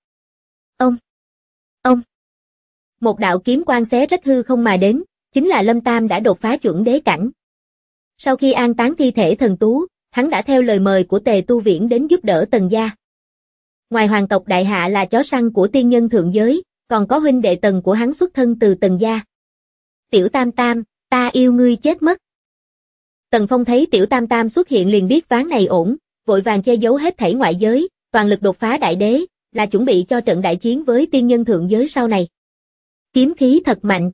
Ông. Một đạo kiếm quang xé rách hư không mà đến, chính là Lâm Tam đã đột phá chuẩn đế cảnh. Sau khi an táng thi thể thần tú, hắn đã theo lời mời của Tề Tu Viễn đến giúp đỡ Tần gia. Ngoài hoàng tộc đại hạ là chó săn của tiên nhân thượng giới, còn có huynh đệ Tần của hắn xuất thân từ Tần gia. Tiểu Tam Tam, ta yêu ngươi chết mất. Tần Phong thấy Tiểu Tam Tam xuất hiện liền biết ván này ổn, vội vàng che giấu hết thảy ngoại giới, toàn lực đột phá đại đế, là chuẩn bị cho trận đại chiến với tiên nhân thượng giới sau này. Kiếm khí thật mạnh.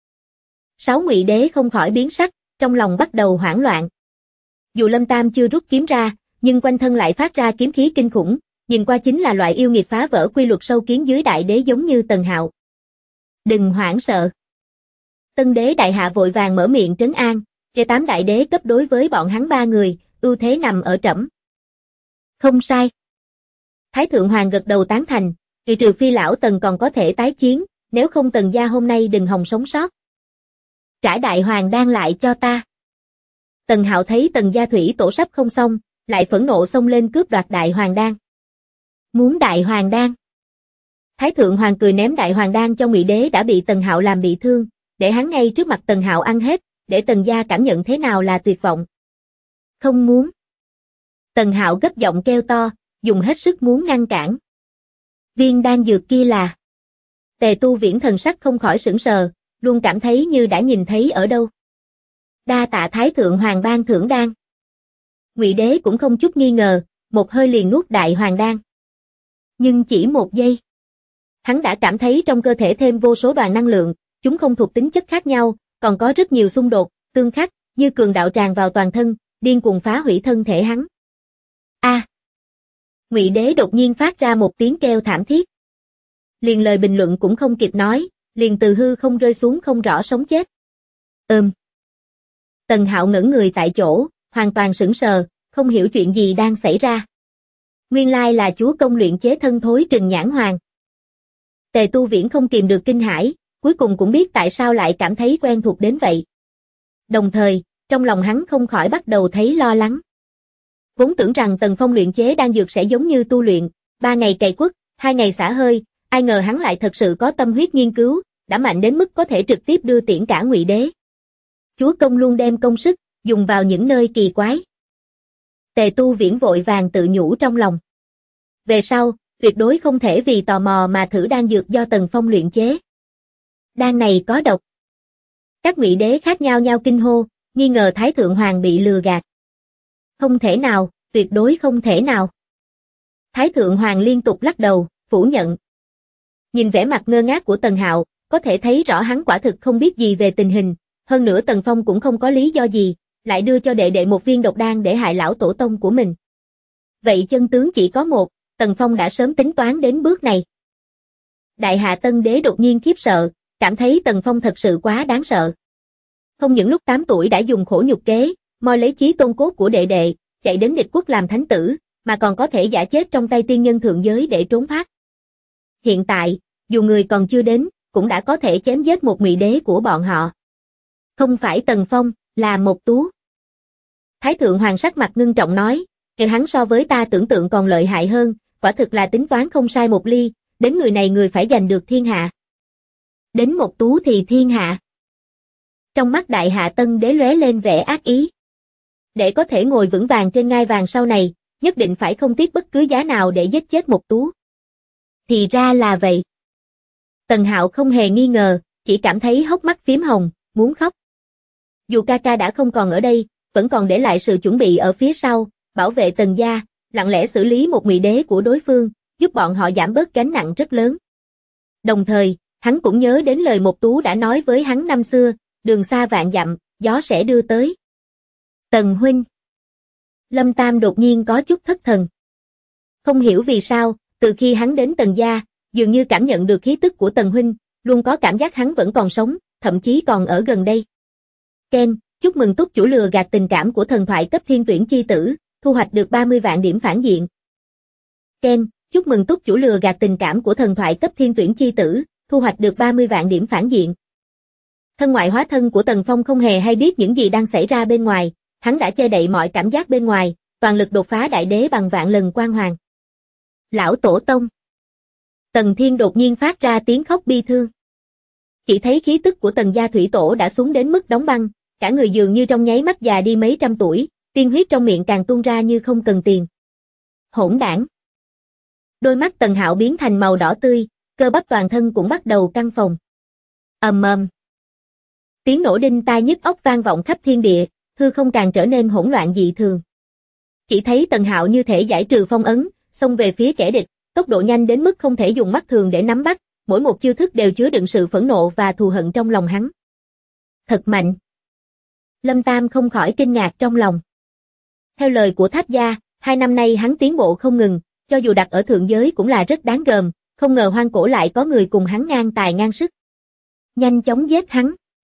6 Ngụy đế không khỏi biến sắc, trong lòng bắt đầu hoảng loạn. Dù Lâm Tam chưa rút kiếm ra, nhưng quanh thân lại phát ra kiếm khí kinh khủng, nhìn qua chính là loại yêu nghiệt phá vỡ quy luật sâu kiến dưới đại đế giống như Tần Hạo. Đừng hoảng sợ. Tân đế đại hạ vội vàng mở miệng trấn an, kể 8 đại đế cấp đối với bọn hắn 3 người, ưu thế nằm ở trẫm. Không sai. Thái thượng hoàng gật đầu tán thành, trừ phi lão Tần còn có thể tái chiến, nếu không Tần gia hôm nay đừng hòng sống sót. Trả đại hoàng đan lại cho ta. Tần Hạo thấy Tần gia thủy tổ sắp không xong, lại phẫn nộ xông lên cướp đoạt đại hoàng đan. Muốn đại hoàng đan. Thái thượng hoàng cười ném đại hoàng đan cho Ngụy đế đã bị Tần Hạo làm bị thương, để hắn ngay trước mặt Tần Hạo ăn hết, để Tần gia cảm nhận thế nào là tuyệt vọng. Không muốn. Tần Hạo gấp giọng kêu to, dùng hết sức muốn ngăn cản. Viên đan dược kia là... Tề Tu Viễn thần sắc không khỏi sửng sờ, luôn cảm thấy như đã nhìn thấy ở đâu. Đa tạ Thái thượng hoàng ban thưởng đan. Ngụy đế cũng không chút nghi ngờ, một hơi liền nuốt đại hoàng đan. Nhưng chỉ một giây. Hắn đã cảm thấy trong cơ thể thêm vô số đoàn năng lượng, chúng không thuộc tính chất khác nhau, còn có rất nhiều xung đột, tương khắc, như cường đạo tràn vào toàn thân, điên cuồng phá hủy thân thể hắn. A! Ngụy đế đột nhiên phát ra một tiếng kêu thảm thiết. Liền lời bình luận cũng không kịp nói, liền từ hư không rơi xuống không rõ sống chết. Tần Hạo ngẩn người tại chỗ, hoàn toàn sững sờ, không hiểu chuyện gì đang xảy ra. Nguyên lai là chúa công luyện chế thân thối Trình Nhãn Hoàng. Tề Tu Viễn không kìm được kinh hãi, cuối cùng cũng biết tại sao lại cảm thấy quen thuộc đến vậy. Đồng thời, trong lòng hắn không khỏi bắt đầu thấy lo lắng. Vốn tưởng rằng Tần Phong luyện chế đan dược sẽ giống như tu luyện, 3 ngày cày quất, 2 ngày xả hơi, ai ngờ hắn lại thật sự có tâm huyết nghiên cứu, đã mạnh đến mức có thể trực tiếp đưa tiễn cả Ngụy đế. Chúa công luôn đem công sức dùng vào những nơi kỳ quái. Tề Tu Viễn vội vàng tự nhủ trong lòng. Về sau, tuyệt đối không thể vì tò mò mà thử đan dược do Tần Phong luyện chế. Đan này có độc. Các Ngụy đế khác nhau nhau kinh hô, nghi ngờ Thái thượng hoàng bị lừa gạt. Không thể nào, tuyệt đối không thể nào. Thái thượng hoàng liên tục lắc đầu, phủ nhận. Nhìn vẻ mặt ngơ ngác của Tần Hạo, có thể thấy rõ hắn quả thực không biết gì về tình hình, hơn nữa Tần Phong cũng không có lý do gì, lại đưa cho đệ đệ một viên độc đan để hại lão tổ tông của mình. Vậy chân tướng chỉ có một, Tần Phong đã sớm tính toán đến bước này. Đại Hạ Tân Đế đột nhiên khiếp sợ, cảm thấy Tần Phong thật sự quá đáng sợ. Không những lúc 8 tuổi đã dùng khổ nhục kế, moi lấy chí tôn cốt của đệ đệ, chạy đến địch quốc làm thánh tử, mà còn có thể giả chết trong tay tiên nhân thượng giới để trốn thoát. Hiện tại, dù người còn chưa đến, cũng đã có thể chém giết một ngụy đế của bọn họ. Không phải Tần Phong, là Mộc Tú. Thái thượng hoàng sắc mặt ngưng trọng nói, kìa hắn so với ta tưởng tượng còn lợi hại hơn, quả thực là tính toán không sai một ly, đến người này người phải giành được thiên hạ. Đến Mộc Tú thì thiên hạ. Trong mắt Đại Hạ Tân Đế lóe lên vẻ ác ý. Để có thể ngồi vững vàng trên ngai vàng sau này, nhất định phải không tiếc bất cứ giá nào để giết chết Mộc Tú. Thì ra là vậy. Tần Hạo không hề nghi ngờ, chỉ cảm thấy hốc mắt phím hồng, muốn khóc. Dù ca ca đã không còn ở đây, vẫn còn để lại sự chuẩn bị ở phía sau, bảo vệ Tần gia, lặng lẽ xử lý một ngụy đế của đối phương, giúp bọn họ giảm bớt gánh nặng rất lớn. Đồng thời, hắn cũng nhớ đến lời Mộc Tú đã nói với hắn năm xưa, đường xa vạn dặm, gió sẽ đưa tới. Tần huynh. Lâm Tam đột nhiên có chút thất thần. Không hiểu vì sao, từ khi hắn đến Tần gia, dường như cảm nhận được khí tức của Tần huynh, luôn có cảm giác hắn vẫn còn sống, thậm chí còn ở gần đây. Ken, chúc mừng túc chủ lừa gạt tình cảm của thần thoại cấp thiên tuyển chi tử, thu hoạch được 30 vạn điểm phản diện. Ken, chúc mừng túc chủ lừa gạt tình cảm của thần thoại cấp thiên tuyển chi tử, thu hoạch được 30 vạn điểm phản diện. Thân ngoại hóa thân của Tần Phong không hề hay biết những gì đang xảy ra bên ngoài, hắn đã che đậy mọi cảm giác bên ngoài, toàn lực đột phá đại đế bằng vạn lần quan hoàng. Lão tổ tông. Tần Thiên đột nhiên phát ra tiếng khóc bi thương. Chỉ thấy khí tức của Tần gia thủy tổ đã xuống đến mức đóng băng, cả người dường như trong nháy mắt già đi mấy trăm tuổi, tiên huyết trong miệng càng tuôn ra như không cần tiền. Hỗn đảng. Đôi mắt Tần Hạo biến thành màu đỏ tươi, cơ bắp toàn thân cũng bắt đầu căng phồng. Ầm ầm. Tiếng nổ đinh tai nhức óc vang vọng khắp thiên địa, hư không càng trở nên hỗn loạn dị thường. Chỉ thấy Tần Hạo như thể giải trừ phong ấn, xông về phía kẻ địch, tốc độ nhanh đến mức không thể dùng mắt thường để nắm bắt, mỗi một chiêu thức đều chứa đựng sự phẫn nộ và thù hận trong lòng hắn. Thật mạnh. Lâm Tam không khỏi kinh ngạc trong lòng. Theo lời của Tháp gia, 2 năm nay hắn tiến bộ không ngừng, cho dù đặt ở thượng giới cũng là rất đáng gờm, không ngờ hoang cổ lại có người cùng hắn ngang tài ngang sức. Nhanh chóng giết hắn.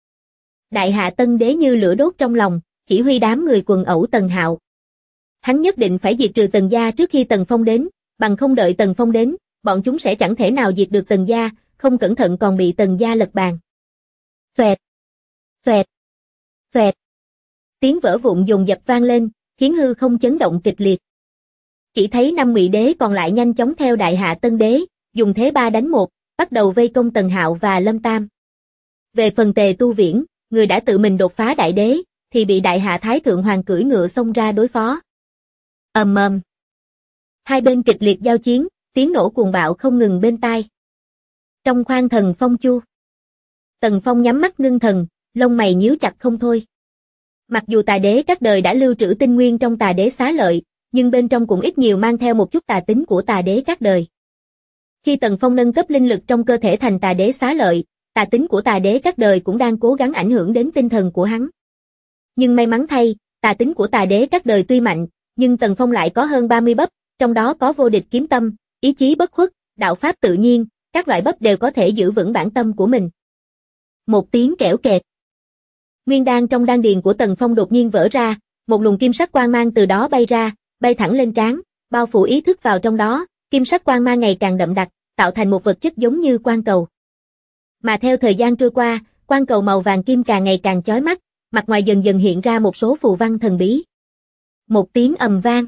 Đại Hạ Tân Đế như lửa đốt trong lòng, chỉ huy đám người quần ẩu Tần Hạo. Hắn nhất định phải diệt trừ Tần gia trước khi Tần Phong đến, bằng không đợi Tần Phong đến, bọn chúng sẽ chẳng thể nào diệt được Tần gia, không cẩn thận còn bị Tần gia lật bàn. Xoẹt, xoẹt, xoẹt. Tiếng vỡ vụn dồn dập vang lên, khiến hư không chấn động kịch liệt. Chỉ thấy 5 ngụy đế còn lại nhanh chóng theo Đại Hạ Tân Đế, dùng thế 3 đánh 1, bắt đầu vây công Tần Hạo và Lâm Tam. Về phần Tề Tu Viễn, người đã tự mình đột phá đại đế, thì bị Đại Hạ Thái Thượng Hoàng cưỡi ngựa xông ra đối phó. Ầm ầm. Hai bên kịch liệt giao chiến, tiếng nổ cuồng bạo không ngừng bên tai. Trong khoang thần phong chu, Tần Phong nhắm mắt ngưng thần, lông mày nhíu chặt không thôi. Mặc dù tà đế các đời đã lưu trữ tinh nguyên trong tà đế xá lợi, nhưng bên trong cũng ít nhiều mang theo một chút tà tính của tà đế các đời. Khi Tần Phong nâng cấp linh lực trong cơ thể thành tà đế xá lợi, tà tính của tà đế các đời cũng đang cố gắng ảnh hưởng đến tinh thần của hắn. Nhưng may mắn thay, tà tính của tà đế các đời tuy mạnh, nhưng Tần Phong lại có hơn 30 bắp, trong đó có vô địch kiếm tâm, ý chí bất khuất, đạo pháp tự nhiên, các loại bắp đều có thể giữ vững bản tâm của mình. Một tiếng kẽo kẹt. Nguyên đan trong đan điền của Tần Phong đột nhiên vỡ ra, một luồng kim sắc quang mang từ đó bay ra, bay thẳng lên trán, bao phủ ý thức vào trong đó, kim sắc quang mang ngày càng đậm đặc, tạo thành một vật chất giống như quang cầu. Mà theo thời gian trôi qua, quang cầu màu vàng kim càng ngày càng chói mắt, mặt ngoài dần dần hiện ra một số phù văn thần bí. Một tiếng ầm vang.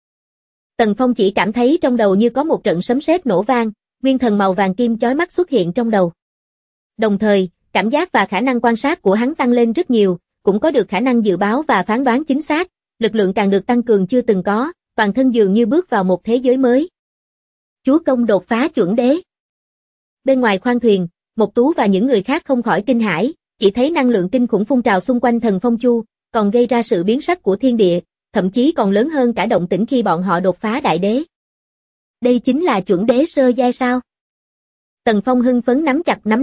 Tần Phong chỉ cảm thấy trong đầu như có một trận sấm sét nổ vang, nguyên thần màu vàng kim chói mắt xuất hiện trong đầu. Đồng thời, cảm giác và khả năng quan sát của hắn tăng lên rất nhiều, cũng có được khả năng dự báo và phán đoán chính xác, lực lượng càng được tăng cường chưa từng có, toàn thân dường như bước vào một thế giới mới. Chúa công đột phá chuẩn đế. Bên ngoài khoang thuyền, Mộc Tú và những người khác không khỏi kinh hãi, chỉ thấy năng lượng kinh khủng phun trào xung quanh thần phong chu, còn gây ra sự biến sắc của thiên địa, thậm chí còn lớn hơn cả động tĩnh khi bọn họ đột phá đại đế. Đây chính là chuẩn đế sơ giai sao? Tần Phong hưng phấn nắm chặt nắm đấm,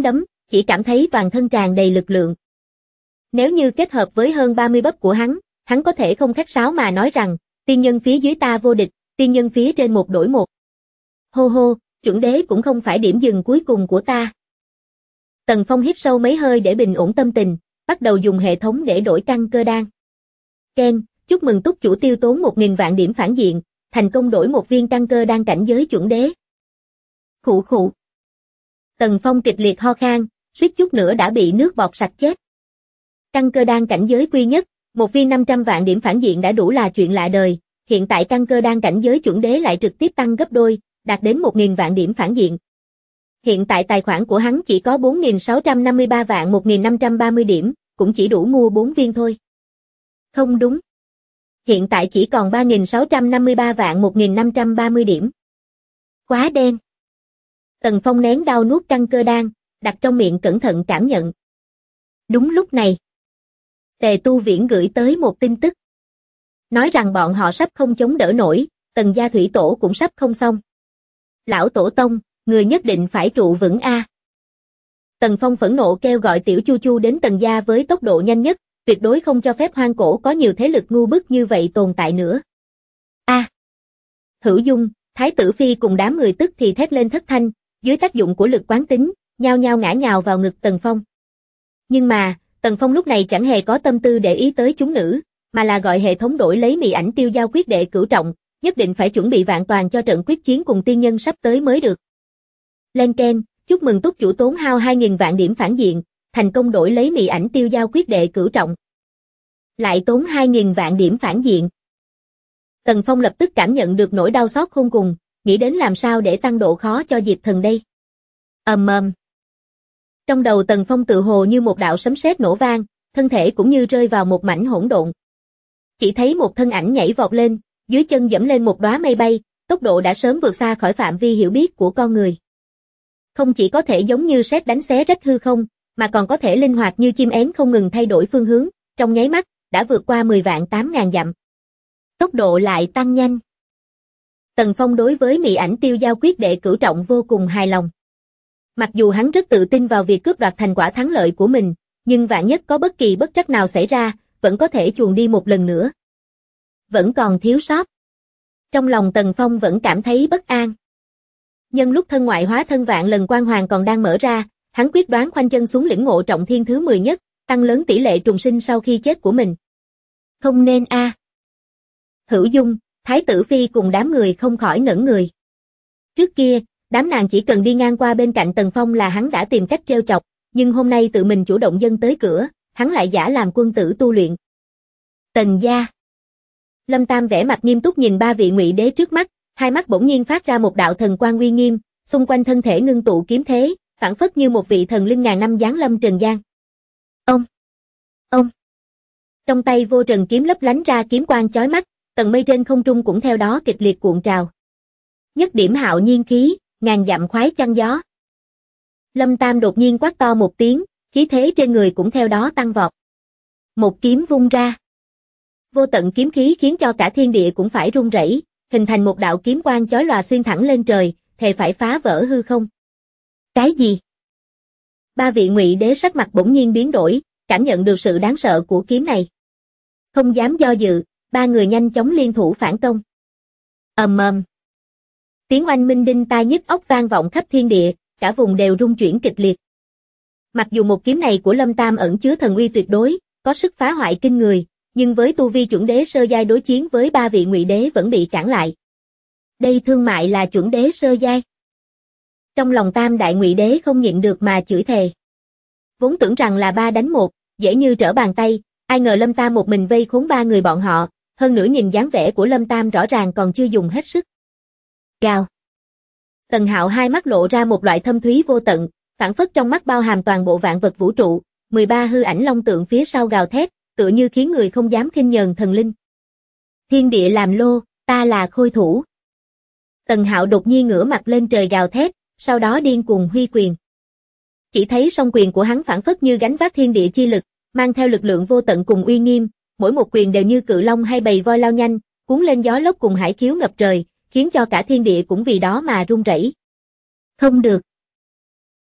chỉ cảm thấy toàn thân tràn đầy lực lượng. Nếu như kết hợp với hơn 30 bắp của hắn có thể không khách sáo mà nói rằng, tiên nhân phía dưới ta vô địch, tiên nhân phía trên một đổi một. Hô hô, chuẩn đế cũng không phải điểm dừng cuối cùng của ta. Tần Phong hít sâu mấy hơi để bình ổn tâm tình, bắt đầu dùng hệ thống để đổi căn cơ đan. Ken, chúc mừng túc chủ tiêu tốn 1000 vạn điểm phản diện, thành công đổi một viên căn cơ đan cảnh giới chuẩn đế. Khụ khụ. Tần Phong kịch liệt ho khan, suýt chút nữa đã bị nước bọt sặc chết. Căn cơ đan cảnh giới quy nhất, một viên 500 vạn điểm phản diện đã đủ là chuyện lạ đời, hiện tại căn cơ đan cảnh giới chuẩn đế lại trực tiếp tăng gấp đôi, đạt đến 1000 vạn điểm phản diện. Hiện tại tài khoản của hắn chỉ có 4653 vạn 1530 điểm, cũng chỉ đủ mua 4 viên thôi. Không đúng. Hiện tại chỉ còn 3653 vạn 1530 điểm. Quá đen. Tần Phong nén đau nuốt căn cơ đan, đặt trong miệng cẩn thận cảm nhận. Đúng lúc này, Tề Tu Viễn gửi tới một tin tức. Nói rằng bọn họ sắp không chống đỡ nổi, Tần gia thủy tổ cũng sắp không xong. Lão tổ tông, người nhất định phải trụ vững a. Tần Phong phẫn nộ kêu gọi Tiểu Chu Chu đến Tần gia với tốc độ nhanh nhất, tuyệt đối không cho phép hoang cổ có nhiều thế lực ngu bức như vậy tồn tại nữa. A. Hữu Dung, Thái tử Phi cùng đám người tức thì thét lên thất thanh, dưới tác dụng của lực quán tính, nhao nhao ngã nhào vào ngực Tần Phong. Nhưng mà, Tần Phong lúc này chẳng hề có tâm tư để ý tới chúng nữ, mà là gọi hệ thống đổi lấy mị ảnh tiêu giao quyết đệ cửu trọng, nhất định phải chuẩn bị vạn toàn cho trận quyết chiến cùng tiên nhân sắp tới mới được. Lên Ken, chúc mừng túc chủ tốn hao 2000 vạn điểm phản diện, thành công đổi lấy mị ảnh tiêu giao quyết đệ cửu trọng. Lại tốn 2000 vạn điểm phản diện. Tần Phong lập tức cảm nhận được nỗi đau xót khôn cùng, nghĩ đến làm sao để tăng độ khó cho Diệp Thần đây. Trong đầu Tần Phong tự hồ như một đạo sấm sét nổ vang, thân thể cũng như rơi vào một mảnh hỗn độn. Chỉ thấy một thân ảnh nhảy vọt lên, dưới chân dẫm lên một đóa mây bay, tốc độ đã sớm vượt xa khỏi phạm vi hiểu biết của con người. Không chỉ có thể giống như sét đánh xé rách hư không, mà còn có thể linh hoạt như chim én không ngừng thay đổi phương hướng, trong nháy mắt, đã vượt qua 10 vạn 8.000 dặm. Tốc độ lại tăng nhanh. Tần Phong đối với mị ảnh tiêu giao quyết đệ cửu trọng vô cùng hài lòng. Mặc dù hắn rất tự tin vào việc cướp đoạt thành quả thắng lợi của mình, nhưng vạn nhất có bất kỳ bất trắc nào xảy ra, vẫn có thể chuồn đi một lần nữa. Vẫn còn thiếu sót. Trong lòng Tần Phong vẫn cảm thấy bất an. Nhân lúc thân ngoại hóa thân vạn lần quang hoàng còn đang mở ra, hắn quyết đoán khoanh chân xuống lĩnh ngộ trọng thiên thứ 10 nhất, tăng lớn tỷ lệ trùng sinh sau khi chết của mình. Không nên a. Hữu Dung, Thái tử Phi cùng đám người không khỏi ngẩn người. Trước kia, đám nàng chỉ cần đi ngang qua bên cạnh Tần Phong là hắn đã tìm cách trêu chọc, nhưng hôm nay tự mình chủ động dâng tới cửa, hắn lại giả làm quân tử tu luyện. Tần gia. Lâm Tam vẻ mặt nghiêm túc nhìn ba vị ngụy đế trước mắt, hai mắt bỗng nhiên phát ra một đạo thần quang uy nghiêm, xung quanh thân thể ngưng tụ kiếm thế, phảng phất như một vị thần linh ngàn năm giáng lâm trần gian. Ông. Trong tay vô trần kiếm lấp lánh ra kiếm quang chói mắt, tầng mây trên không trung cũng theo đó kịch liệt cuộn trào. Nhất điểm hạo nhiên khí, ngàn dặm khoái chăn gió. Lâm Tam đột nhiên quát to một tiếng, khí thế trên người cũng theo đó tăng vọt. Một kiếm vung ra. Vô tận kiếm khí khiến cho cả thiên địa cũng phải rung rẩy, hình thành một đạo kiếm quang chói lòa xuyên thẳng lên trời, thề phải phá vỡ hư không. Cái gì? Ba vị ngụy đế sắc mặt bỗng nhiên biến đổi, cảm nhận được sự đáng sợ của kiếm này. Không dám do dự, ba người nhanh chóng liên thủ phản công. Tiếng oanh minh đinh tai nhức óc vang vọng khắp thiên địa, cả vùng đều rung chuyển kịch liệt. Mặc dù một kiếm này của Lâm Tam ẩn chứa thần uy tuyệt đối, có sức phá hoại kinh người, nhưng với tu vi chuẩn đế sơ giai đối chiến với ba vị ngụy đế vẫn bị cản lại. Đây thương mại là chuẩn đế sơ giai. Trong lòng Tam đại ngụy đế không nhịn được mà chửi thề. Vốn tưởng rằng là 3 đánh 1, dễ như trở bàn tay, ai ngờ Lâm Tam một mình vây khốn ba người bọn họ, hơn nữa nhìn dáng vẻ của Lâm Tam rõ ràng còn chưa dùng hết sức. Gào. Tần Hạo hai mắt lộ ra một loại thâm thúy vô tận, phảng phất trong mắt bao hàm toàn bộ vạn vật vũ trụ, 13 hư ảnh long tượng phía sau gào thét, tựa như khiến người không dám khinh nhờn thần linh. Thiên địa làm lô, ta là khôi thủ. Tần Hạo đột nhiên ngửa mặt lên trời gào thét, sau đó điên cuồng huy quyền. Chỉ thấy song quyền của hắn phảng phất như gánh vác thiên địa chi lực, mang theo lực lượng vô tận cùng uy nghiêm, mỗi một quyền đều như cự long hay bầy voi lao nhanh, cuốn lên gió lốc cùng hải khiếu ngập trời, khiến cho cả thiên địa cũng vì đó mà rung rẩy. Không được.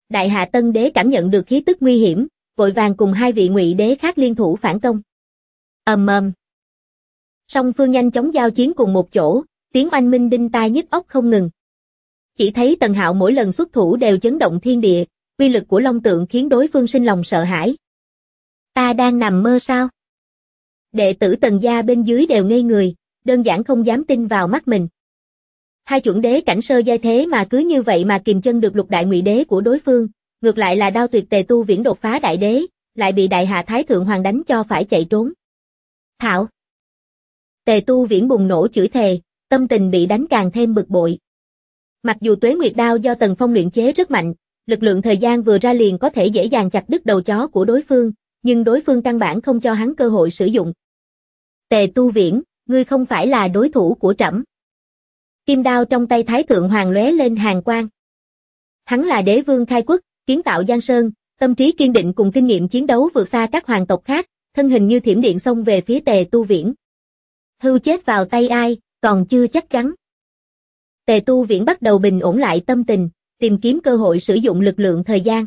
Đại Hạ Tân Đế cảm nhận được khí tức nguy hiểm, vội vàng cùng hai vị Ngụy Đế khác liên thủ phản công. Ầm. Song phương nhanh chóng giao chiến cùng một chỗ, tiếng oanh minh đinh tai nhức óc không ngừng. Chỉ thấy Tần Hạo mỗi lần xuất thủ đều chấn động thiên địa, uy lực của Long Tượng khiến đối phương sinh lòng sợ hãi. Ta đang nằm mơ sao? Đệ tử Tần gia bên dưới đều ngây người, đơn giản không dám tin vào mắt mình. Hai chuẩn đế cảnh sơ giai thế mà cứ như vậy mà kìm chân được lục đại Ngụy Đế của đối phương, ngược lại là Đao Tuyệt Tề Tu Viễn đột phá đại đế, lại bị Đại Hạ Thái Thượng Hoàng đánh cho phải chạy trốn. Thảo! Tề Tu Viễn bùng nổ chửi thề, tâm tình bị đánh càng thêm bực bội. Mặc dù Tuế Nguyệt Đao do Tần Phong luyện chế rất mạnh, lực lượng thời gian vừa ra liền có thể dễ dàng chặt đứt đầu chó của đối phương, nhưng đối phương căn bản không cho hắn cơ hội sử dụng. Tề Tu Viễn, ngươi không phải là đối thủ của trẫm. Kim đao trong tay Thái Thượng Hoàng lóe lên hàn quang. Hắn là đế vương khai quốc, kiến tạo Giang Sơn, tâm trí kiên định cùng kinh nghiệm chiến đấu vượt xa các hoàng tộc khác, thân hình như thiểm điện xông về phía Tề Tu Viễn. Hưu chết vào tay ai, còn chưa chắc chắn. Tề Tu Viễn bắt đầu bình ổn lại tâm tình, tìm kiếm cơ hội sử dụng lực lượng thời gian.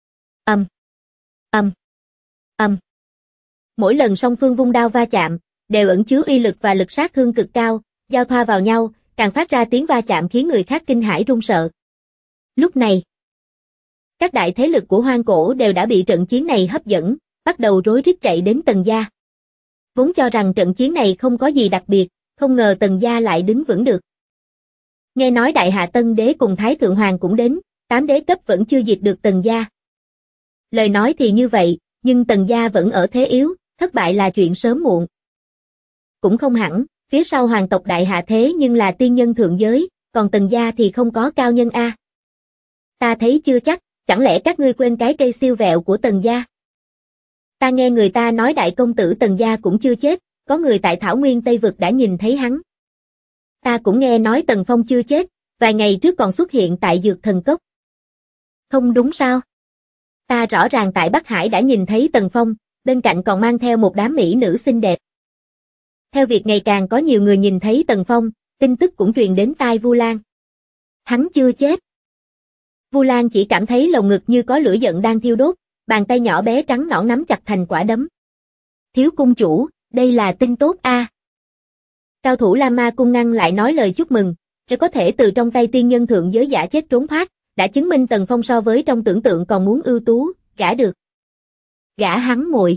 Mỗi lần song phương vung đao va chạm, đều ẩn chứa uy lực và lực sát thương cực cao, giao thoa vào nhau, càng phát ra tiếng va chạm khiến người khác kinh hãi run sợ. Lúc này, các đại thế lực của Hoang Cổ đều đã bị trận chiến này hấp dẫn, bắt đầu rối rít chạy đến Tần gia. Vốn cho rằng trận chiến này không có gì đặc biệt, không ngờ Tần gia lại đứng vững được. Nghe nói Đại Hạ Tân Đế cùng Thái Thượng Hoàng cũng đến, 8 đế cấp vẫn chưa diệt được Tần gia. Lời nói thì như vậy, nhưng Tần gia vẫn ở thế yếu, thất bại là chuyện sớm muộn. Cũng không hẳn, phía sau hoàng tộc Đại Hạ thế nhưng là tiên nhân thượng giới, còn Tần gia thì không có cao nhân a. Ta thấy chưa chắc, chẳng lẽ các ngươi quên cái cây siêu vẹo của Tần gia? Ta nghe người ta nói đại công tử Tần gia cũng chưa chết, có người tại Thảo Nguyên Tây Vực đã nhìn thấy hắn. Ta cũng nghe nói Tần Phong chưa chết, vài ngày trước còn xuất hiện tại Dược Thần Cốc. Không đúng sao? Ta rõ ràng tại Bắc Hải đã nhìn thấy Tần Phong, bên cạnh còn mang theo một đám mỹ nữ xinh đẹp. Theo việc ngày càng có nhiều người nhìn thấy Tần Phong, tin tức cũng truyền đến tai Vu Lan. Hắn chưa chết. Vu Lan chỉ cảm thấy lồng ngực như có lửa giận đang thiêu đốt, bàn tay nhỏ bé trắng nõn nắm chặt thành quả đấm. Thiếu cung chủ, đây là tin tốt a. Cao thủ La Ma cung ngăn lại nói lời chúc mừng, để có thể từ trong tay tiên nhân thượng giới giả chết trốn thoát, đã chứng minh Tần Phong so với trong tưởng tượng còn muốn ưu tú, gả được. Gả hắn muội.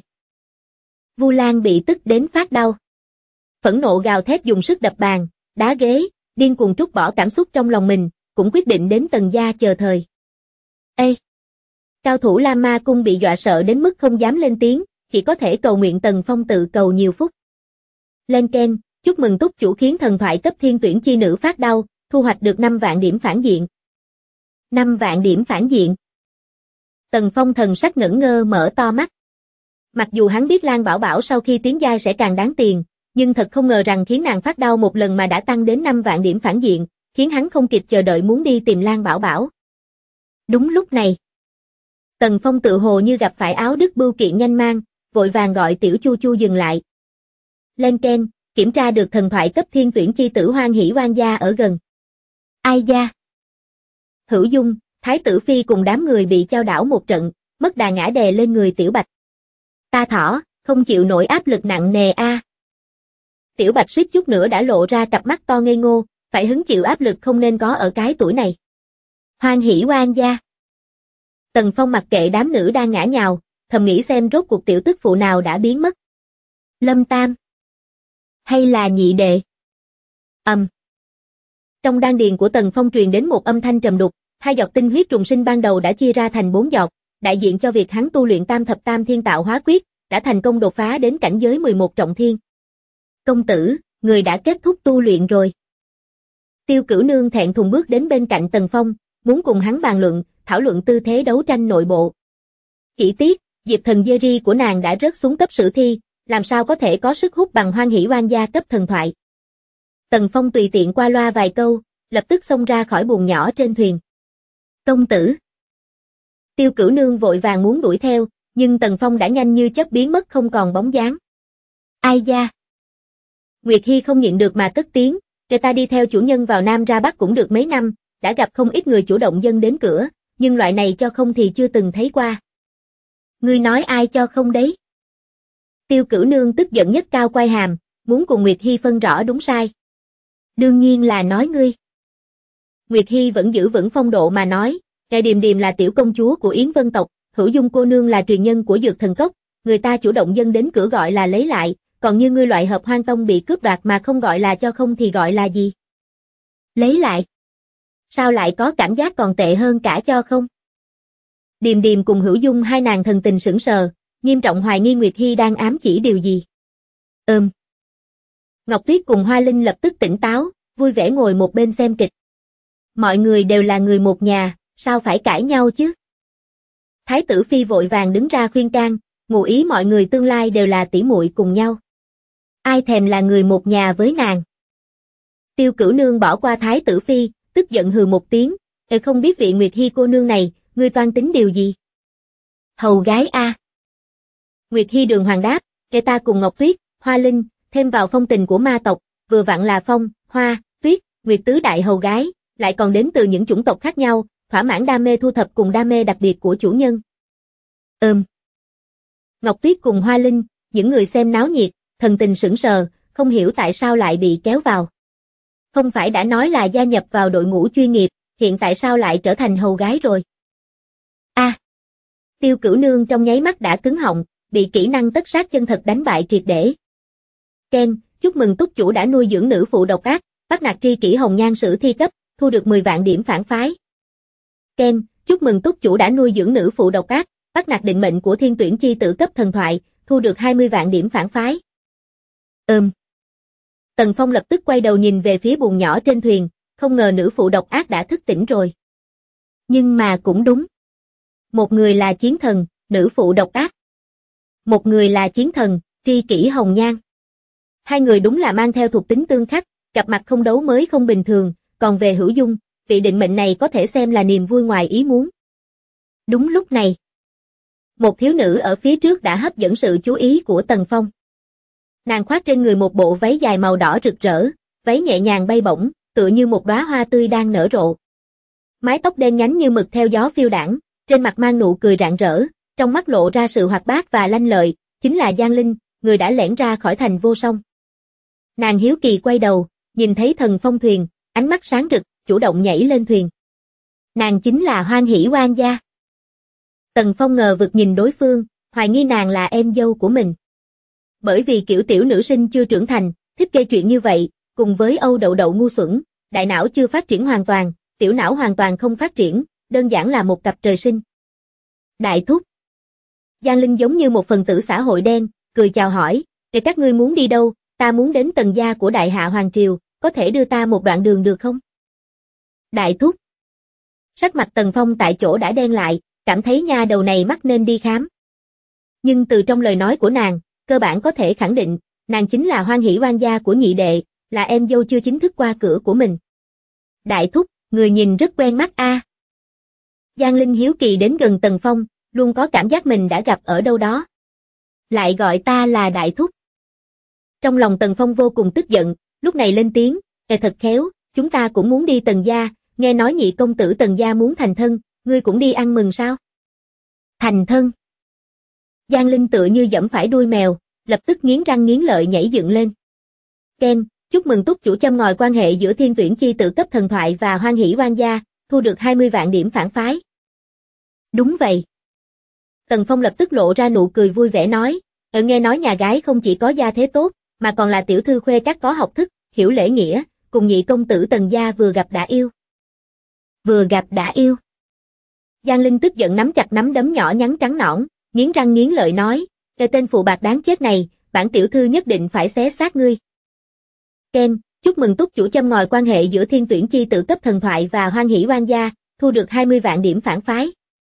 Vu Lan bị tức đến phát đau. Phẫn nộ gào thét dùng sức đập bàn, đá ghế, điên cuồng trút bỏ cảm xúc trong lòng mình, cũng quyết định đến Tần gia chờ thời. Ê! Cao thủ La Ma cung bị dọa sợ đến mức không dám lên tiếng, chỉ có thể cầu nguyện Tần Phong tự cầu nhiều phúc. Lên keng, chúc mừng túc chủ khiến thần thoại cấp thiên tuyển chi nữ phát đau, thu hoạch được 5 vạn điểm phản diện. 5 vạn điểm phản diện. Tần Phong thần sắc ngẩn ngơ mở to mắt. Mặc dù hắn biết Lan Bảo Bảo sau khi tiến giai sẽ càng đáng tiền, nhưng thật không ngờ rằng khiến nàng phát đau một lần mà đã tăng đến 5 vạn điểm phản diện, khiến hắn không kịp chờ đợi muốn đi tìm Lan Bảo Bảo. Đúng lúc này, Tần Phong tự hồ như gặp phải áo đứt bưu kiện nhanh mang, vội vàng gọi Tiểu Chu Chu dừng lại. Lên keng, kiểm tra được thần thoại cấp thiên tuyển chi tử Hoan Hỷ Oan gia ở gần. Ai gia? Hữu Dung, Thái tử phi cùng đám người bị chao đảo một trận, mất đà ngã đè lên người Tiểu Bạch. Ta thỏ, không chịu nổi áp lực nặng nề a. Tiểu Bạch suýt chút nữa đã lộ ra cặp mắt to ngây ngô, phải hứng chịu áp lực không nên có ở cái tuổi này. Hoan Hỷ Oan gia. Tần Phong mặc kệ đám nữ đang ngã nhào, thầm nghĩ xem rốt cuộc tiểu tức phụ nào đã biến mất. Lâm Tam. Hay là nhị đệ? Trong đan điền của Tần Phong truyền đến một âm thanh trầm đục, 2 giọt tinh huyết trùng sinh ban đầu đã chia ra thành 4 giọt, đại diện cho việc hắn tu luyện Tam Thập Tam Thiên Tạo Hóa Quyết, đã thành công đột phá đến cảnh giới 11 trọng thiên. Công tử, người đã kết thúc tu luyện rồi. Tiêu Cửu Nương thẹn thùng bước đến bên cạnh Tần Phong, muốn cùng hắn bàn luận, thảo luận tư thế đấu tranh nội bộ. Chỉ tiếc, Diệp Thần Jerry của nàng đã rớt xuống cấp sử thi, làm sao có thể có sức hút bằng Hoan Hỷ Oan gia cấp thần thoại. Tần Phong tùy tiện qua loa vài câu, lập tức xông ra khỏi buồng nhỏ trên thuyền. Công tử. Tiêu Cửu Nương vội vàng muốn đuổi theo, nhưng Tần Phong đã nhanh như chớp biến mất không còn bóng dáng. Ai gia? Nguyệt Hi không nhịn được mà cất tiếng, người ta đi theo chủ nhân vào Nam ra Bắc cũng được mấy năm, đã gặp không ít người chủ động dâng đến cửa, nhưng loại này cho không thì chưa từng thấy qua. Ngươi nói ai cho không đấy? Tiêu Cửu Nương tức giận nhất cao quai hàm, muốn cùng Nguyệt Hi phân rõ đúng sai. Đương nhiên là nói ngươi. Nguyệt Hi vẫn giữ vững phong độ mà nói, Ngài Điềm Điềm là tiểu công chúa của Yến Vân tộc, Hữu Dung cô nương là truyền nhân của Dược Thần Cốc, người ta chủ động dâng đến cửa gọi là lấy lại, còn như ngươi loại Hợp Hoan Tông bị cướp đoạt mà không gọi là cho không thì gọi là gì? Lấy lại. Sao lại có cảm giác còn tệ hơn cả cho không? Điềm Điềm cùng Hữu Dung hai nàng thần tình sững sờ, nghiêm trọng hoài nghi Nguyệt Hi đang ám chỉ điều gì. Ngọc Tuyết cùng Hoa Linh lập tức tỉnh táo, vui vẻ ngồi một bên xem kịch. Mọi người đều là người một nhà, sao phải cãi nhau chứ? Thái tử phi vội vàng đứng ra khuyên can, ngụ ý mọi người tương lai đều là tỷ muội cùng nhau. Ai thèm là người một nhà với nàng. Tiêu Cửu Nương bỏ qua Thái tử phi, tức giận hừ một tiếng, không biết vị Nguyệt Hi cô nương này, ngươi toan tính điều gì? Hầu gái a. Nguyệt Hi đường hoàng đáp, ta cùng Ngọc Tuyết, Hoa Linh, thêm vào phong tình của ma tộc, vừa vặn là Phong, Hoa, Tuyết, Nguyệt tứ đại hầu gái, lại còn đến từ những chủng tộc khác nhau, thỏa mãn đam mê thu thập cùng đam mê đặc biệt của chủ nhân. Ngọc Tuyết cùng Hoa Linh, những người xem náo nhiệt, thần tình sững sờ, không hiểu tại sao lại bị kéo vào. Không phải đã nói là gia nhập vào đội ngũ chuyên nghiệp, hiện tại sao lại trở thành hầu gái rồi? Tiêu Cửu Nương trong nháy mắt đã cứng họng, bị kỹ năng tất sát chân thật đánh bại triệt để. Ken, chúc mừng túc chủ đã nuôi dưỡng nữ phụ độc ác, bắt nạt tri kỷ hồng nhan sử thi cấp, thu được 10 vạn điểm phản phái. Ken, chúc mừng túc chủ đã nuôi dưỡng nữ phụ độc ác, bắt nạt định mệnh của thiên tuyển chi tử cấp thần thoại, thu được 20 vạn điểm phản phái. Tần Phong lập tức quay đầu nhìn về phía buồng nhỏ trên thuyền, không ngờ nữ phụ độc ác đã thức tỉnh rồi. Nhưng mà cũng đúng. Một người là chiến thần, nữ phụ độc ác. Một người là chiến thần, tri kỷ hồng nhan. Hai người đúng là mang theo thuộc tính tương khắc, gặp mặt không đấu mới không bình thường, còn về Hữu Dung, vị định mệnh này có thể xem là niềm vui ngoài ý muốn. Đúng lúc này, một thiếu nữ ở phía trước đã hấp dẫn sự chú ý của Tần Phong. Nàng khoác trên người một bộ váy dài màu đỏ rực rỡ, váy nhẹ nhàng bay bổng, tựa như một đóa hoa tươi đang nở rộ. Mái tóc đen nhánh như mực theo gió phiêu đãng, trên mặt mang nụ cười rạng rỡ, trong mắt lộ ra sự hoạt bát và lanh lợi, chính là Giang Linh, người đã lẻn ra khỏi thành vô song. Nàng hiếu kỳ quay đầu, nhìn thấy Thần Phong thuyền, ánh mắt sáng rực, chủ động nhảy lên thuyền. Nàng chính là Hoan Hỷ Oan gia. Tần Phong ngờ vực nhìn đối phương, hoài nghi nàng là em dâu của mình. Bởi vì kiểu tiểu nữ sinh chưa trưởng thành, thích gây chuyện như vậy, cùng với Âu Đậu Đậu ngu xuẩn, đại não chưa phát triển hoàn toàn, tiểu não hoàn toàn không phát triển, đơn giản là một cặp trời sinh. Đại thúc. Giang Linh giống như một phần tử xã hội đen, cười chào hỏi, các ngươi muốn đi đâu? Ta muốn đến Tần gia của Đại Hạ Hoàng Triều, có thể đưa ta một đoạn đường được không? Đại thúc. Sắc mặt Tần Phong tại chỗ đã đen lại, cảm thấy nha đầu này mắc nên đi khám. Nhưng từ trong lời nói của nàng, cơ bản có thể khẳng định, nàng chính là Hoan Hỷ Oan gia của nhị đệ, là em dâu chưa chính thức qua cửa của mình. Đại thúc, người nhìn rất quen mắt a. Giang Linh hiếu kỳ đến gần Tần Phong, luôn có cảm giác mình đã gặp ở đâu đó. Lại gọi ta là đại thúc. Trong lòng Tần Phong vô cùng tức giận, lúc này lên tiếng, thật khéo, chúng ta cũng muốn đi Tần gia, nghe nói nhị công tử Tần gia muốn thành thân, ngươi cũng đi ăn mừng sao? Thành thân. Giang Linh tựa như giẫm phải đuôi mèo, lập tức nghiến răng nghiến lợi nhảy dựng lên. Ken, chúc mừng túc chủ châm ngòi quan hệ giữa thiên tuyển chi tử cấp thần thoại và Hoan Hỷ Oan gia, thu được 20 vạn điểm phản phái. Đúng vậy. Tần Phong lập tức lộ ra nụ cười vui vẻ nói, nghe nói nhà gái không chỉ có gia thế tốt, mà còn là tiểu thư khuê các có học thức, hiểu lễ nghĩa, cùng nhị công tử Tần gia vừa gặp đã yêu. Vừa gặp đã yêu. Giang Linh tức giận nắm chặt nắm đấm nhỏ nhắn trắng nõn, nghiến răng nghiến lợi nói, tên phụ bạc đáng chết này, bản tiểu thư nhất định phải xé xác ngươi. Ken, chúc mừng túc chủ châm ngòi quan hệ giữa thiên tuyển chi tử cấp thần thoại và Hoan Hỷ Oan gia, thu được 20 vạn điểm phản phái.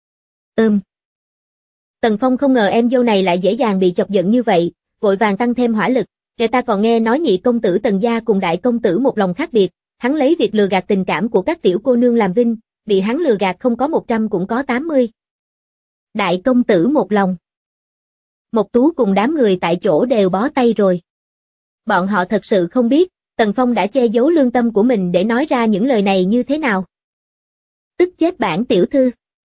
Tần Phong không ngờ em dâu này lại dễ dàng bị chọc giận như vậy, vội vàng tăng thêm hỏa lực, người ta còn nghe nói nhị công tử Tần gia cùng đại công tử một lòng khác biệt, hắn lấy việc lừa gạt tình cảm của các tiểu cô nương làm vinh, bị hắn lừa gạt không có 100 cũng có 80. Đại công tử một lòng. Mộc Tú cùng đám người tại chỗ đều bó tay rồi. Bọn họ thật sự không biết, Tần Phong đã che giấu lương tâm của mình để nói ra những lời này như thế nào. Tức chết bản tiểu thư.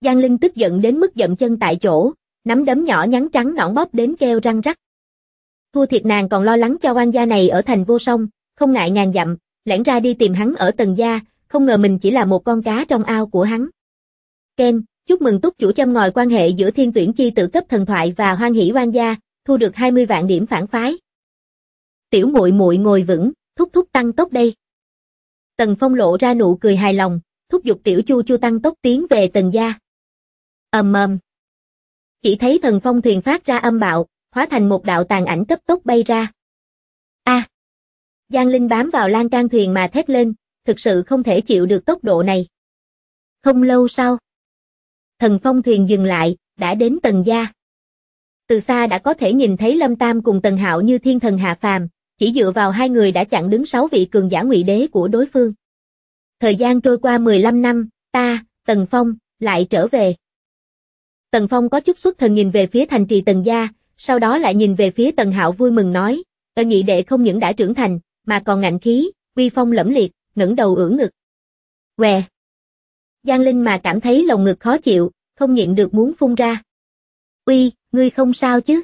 Giang Linh tức giận đến mức dậm chân tại chỗ, nắm đấm nhỏ nhắn trắng nõn bóp đến kêu răng rắc. Thua thiệt nàng còn lo lắng cho oan gia này ở thành vô song, không ngại ngàn dặm, lẻn ra đi tìm hắn ở Tần gia, không ngờ mình chỉ là một con cá trong ao của hắn. Ken, chúc mừng túc chủ châm ngòi quan hệ giữa Thiên Tuyển Chi Tử cấp thần thoại và Hoan Hỷ oan gia, thu được 20 vạn điểm phản phái. Tiểu muội muội ngồi vững, thúc thúc tăng tốc đây. Tần Phong lộ ra nụ cười hài lòng, thúc giục Tiểu Chu Chu tăng tốc tiến về Tần gia. Ầm. Chỉ thấy thần phong thuyền phát ra âm bạo, hóa thành một đạo tàn ảnh cấp tốc bay ra. A! Giang Linh bám vào lan can thuyền mà thét lên, thực sự không thể chịu được tốc độ này. Không lâu sau, thần phong thuyền dừng lại, đã đến Tần gia. Từ xa đã có thể nhìn thấy Lâm Tam cùng Tần Hạo như thiên thần hạ phàm, chỉ dựa vào hai người đã chặn đứng 6 vị cường giả ngụy đế của đối phương. Thời gian trôi qua 15 năm, Tần Phong, lại trở về. Tần Phong có chút xuất thần nhìn về phía thành trì Tần gia, sau đó lại nhìn về phía Tần Hạo vui mừng nói, nhị đệ không những đã trưởng thành, mà còn ngạnh khí, uy phong lẫm liệt, ngẩng đầu ưỡn ngực. Què! Giang Linh mà cảm thấy lồng ngực khó chịu, không nhịn được muốn phun ra. Uy, ngươi không sao chứ?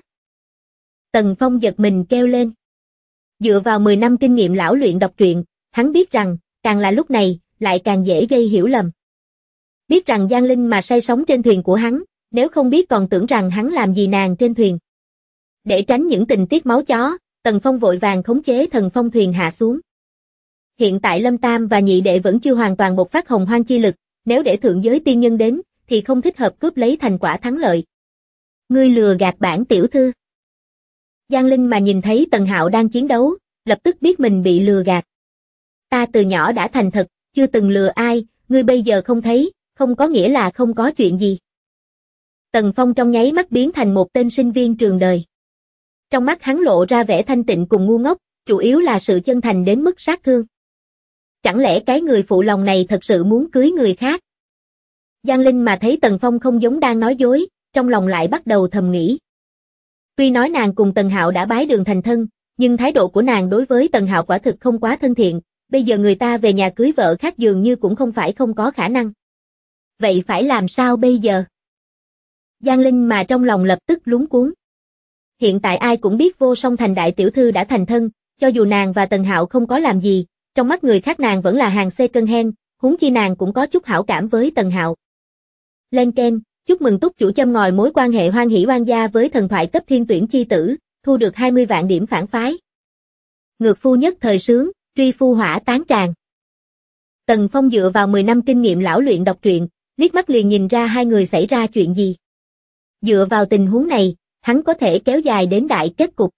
Tần Phong giật mình kêu lên. Dựa vào 10 năm kinh nghiệm lão luyện đọc truyện, hắn biết rằng, càng là lúc này, lại càng dễ gây hiểu lầm. Biết rằng Giang Linh mà say sóng trên thuyền của hắn, nếu không biết còn tưởng rằng hắn làm gì nàng trên thuyền. Để tránh những tình tiết máu chó, Tần Phong vội vàng khống chế thần phong thuyền hạ xuống. Hiện tại Lâm Tam và nhị đệ vẫn chưa hoàn toàn bộc phát hồng hoang chi lực, nếu để thượng giới tiên nhân đến, thì không thích hợp cướp lấy thành quả thắng lợi. Ngươi lừa gạt bản tiểu thư. Giang Linh mà nhìn thấy Tần Hạo đang chiến đấu, lập tức biết mình bị lừa gạt. Ta từ nhỏ đã thành thật, chưa từng lừa ai, ngươi bây giờ không thấy, không có nghĩa là không có chuyện gì. Tần Phong trong nháy mắt biến thành một tên sinh viên trường đời. Trong mắt hắn lộ ra vẻ thanh tịnh cùng ngu ngốc, chủ yếu là sự chân thành đến mức sát thương. Chẳng lẽ cái người phụ lòng này thật sự muốn cưới người khác? Giang Linh mà thấy Tần Phong không giống đang nói dối, trong lòng lại bắt đầu thầm nghĩ. Tuy nói nàng cùng Tần Hạo đã bái đường thành thân, nhưng thái độ của nàng đối với Tần Hạo quả thực không quá thân thiện, bây giờ người ta về nhà cưới vợ khác dường như cũng không phải không có khả năng. Vậy phải làm sao bây giờ? Giang Linh mà trong lòng lập tức lúng cuống. Hiện tại ai cũng biết Vô Song Thành đại tiểu thư đã thành thân, cho dù nàng và Tần Hạo không có làm gì, trong mắt người khác nàng vẫn là hàng xê cân hen, huống chi nàng cũng có chút hảo cảm với Tần Hạo. Lên Ken, chúc mừng túc chủ châm ngòi mối quan hệ Hoan Hỷ oan gia với thần thoại cấp Thiên Tuyển Chi Tử, thu được 20 vạn điểm phản phái. Ngược phu nhất thời sướng, truy phu hỏa tán tràn. Tần Phong dựa vào 10 năm kinh nghiệm lão luyện đọc truyện, liếc mắt liền nhìn ra hai người xảy ra chuyện gì. Dựa vào tình huống này, hắn có thể kéo dài đến đại kết cục.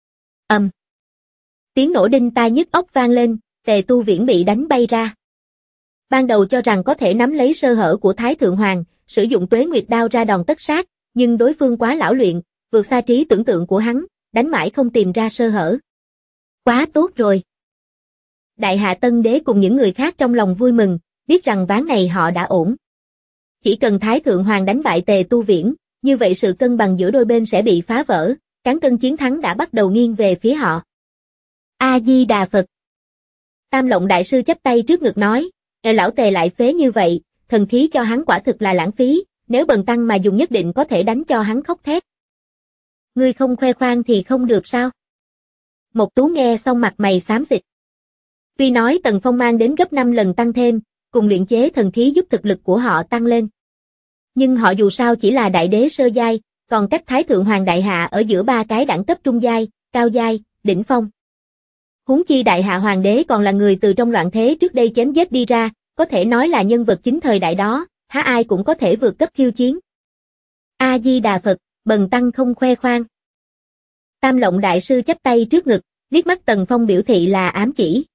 Tiếng nổ đinh tai nhức óc vang lên, Tề Tu Viễn bị đánh bay ra. Ban đầu cho rằng có thể nắm lấy sơ hở của Thái Thượng Hoàng, sử dụng Tuế Nguyệt đao ra đòn tất sát, nhưng đối phương quá lão luyện, vượt xa trí tưởng tượng của hắn, đánh mãi không tìm ra sơ hở. Quá tốt rồi. Đại Hạ Tân Đế cùng những người khác trong lòng vui mừng, biết rằng ván này họ đã ổn. Chỉ cần Thái Thượng Hoàng đánh bại Tề Tu Viễn, như vậy sự cân bằng giữa đôi bên sẽ bị phá vỡ, cán cân chiến thắng đã bắt đầu nghiêng về phía họ. A-di-đà Phật. Tam Lộng Đại Sư chắp tay trước ngực nói, lão Tề lại phế như vậy, thần khí cho hắn quả thực là lãng phí, nếu bần tăng mà dùng nhất định có thể đánh cho hắn khóc thét. Ngươi không khoe khoang thì không được sao? Mộc Tú nghe xong mặt mày xám xịt. Tuy nói Tần Phong mang đến gấp 5 lần tăng thêm, cùng luyện chế thần khí giúp thực lực của họ tăng lên. Nhưng họ dù sao chỉ là đại đế sơ giai, còn cách Thái Thượng Hoàng Đại Hạ ở giữa ba cái đẳng cấp trung giai, cao giai, đỉnh phong. Huống chi Đại Hạ Hoàng đế còn là người từ trong loạn thế trước đây chém giết đi ra, có thể nói là nhân vật chính thời đại đó, há ai cũng có thể vượt cấp khiêu chiến. A-di-đà Phật, bần tăng không khoe khoang. Tam Lộng Đại Sư chắp tay trước ngực, liếc mắt Tần Phong biểu thị là ám chỉ.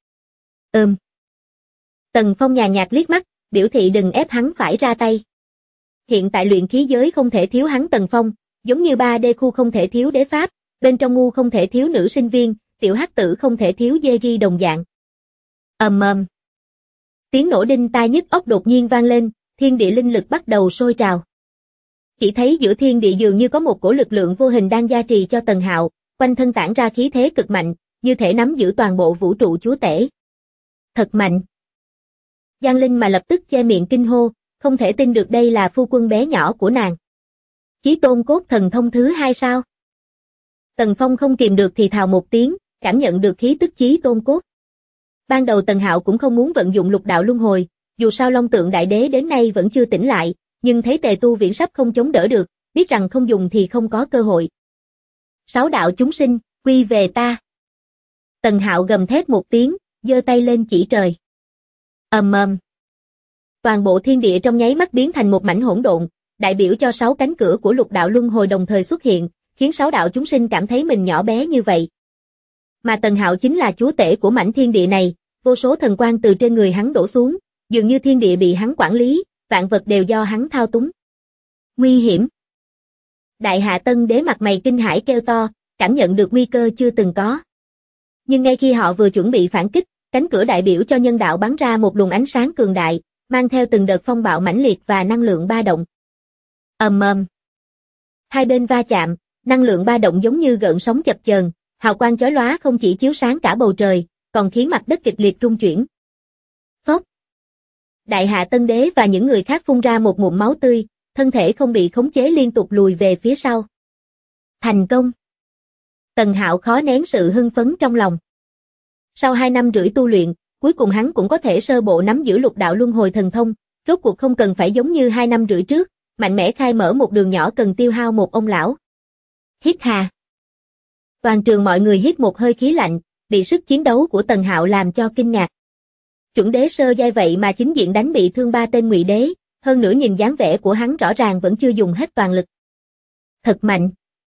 Tần Phong nhàn nhạt liếc mắt, biểu thị đừng ép hắn phải ra tay. Hiện tại luyện khí giới không thể thiếu hắn Tần Phong, giống như 3D khu không thể thiếu đế pháp, bên trong ngu không thể thiếu nữ sinh viên, tiểu hắc tử không thể thiếu dê ri đồng dạng. Tiếng nổ đinh tai nhức óc đột nhiên vang lên, thiên địa linh lực bắt đầu sôi trào. Chỉ thấy giữa thiên địa dường như có một cổ lực lượng vô hình đang gia trì cho Tần Hạo, quanh thân tản ra khí thế cực mạnh, như thể nắm giữ toàn bộ vũ trụ chúa tể. Thật mạnh. Giang Linh mà lập tức che miệng kinh hô, không thể tin được đây là phu quân bé nhỏ của nàng. Chí tôn cốt thần thông thứ 2 sao? Tần Phong không kìm được thì thào một tiếng, cảm nhận được khí tức chí tôn cốt. Ban đầu Tần Hạo cũng không muốn vận dụng lục đạo luân hồi, dù sao Long Tượng Đại Đế đến nay vẫn chưa tỉnh lại, nhưng thấy Tề Tu Viễn sắp không chống đỡ được, biết rằng không dùng thì không có cơ hội. 6 đạo chúng sinh, quy về ta. Tần Hạo gầm thét một tiếng, giơ tay lên chỉ trời. Ầm ầm. Toàn bộ thiên địa trong nháy mắt biến thành một mảnh hỗn độn, đại biểu cho 6 cánh cửa của lục đạo luân hồi đồng thời xuất hiện, khiến 6 đạo chúng sinh cảm thấy mình nhỏ bé như vậy. Mà Tần Hạo chính là chúa tể của mảnh thiên địa này, vô số thần quang từ trên người hắn đổ xuống, dường như thiên địa bị hắn quản lý, vạn vật đều do hắn thao túng. Nguy hiểm. Đại Hạ Tân Đế mặt mày kinh hãi kêu to, cảm nhận được nguy cơ chưa từng có. Nhưng ngay khi họ vừa chuẩn bị phản kích, cánh cửa đại biểu cho nhân đạo bắn ra một luồng ánh sáng cường đại, mang theo từng đợt phong bạo mãnh liệt và năng lượng ba động. Ầm ầm. Hai bên va chạm, năng lượng ba động giống như gợn sóng chập chờn, hào quang chói lóa không chỉ chiếu sáng cả bầu trời, còn khiến mặt đất kịch liệt rung chuyển. Phốc. Đại Hạ Tân Đế và những người khác phun ra một ngụm máu tươi, thân thể không bị khống chế liên tục lùi về phía sau. Thành công. Tần Hạo khó nén sự hưng phấn trong lòng. Sau 2 năm rưỡi tu luyện, cuối cùng hắn cũng có thể sơ bộ nắm giữ lục đạo luân hồi thần thông, rốt cuộc không cần phải giống như 2 năm rưỡi trước, mạnh mẽ khai mở một đường nhỏ cần tiêu hao một ông lão. Hít hà. Toàn trường mọi người hít một hơi khí lạnh, bị sức chiến đấu của Tần Hạo làm cho kinh ngạc. Chuẩn đế sơ giai vậy mà chính diện đánh bị thương 3 tên ngụy đế, hơn nữa nhìn dáng vẻ của hắn rõ ràng vẫn chưa dùng hết toàn lực. Thật mạnh.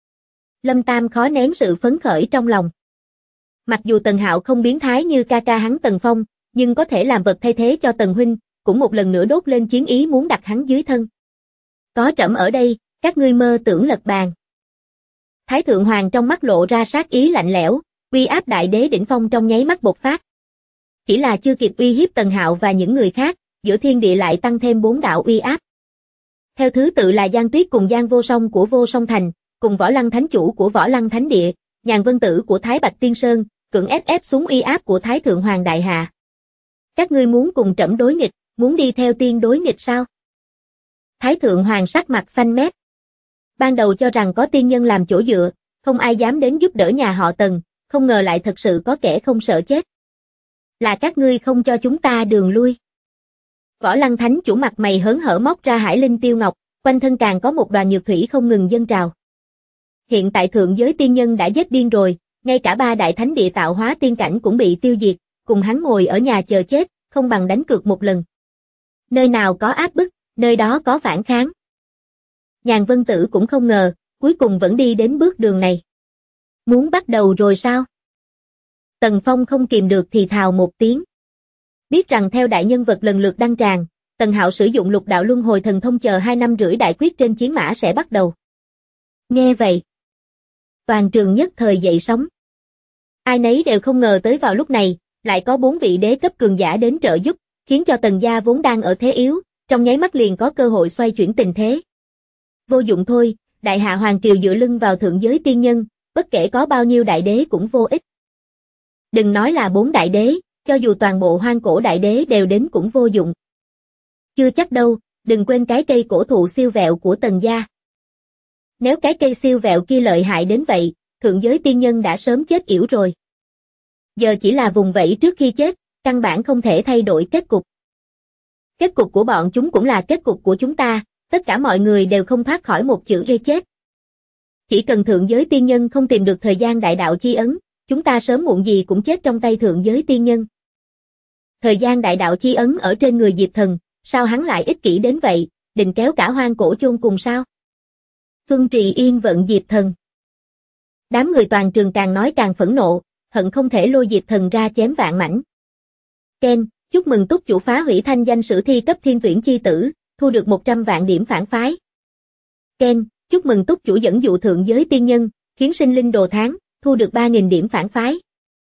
Lâm Tam khó nén sự phấn khởi trong lòng. Mặc dù Tần Hạo không biến thái như ca ca hắn Tần Phong, nhưng có thể làm vật thay thế cho Tần huynh, cũng một lần nữa đốt lên chiến ý muốn đặt hắn dưới thân. Có trẫm ở đây, các ngươi mơ tưởng lật bàn. Thái Thượng Hoàng trong mắt lộ ra sát ý lạnh lẽo, uy áp đại đế đỉnh phong trong nháy mắt bộc phát. Chỉ là chưa kịp uy hiếp Tần Hạo và những người khác, giữa thiên địa lại tăng thêm 4 đạo uy áp. Theo thứ tự là Giang Tuyết cùng Giang Vô Song của Vô Song Thành, cùng Võ Lăng Thánh Chủ của Võ Lăng Thánh Địa, Nhàn Vân Tử của Thái Bạch Tiên Sơn, cưỡng ép xuống uy áp của Thái Thượng Hoàng Đại Hạ. Các ngươi muốn cùng trẫm đối nghịch, muốn đi theo tiên đối nghịch sao? Thái Thượng Hoàng sắc mặt xanh mét. Ban đầu cho rằng có tiên nhân làm chỗ dựa, không ai dám đến giúp đỡ nhà họ Tần, không ngờ lại thật sự có kẻ không sợ chết. Là các ngươi không cho chúng ta đường lui. Võ Lăng Thánh Chủ mặt mày hớn hở móc ra Hải Linh Tiêu Ngọc, quanh thân càng có một đoàn nhược thủy không ngừng dâng trào. Hiện tại thượng giới tiên nhân đã giết điên rồi, ngay cả 3 đại thánh địa tạo hóa tiên cảnh cũng bị tiêu diệt, cùng hắn ngồi ở nhà chờ chết, không bằng đánh cược một lần. Nơi nào có áp bức, nơi đó có phản kháng. Nhàn Vân Tử cũng không ngờ, cuối cùng vẫn đi đến bước đường này. Muốn bắt đầu rồi sao? Tần Phong không kìm được thì thào một tiếng. Biết rằng theo đại nhân vật lần lượt đăng tràng, Tần Hạo sử dụng lục đạo luân hồi thần thông chờ 2 năm rưỡi đại quyết trên chiến mã sẽ bắt đầu. Nghe vậy, toàn trường nhất thời dậy sóng. Ai nấy đều không ngờ tới vào lúc này, lại có 4 vị đế cấp cường giả đến trợ giúp, khiến cho Tần gia vốn đang ở thế yếu, trong nháy mắt liền có cơ hội xoay chuyển tình thế. Vô dụng thôi, Đại Hạ Hoàng triều dựa lưng vào thượng giới tiên nhân, bất kể có bao nhiêu đại đế cũng vô ích. Đừng nói là 4 đại đế, cho dù toàn bộ hoang cổ đại đế đều đến cũng vô dụng. Chưa chắc đâu, đừng quên cái cây cổ thụ siêu vẹo của Tần gia. Nếu cái cây siêu vẹo kia lợi hại đến vậy, thượng giới tiên nhân đã sớm chết yểu rồi. Giờ chỉ là vùng vẫy trước khi chết, căn bản không thể thay đổi kết cục. Kết cục của bọn chúng cũng là kết cục của chúng ta, tất cả mọi người đều không thoát khỏi một chữ gây chết. Chỉ cần thượng giới tiên nhân không tìm được thời gian đại đạo chi ấn, chúng ta sớm muộn gì cũng chết trong tay thượng giới tiên nhân. Thời gian đại đạo chi ấn ở trên người Diệp Thần, sao hắn lại ích kỷ đến vậy, định kéo cả hoang cổ chôn cùng sao? Xuân Trì Yên vận Diệp Thần. Đám người toàn trường càng nói càng phẫn nộ, hận không thể lôi Diệp Thần ra chém vạn mảnh. Ken, chúc mừng túc chủ phá hủy thanh danh sử thi cấp thiên tuyển chi tử, thu được 100 vạn điểm phản phái. Ken, chúc mừng túc chủ dẫn dụ thượng giới tiên nhân, khiến sinh linh đồ tháng, thu được 3.000 điểm phản phái.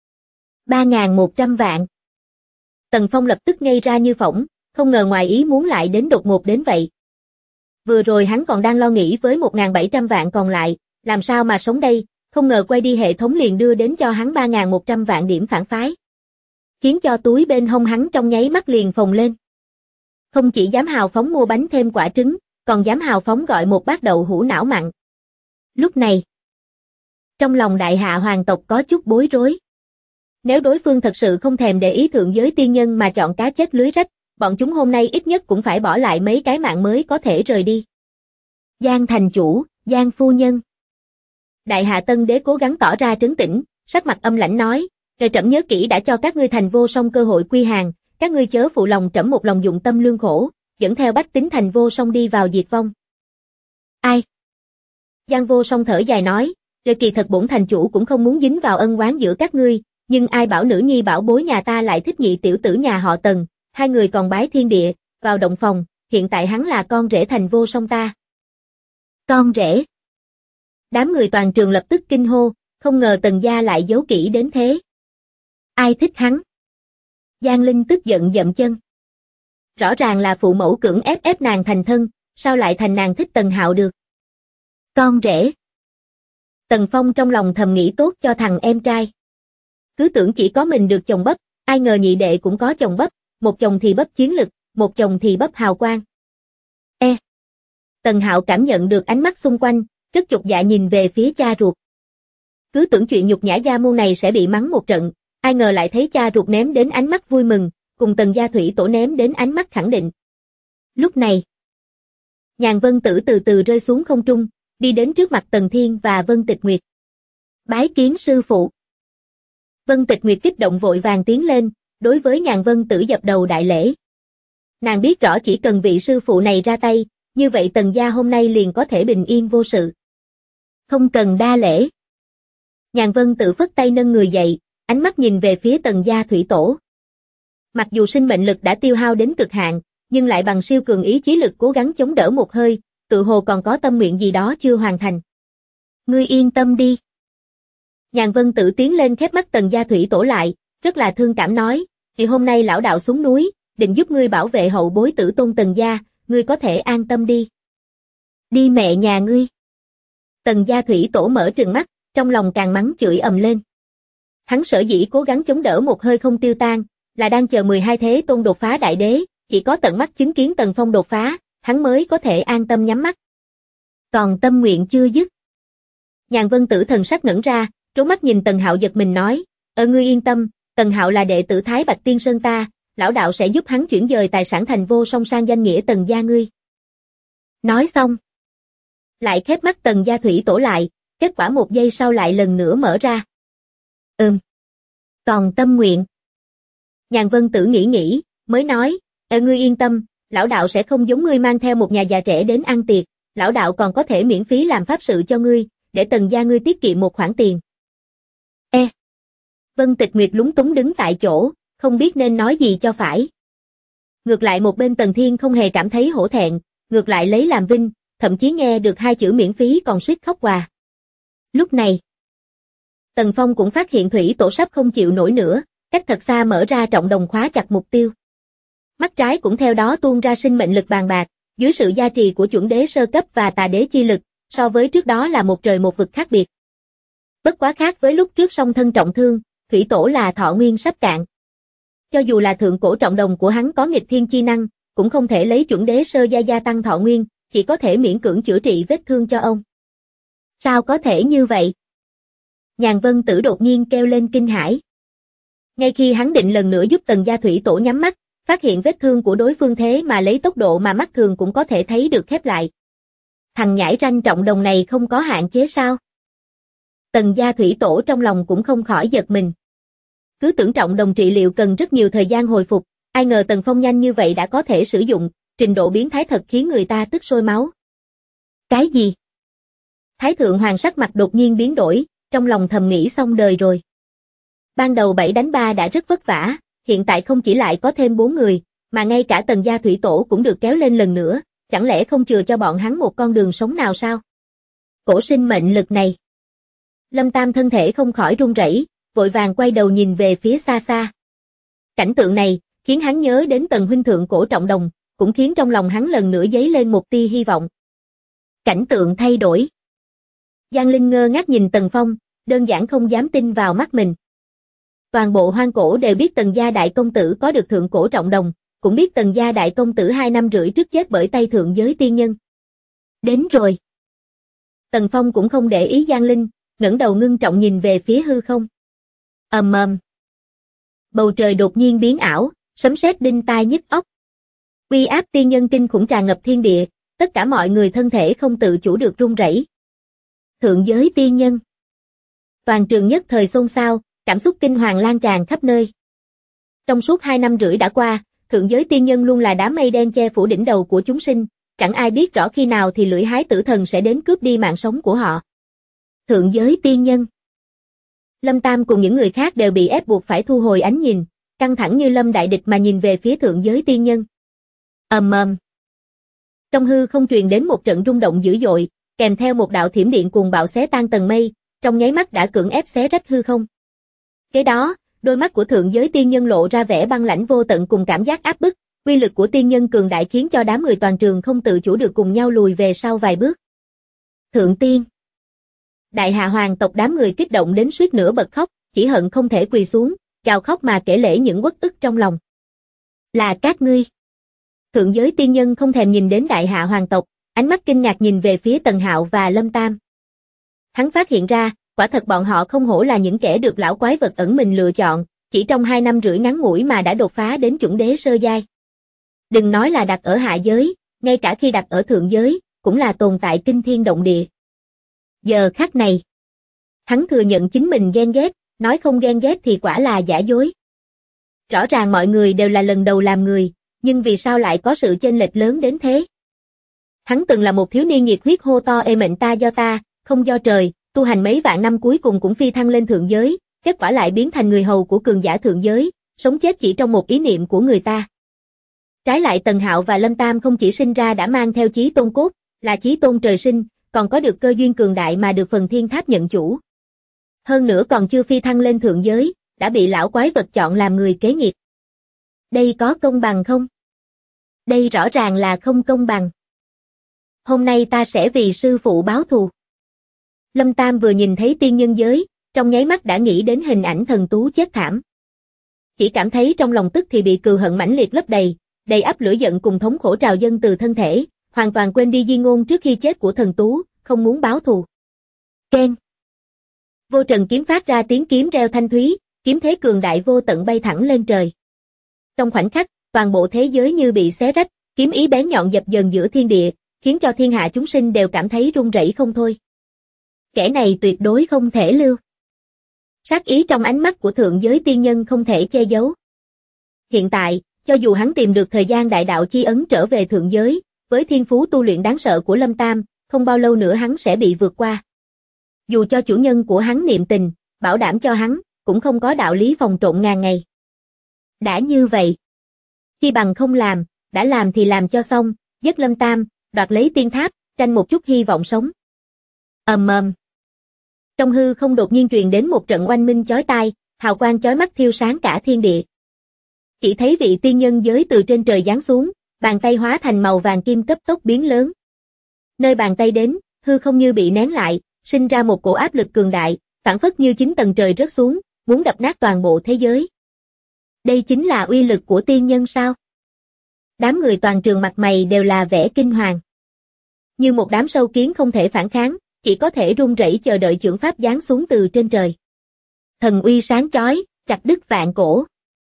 3.100 vạn. Tần Phong lập tức ngây ra như phỏng, không ngờ ngoài ý muốn lại đến đột ngột đến vậy. Vừa rồi hắn còn đang lo nghĩ với 1.700 vạn còn lại, làm sao mà sống đây, không ngờ quay đi hệ thống liền đưa đến cho hắn 3.100 vạn điểm phản phái. Khiến cho túi bên hông hắn trong nháy mắt liền phồng lên. Không chỉ dám hào phóng mua bánh thêm quả trứng, còn dám hào phóng gọi một bát đậu hũ não mặn. Lúc này, trong lòng đại hạ hoàng tộc có chút bối rối. Nếu đối phương thật sự không thèm để ý thượng giới tiên nhân mà chọn cá chết lưới rách, bọn chúng hôm nay ít nhất cũng phải bỏ lại mấy cái mạng mới có thể rời đi. Giang thành chủ, Giang phu nhân. Đại hạ tân đế cố gắng tỏ ra trấn tĩnh, sắc mặt âm lãnh nói, trời trẫm nhớ kỹ đã cho các ngươi thành vô song cơ hội quy hàng, các ngươi chớ phụ lòng trẫm một lòng dụng tâm lương khổ, dẫn theo bách tính thành vô song đi vào diệt vong. Ai? Giang vô song thở dài nói, kỳ thật bổn thành chủ cũng không muốn dính vào ân oán giữa các ngươi, nhưng ai bảo nữ nhi bảo bối nhà ta lại thích nhị tiểu tử nhà họ Tần, hai người còn bái thiên địa, vào động phòng, hiện tại hắn là con rể thành vô song ta. Con rể? Đám người toàn trường lập tức kinh hô, không ngờ Tần gia lại giấu kỹ đến thế. Ai thích hắn? Giang Linh tức giận dậm chân. Rõ ràng là phụ mẫu cưỡng ép nàng thành thân, sao lại thành nàng thích Tần Hạo được? Con rể. Tần Phong trong lòng thầm nghĩ tốt cho thằng em trai. Cứ tưởng chỉ có mình được chồng bắp, ai ngờ nhị đệ cũng có chồng bắp, một chồng thì bắp chiến lực, một chồng thì bắp hào quang. Tần Hạo cảm nhận được ánh mắt xung quanh, rất chột dạ nhìn về phía cha ruột. Cứ tưởng chuyện nhục nhã gia môn này sẽ bị mắng một trận, ai ngờ lại thấy cha ruột ném đến ánh mắt vui mừng, cùng Tần gia thủy tổ ném đến ánh mắt khẳng định. Lúc này, Nhàn Vân Tử từ từ rơi xuống không trung, đi đến trước mặt Tần Thiên và Vân Tịch Nguyệt. Bái kiến sư phụ. Vân Tịch Nguyệt kích động vội vàng tiến lên, đối với Nhàn Vân Tử dập đầu đại lễ. Nàng biết rõ chỉ cần vị sư phụ này ra tay, như vậy Tần gia hôm nay liền có thể bình yên vô sự. Không cần đa lễ. Nhàn Vân Tử phất tay nâng người dậy, ánh mắt nhìn về phía Tần gia thủy tổ. Mặc dù sinh mệnh lực đã tiêu hao đến cực hạn, nhưng lại bằng siêu cường ý chí lực cố gắng chống đỡ một hơi, tự hồ còn có tâm nguyện gì đó chưa hoàn thành. Ngươi yên tâm đi. Nhàn Vân Tử tiến lên khép mắt Tần gia thủy tổ lại, rất là thương cảm nói, thì hôm nay lão đạo xuống núi, định giúp ngươi bảo vệ hậu bối tử tôn Tần gia, ngươi có thể an tâm đi. Đi mẹ nhà ngươi. Tần gia thủy tổ mở trừng mắt, trong lòng càng mắng chửi ầm lên. Hắn sở dĩ cố gắng chống đỡ một hơi không tiêu tan, là đang chờ 12 thế tôn đột phá đại đế, chỉ có tận mắt chứng kiến Tần Phong đột phá, hắn mới có thể an tâm nhắm mắt. Còn tâm nguyện chưa dứt. Nhàn Vân Tử thần sắc ngẩn ra, trố mắt nhìn Tần Hạo giật mình nói, ngươi yên tâm, Tần Hạo là đệ tử Thái Bạch Tiên Sơn ta, lão đạo sẽ giúp hắn chuyển dời tài sản thành vô song sang danh nghĩa Tần gia ngươi. Nói xong, lại khép mắt Tần gia thủy tổ lại, kết quả một giây sau lại lần nữa mở ra. Còn tâm nguyện. Nhàn Vân Tử nghĩ, mới nói, ngươi yên tâm, lão đạo sẽ không giống ngươi mang theo một nhà già trẻ đến ăn tiệc, lão đạo còn có thể miễn phí làm pháp sự cho ngươi, để Tần gia ngươi tiết kiệm một khoản tiền. Vân Tịch Nguyệt lúng túng đứng tại chỗ, không biết nên nói gì cho phải. Ngược lại một bên Tần Thiên không hề cảm thấy hổ thẹn, ngược lại lấy làm vinh, thậm chí nghe được hai chữ miễn phí còn suýt khóc hòa. Lúc này, Tần Phong cũng phát hiện thủy tổ sắp không chịu nổi nữa, cách thật xa mở ra trọng đồng khóa chặt mục tiêu. Mắt trái cũng theo đó tuôn ra sinh mệnh lực bàn bạc, dưới sự gia trì của chuẩn đế sơ cấp và tà đế chi lực, so với trước đó là một trời một vực khác biệt. Bất quá khác với lúc trước song thân trọng thương, thủy tổ là thọ nguyên sắp cạn. Cho dù là thượng cổ trọng đồng của hắn có nghịch thiên chi năng, cũng không thể lấy chuẩn đế sơ gia tăng thọ nguyên, chỉ có thể miễn cưỡng chữa trị vết thương cho ông. Sao có thể như vậy? Nhàn Vân Tử đột nhiên kêu lên kinh hãi. Ngay khi hắn định lần nữa giúp Tần gia thủy tổ nhắm mắt, phát hiện vết thương của đối phương thế mà lấy tốc độ mà mắt thường cũng có thể thấy được khép lại. Thằng nhãi ranh trọng đồng này không có hạn chế sao? Tần gia thủy tổ trong lòng cũng không khỏi giật mình. Cứ tưởng trọng đồng trị liệu cần rất nhiều thời gian hồi phục, ai ngờ Tần Phong nhanh như vậy đã có thể sử dụng, trình độ biến thái thật khiến người ta tức sôi máu. Cái gì? Thái thượng hoàng sắc mặt đột nhiên biến đổi, trong lòng thầm nghĩ xong đời rồi. Ban đầu 7 đánh 3 đã rất vất vả, hiện tại không chỉ lại có thêm 4 người, mà ngay cả Tần gia thủy tổ cũng được kéo lên lần nữa, chẳng lẽ không chừa cho bọn hắn một con đường sống nào sao? Cổ sinh mệnh lực này. Lâm Tam thân thể không khỏi run rẩy, vội vàng quay đầu nhìn về phía xa xa. Cảnh tượng này, khiến hắn nhớ đến Tần huynh thượng cổ trọng đồng, cũng khiến trong lòng hắn lần nữa dấy lên một tia hy vọng. Cảnh tượng thay đổi. Giang Linh ngơ ngác nhìn Tần Phong, đơn giản không dám tin vào mắt mình. Toàn bộ hoang cổ đều biết Tần gia đại công tử có được thượng cổ trọng đồng, cũng biết Tần gia đại công tử 2 năm rưỡi trước chết bởi tay thượng giới tiên nhân. Đến rồi. Tần Phong cũng không để ý Giang Linh, ngẩng đầu ngưng trọng nhìn về phía hư không. Ầm ầm. Bầu trời đột nhiên biến ảo, sấm sét đinh tai nhức óc. Uy áp tiên nhân kinh khủng tràn ngập thiên địa, tất cả mọi người thân thể không tự chủ được run rẩy. Thượng giới tiên nhân. Toàn trường nhất thời xôn xao, cảm xúc kinh hoàng lan tràn khắp nơi. Trong suốt 2 năm rưỡi đã qua, thượng giới tiên nhân luôn là đám mây đen che phủ đỉnh đầu của chúng sinh, chẳng ai biết rõ khi nào thì lưỡi hái tử thần sẽ đến cướp đi mạng sống của họ. Thượng giới tiên nhân. Lâm Tam cùng những người khác đều bị ép buộc phải thu hồi ánh nhìn, căng thẳng như lâm đại địch mà nhìn về phía thượng giới tiên nhân. Ầm ầm. Trong hư không truyền đến một trận rung động dữ dội, kèm theo một đạo thiểm điện cuồng bạo xé tan tầng mây, trong nháy mắt đã cưỡng ép xé rách hư không. Kế đó, đôi mắt của thượng giới tiên nhân lộ ra vẻ băng lãnh vô tận cùng cảm giác áp bức, uy lực của tiên nhân cường đại khiến cho đám người toàn trường không tự chủ được cùng nhau lùi về sau vài bước. Thượng tiên. Đại hạ hoàng tộc đám người kích động đến suýt nữa bật khóc, chỉ hận không thể quỳ xuống, gào khóc mà kể lể những uất ức trong lòng. Là các ngươi. Thượng giới tiên nhân không thèm nhìn đến đại hạ hoàng tộc, ánh mắt kinh ngạc nhìn về phía Tần Hạo và Lâm Tam. Hắn phát hiện ra, quả thật bọn họ không hổ là những kẻ được lão quái vật ẩn mình lựa chọn, chỉ trong 2 năm rưỡi ngắn ngủi mà đã đột phá đến chuẩn đế sơ giai. Đừng nói là đặt ở hạ giới, ngay cả khi đặt ở thượng giới, cũng là tồn tại kinh thiên động địa. Giờ khắc này, hắn thừa nhận chính mình ghen ghét, nói không ghen ghét thì quả là giả dối. Rõ ràng mọi người đều là lần đầu làm người, nhưng vì sao lại có sự chênh lệch lớn đến thế? Hắn từng là một thiếu niên nhiệt huyết hô to ê mệnh ta do ta, không do trời, tu hành mấy vạn năm cuối cùng cũng phi thăng lên thượng giới, kết quả lại biến thành người hầu của cường giả thượng giới, sống chết chỉ trong một ý niệm của người ta. Trái lại Tần Hạo và Lâm Tam không chỉ sinh ra đã mang theo chí tôn cốt, là chí tôn trời sinh, còn có được cơ duyên cường đại mà được phần thiên tháp nhận chủ. Hơn nữa còn chưa phi thăng lên thượng giới, đã bị lão quái vật chọn làm người kế nghiệp. Đây có công bằng không? Đây rõ ràng là không công bằng. Hôm nay ta sẽ vì sư phụ báo thù. Lâm Tam vừa nhìn thấy tiên nhân giới, trong nháy mắt đã nghĩ đến hình ảnh thần tú chết thảm. Chỉ cảm thấy trong lòng tức thì bị cừu hận mãnh liệt lấp đầy, đầy ắp lửa giận cùng thống khổ trào dâng từ thân thể, hoàn toàn quên đi di ngôn trước khi chết của thần tú, không muốn báo thù. Keng. Vô trần kiếm phát ra tiếng kiếm reo thanh thúy, kiếm thế cường đại vô tận bay thẳng lên trời. Trong khoảnh khắc, toàn bộ thế giới như bị xé rách, kiếm ý bén nhọn dập dờn giữa thiên địa, khiến cho thiên hạ chúng sinh đều cảm thấy run rẩy không thôi. Kẻ này tuyệt đối không thể lưu. Sát ý trong ánh mắt của thượng giới tiên nhân không thể che giấu. Hiện tại, cho dù hắn tìm được thời gian đại đạo chi ấn trở về thượng giới, với thiên phú tu luyện đáng sợ của Lâm Tam, không bao lâu nữa hắn sẽ bị vượt qua. Dù cho chủ nhân của hắn niệm tình, bảo đảm cho hắn, cũng không có đạo lý phòng trộn ngàn ngày. Đã như vậy, chi bằng không làm, đã làm thì làm cho xong, giết Lâm Tam, đoạt lấy tiên tháp, tranh một chút hy vọng sống. Ầm ầm. Trong hư không đột nhiên truyền đến một trận oanh minh chói tai, hào quang chói mắt thiêu sáng cả thiên địa. Chỉ thấy vị tiên nhân giới từ trên trời giáng xuống, bàn tay hóa thành màu vàng kim cấp tốc biến lớn. Nơi bàn tay đến, hư không như bị nén lại, sinh ra một cổ áp lực cường đại, phảng phất như 9 tầng trời rớt xuống, muốn đập nát toàn bộ thế giới. Đây chính là uy lực của tiên nhân sao? Đám người toàn trường mặt mày đều là vẻ kinh hoàng. Như một đám sâu kiến không thể phản kháng, chỉ có thể run rẩy chờ đợi chưởng pháp giáng xuống từ trên trời. Thần uy sáng chói, chặt đứt vạn cổ.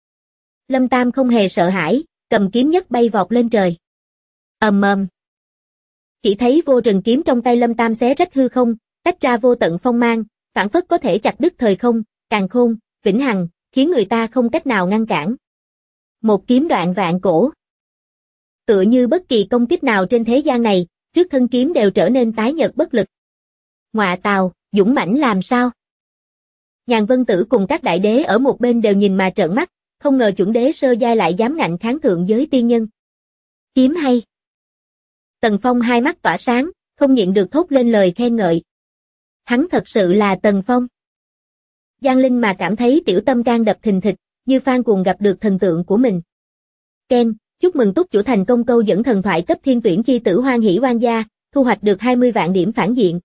Lâm Tam không hề sợ hãi, cầm kiếm nhất bay vọt lên trời. Ầm ầm. Chỉ thấy vô trần kiếm trong tay Lâm Tam xé rách hư không, tách ra vô tận phong mang, phảng phất có thể chặt đứt thời không, càn khôn, vĩnh hằng, khiến người ta không cách nào ngăn cản. Một kiếm đoạn vạn cổ. Tựa như bất kỳ công kích nào trên thế gian này, trước thân kiếm đều trở nên tái nhợt bất lực. Ngọa tào, dũng mãnh làm sao? Nhàn Vân Tử cùng các đại đế ở một bên đều nhìn mà trợn mắt, không ngờ chuẩn đế sơ giai lại dám ngạnh kháng thượng giới tiên nhân. Kiếm hay. Tần Phong hai mắt tỏa sáng, không nhịn được thốt lên lời khen ngợi. Hắn thật sự là Tần Phong. Giang Linh mà cảm thấy tiểu tâm can đập thình thịch, như fan cuồng gặp được thần tượng của mình. Ken, chúc mừng túc chủ thành công câu dẫn thần thoại cấp thiên tuyển chi tử hoan hỷ oan gia, thu hoạch được 20 vạn điểm phản diện.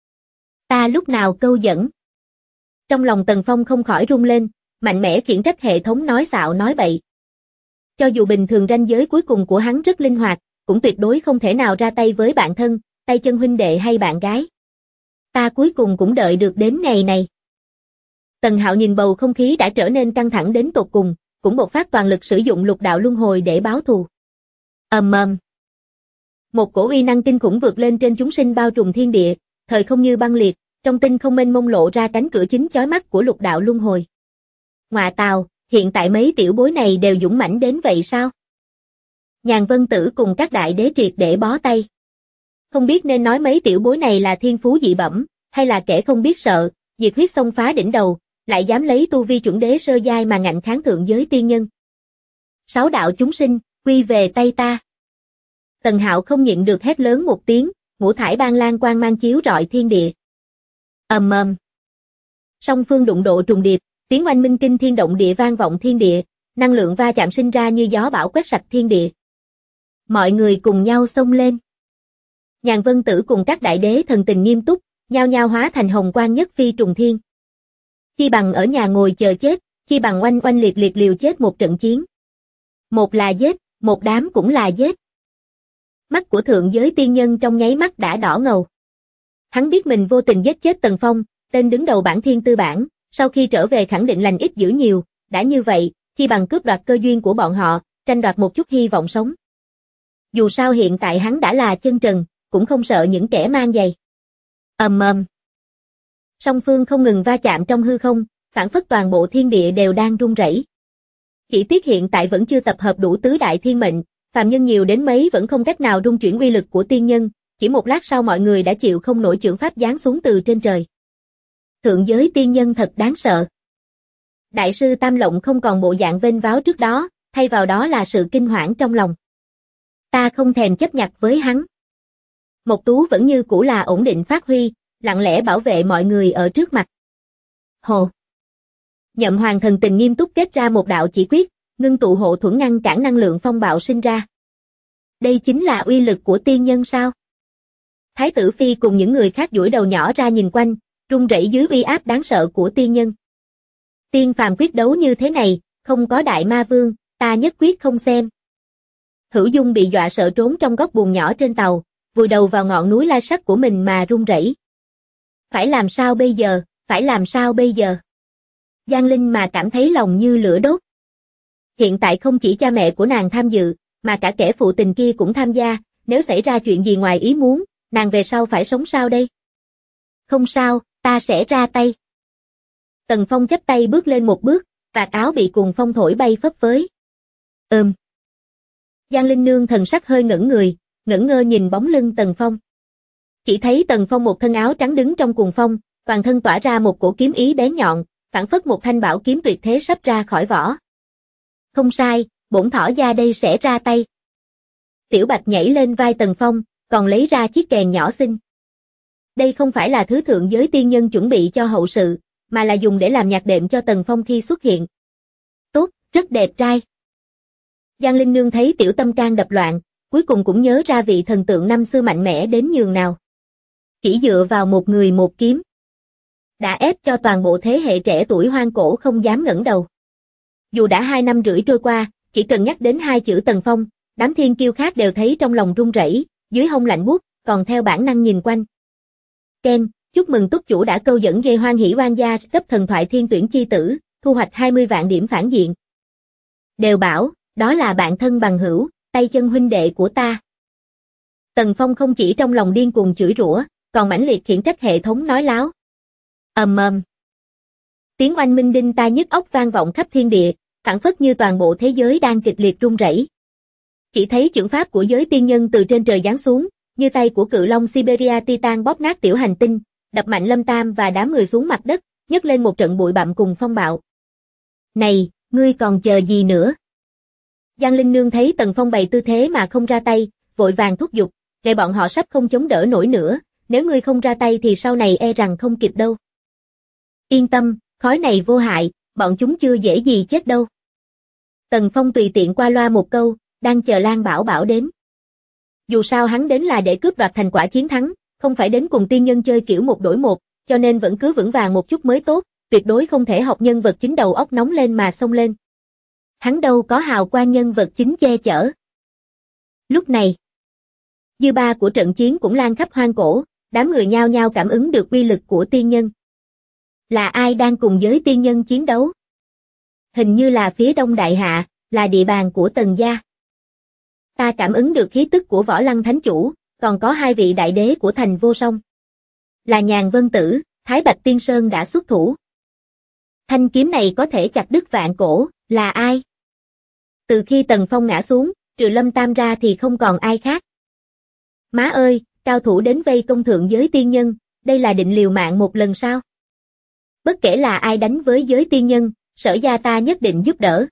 Ta lúc nào câu dẫn? Trong lòng Tần Phong không khỏi rung lên, mạnh mẽ khiển trách hệ thống nói xạo nói bậy. Cho dù bình thường ranh giới cuối cùng của hắn rất linh hoạt, cũng tuyệt đối không thể nào ra tay với bạn thân, tay chân huynh đệ hay bạn gái. Ta cuối cùng cũng đợi được đến ngày này. Tần Hạo nhìn bầu không khí đã trở nên căng thẳng đến tột cùng, cũng bộc phát toàn lực sử dụng lục đạo luân hồi để báo thù. Một cổ uy năng kinh khủng vượt lên trên chúng sinh bao trùm thiên địa, thời không như băng liệt, trong tinh không mênh mông lộ ra cánh cửa chính chói mắt của lục đạo luân hồi. Ngoạ tào, hiện tại mấy tiểu bối này đều dũng mãnh đến vậy sao? Nhàn Vân Tử cùng các đại đế triệt để bó tay. Không biết nên nói mấy tiểu bối này là thiên phú dị bẩm, hay là kẻ không biết sợ, diệt huyết xông phá đỉnh đầu, lại dám lấy tu vi chuẩn đế sơ giai mà ngạnh kháng thượng giới tiên nhân. Sáu đạo chúng sinh, quy về tay ta. Tần Hạo không nhịn được hét lớn một tiếng, ngũ thải ban lan quang mang chiếu rọi thiên địa. Song phương đụng độ trùng điệp, tiếng oanh minh kinh thiên động địa vang vọng thiên địa, năng lượng va chạm sinh ra như gió bão quét sạch thiên địa. Mọi người cùng nhau xông lên. Nhàn Vân Tử cùng các đại đế thần tình nghiêm túc, nhao nhao hóa thành hồng quang nhất phi trùng thiên. Chi bằng ở nhà ngồi chờ chết, chi bằng oanh oanh liệt liệt liều chết một trận chiến. Một là giết, một đám cũng là giết. Mắt của thượng giới tiên nhân trong nháy mắt đã đỏ ngầu. Hắn biết mình vô tình giết chết Tần Phong, tên đứng đầu bản thiên tư bản, sau khi trở về khẳng định lành ít dữ nhiều, đã như vậy, chi bằng cướp đoạt cơ duyên của bọn họ, tranh đoạt một chút hy vọng sống. Dù sao hiện tại hắn đã là chân trần, cũng không sợ những kẻ mang giày. Song phương không ngừng va chạm trong hư không, phảng phất toàn bộ thiên địa đều đang rung rẩy. Chỉ tiếc hiện tại vẫn chưa tập hợp đủ tứ đại thiên mệnh, phàm nhân nhiều đến mấy vẫn không cách nào rung chuyển uy lực của tiên nhân, chỉ một lát sau mọi người đã chịu không nổi chưởng pháp giáng xuống từ trên trời. Thượng giới tiên nhân thật đáng sợ. Đại sư Tam Lộng không còn bộ dạng vênh váo trước đó, thay vào đó là sự kinh hoảng trong lòng. Ta không thèm chấp nhặt với hắn. Mộc Tú vẫn như cũ là ổn định phát huy, lặng lẽ bảo vệ mọi người ở trước mặt. Hồ. Nhậm Hoàng thần tình nghiêm túc kết ra một đạo chỉ quyết, ngưng tụ hộ thuẫn ngăn cản năng lượng phong bạo sinh ra. Đây chính là uy lực của tiên nhân sao? Thái tử Phi cùng những người khác duỗi đầu nhỏ ra nhìn quanh, run rẩy dưới uy áp đáng sợ của tiên nhân. Tiên phàm quyết đấu như thế này, không có đại ma vương, ta nhất quyết không xem. Hữu Dung bị dọa sợ trốn trong góc buồng nhỏ trên tàu, vùi đầu vào ngọn núi lai sắt của mình mà run rẩy. Phải làm sao bây giờ, phải làm sao bây giờ? Giang Linh mà cảm thấy lòng như lửa đốt. Hiện tại không chỉ cha mẹ của nàng tham dự, mà cả kẻ phụ tình kia cũng tham gia, nếu xảy ra chuyện gì ngoài ý muốn, nàng về sau phải sống sao đây? Không sao, ta sẽ ra tay. Tần Phong chắp tay bước lên một bước, vạt áo bị cuồng phong thổi bay phấp phới. Giang Linh nương thần sắc hơi ngẩn người, ngẩn ngơ nhìn bóng lưng Tần Phong. Chỉ thấy Tần Phong một thân áo trắng đứng trong cuồng phong, toàn thân tỏa ra một cổ kiếm ý bén nhọn, phảng phất một thanh bảo kiếm tuyệt thế sắp ra khỏi vỏ. Không sai, bổn thỏ gia đây sẽ ra tay. Tiểu Bạch nhảy lên vai Tần Phong, còn lấy ra chiếc kèn nhỏ xinh. Đây không phải là thứ thượng giới tiên nhân chuẩn bị cho hậu sự, mà là dùng để làm nhạc đệm cho Tần Phong khi xuất hiện. Tốt, rất đẹp trai. Giang Linh nương thấy tiểu tâm can đập loạn, cuối cùng cũng nhớ ra vị thần tượng năm xưa mạnh mẽ đến nhường nào. Chỉ dựa vào một người một kiếm, đã ép cho toàn bộ thế hệ trẻ tuổi hoang cổ không dám ngẩng đầu. Dù đã 2 năm rưỡi trôi qua, chỉ cần nhắc đến hai chữ Tần Phong, đám thiên kiêu khác đều thấy trong lòng run rẩy, dưới hông lạnh buốt, còn theo bản năng nhìn quanh. Ken, chúc mừng túc chủ đã câu dẫn dây hoan hỷ oan gia cấp thần thoại thiên tuyển chi tử, thu hoạch 20 vạn điểm phản diện. Đều bảo, đó là bạn thân bằng hữu, tay chân huynh đệ của ta. Tần Phong không chỉ trong lòng điên cuồng chửi rủa, còn mãnh liệt khiển trách hệ thống nói láo. Tiếng oanh minh đinh tai nhức óc vang vọng khắp thiên địa, phảng phất như toàn bộ thế giới đang kịch liệt rung rẩy. Chỉ thấy chưởng pháp của giới tiên nhân từ trên trời giáng xuống, như tay của cự long Siberia Titan bóp nát tiểu hành tinh, đập mạnh Lâm Tam và đám người xuống mặt đất, nhấc lên một trận bụi bặm cùng phong bạo. Này, ngươi còn chờ gì nữa? Giang Linh nương thấy Tần Phong bày tư thế mà không ra tay, vội vàng thúc giục, để bọn họ sắp không chống đỡ nổi nữa, nếu ngươi không ra tay thì sau này e rằng không kịp đâu. Yên tâm, khói này vô hại, bọn chúng chưa dễ gì chết đâu. Tần Phong tùy tiện qua loa một câu, đang chờ Lan Bảo Bảo đến. Dù sao hắn đến là để cướp đoạt thành quả chiến thắng, không phải đến cùng tiên nhân chơi kiểu một đổi một, cho nên vẫn cứ vững vàng một chút mới tốt, tuyệt đối không thể học nhân vật chính đầu óc nóng lên mà xông lên. Hắn đâu có hào quang nhân vật chính che chở. Lúc này, dư ba của trận chiến cũng lan khắp hoang cổ, đám người nhao nhao cảm ứng được uy lực của tiên nhân. Là ai đang cùng với tiên nhân chiến đấu? Hình như là phía đông đại hạ, là địa bàn của Tần gia. Ta cảm ứng được khí tức của Võ Lăng Thánh Chủ, còn có 2 vị đại đế của thành Vô Song. Là Nhàn Vân Tử, Thái Bạch Tiên Sơn đã xuất thủ. Thanh kiếm này có thể chặt đứt vạn cổ, là ai? Từ khi Tần Phong ngã xuống, trừ Lâm Tam ra thì không còn ai khác. Má ơi, cao thủ đến vây công thượng giới tiên nhân, đây là định liều mạng một lần sao? Bất kể là ai đánh với giới tiên nhân, Sở gia ta nhất định giúp đỡ.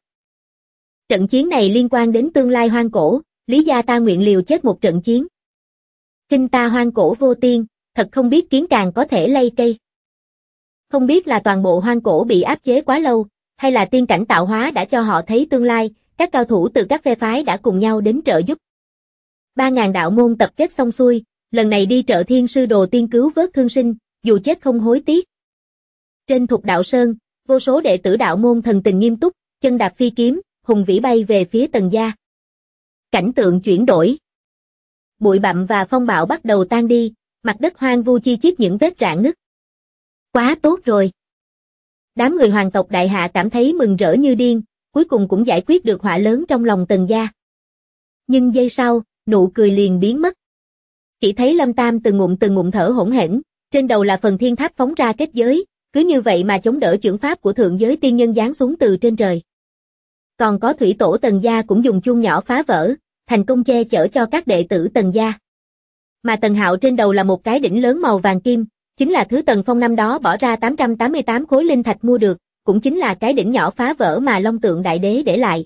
Trận chiến này liên quan đến tương lai hoang cổ, Lý gia ta nguyện liều chết một trận chiến. Kinh ta hoang cổ vô tiên, thật không biết kiến càng có thể lay cây. Không biết là toàn bộ hoang cổ bị áp chế quá lâu, hay là tiên cảnh tạo hóa đã cho họ thấy tương lai, các cao thủ từ các phe phái đã cùng nhau đến trợ giúp. 3.000 đạo môn tập kết xong xuôi, lần này đi trợ Thiên Sư Đồ Tiên cứu vớt thương sinh, dù chết không hối tiếc. Trên Thục Đạo Sơn, vô số đệ tử đạo môn thần tình nghiêm túc, chân đạp phi kiếm, hùng vĩ bay về phía Tần gia. Cảnh tượng chuyển đổi. Bụi bặm và phong bạo bắt đầu tan đi, mặt đất hoang vu chi chít những vết rạn nứt. Quá tốt rồi. Đám người hoàng tộc đại hạ cảm thấy mừng rỡ như điên, cuối cùng cũng giải quyết được họa lớn trong lòng Tần gia. Nhưng giây sau, nụ cười liền biến mất. Chỉ thấy Lâm Tam từng ngụm thở hổn hển, trên đầu là phần thiên tháp phóng ra kết giới, cứ như vậy mà chống đỡ chưởng pháp của thượng giới tiên nhân giáng xuống từ trên trời. Còn có thủy tổ Tần gia cũng dùng chuông nhỏ phá vỡ, thành công che chở cho các đệ tử Tần gia. Mà Tần Hạo trên đầu là một cái đỉnh lớn màu vàng kim, chính là thứ Tần Phong năm đó bỏ ra 888 khối linh thạch mua được, cũng chính là cái đỉnh nhỏ phá vỡ mà Long Tượng Đại Đế để lại.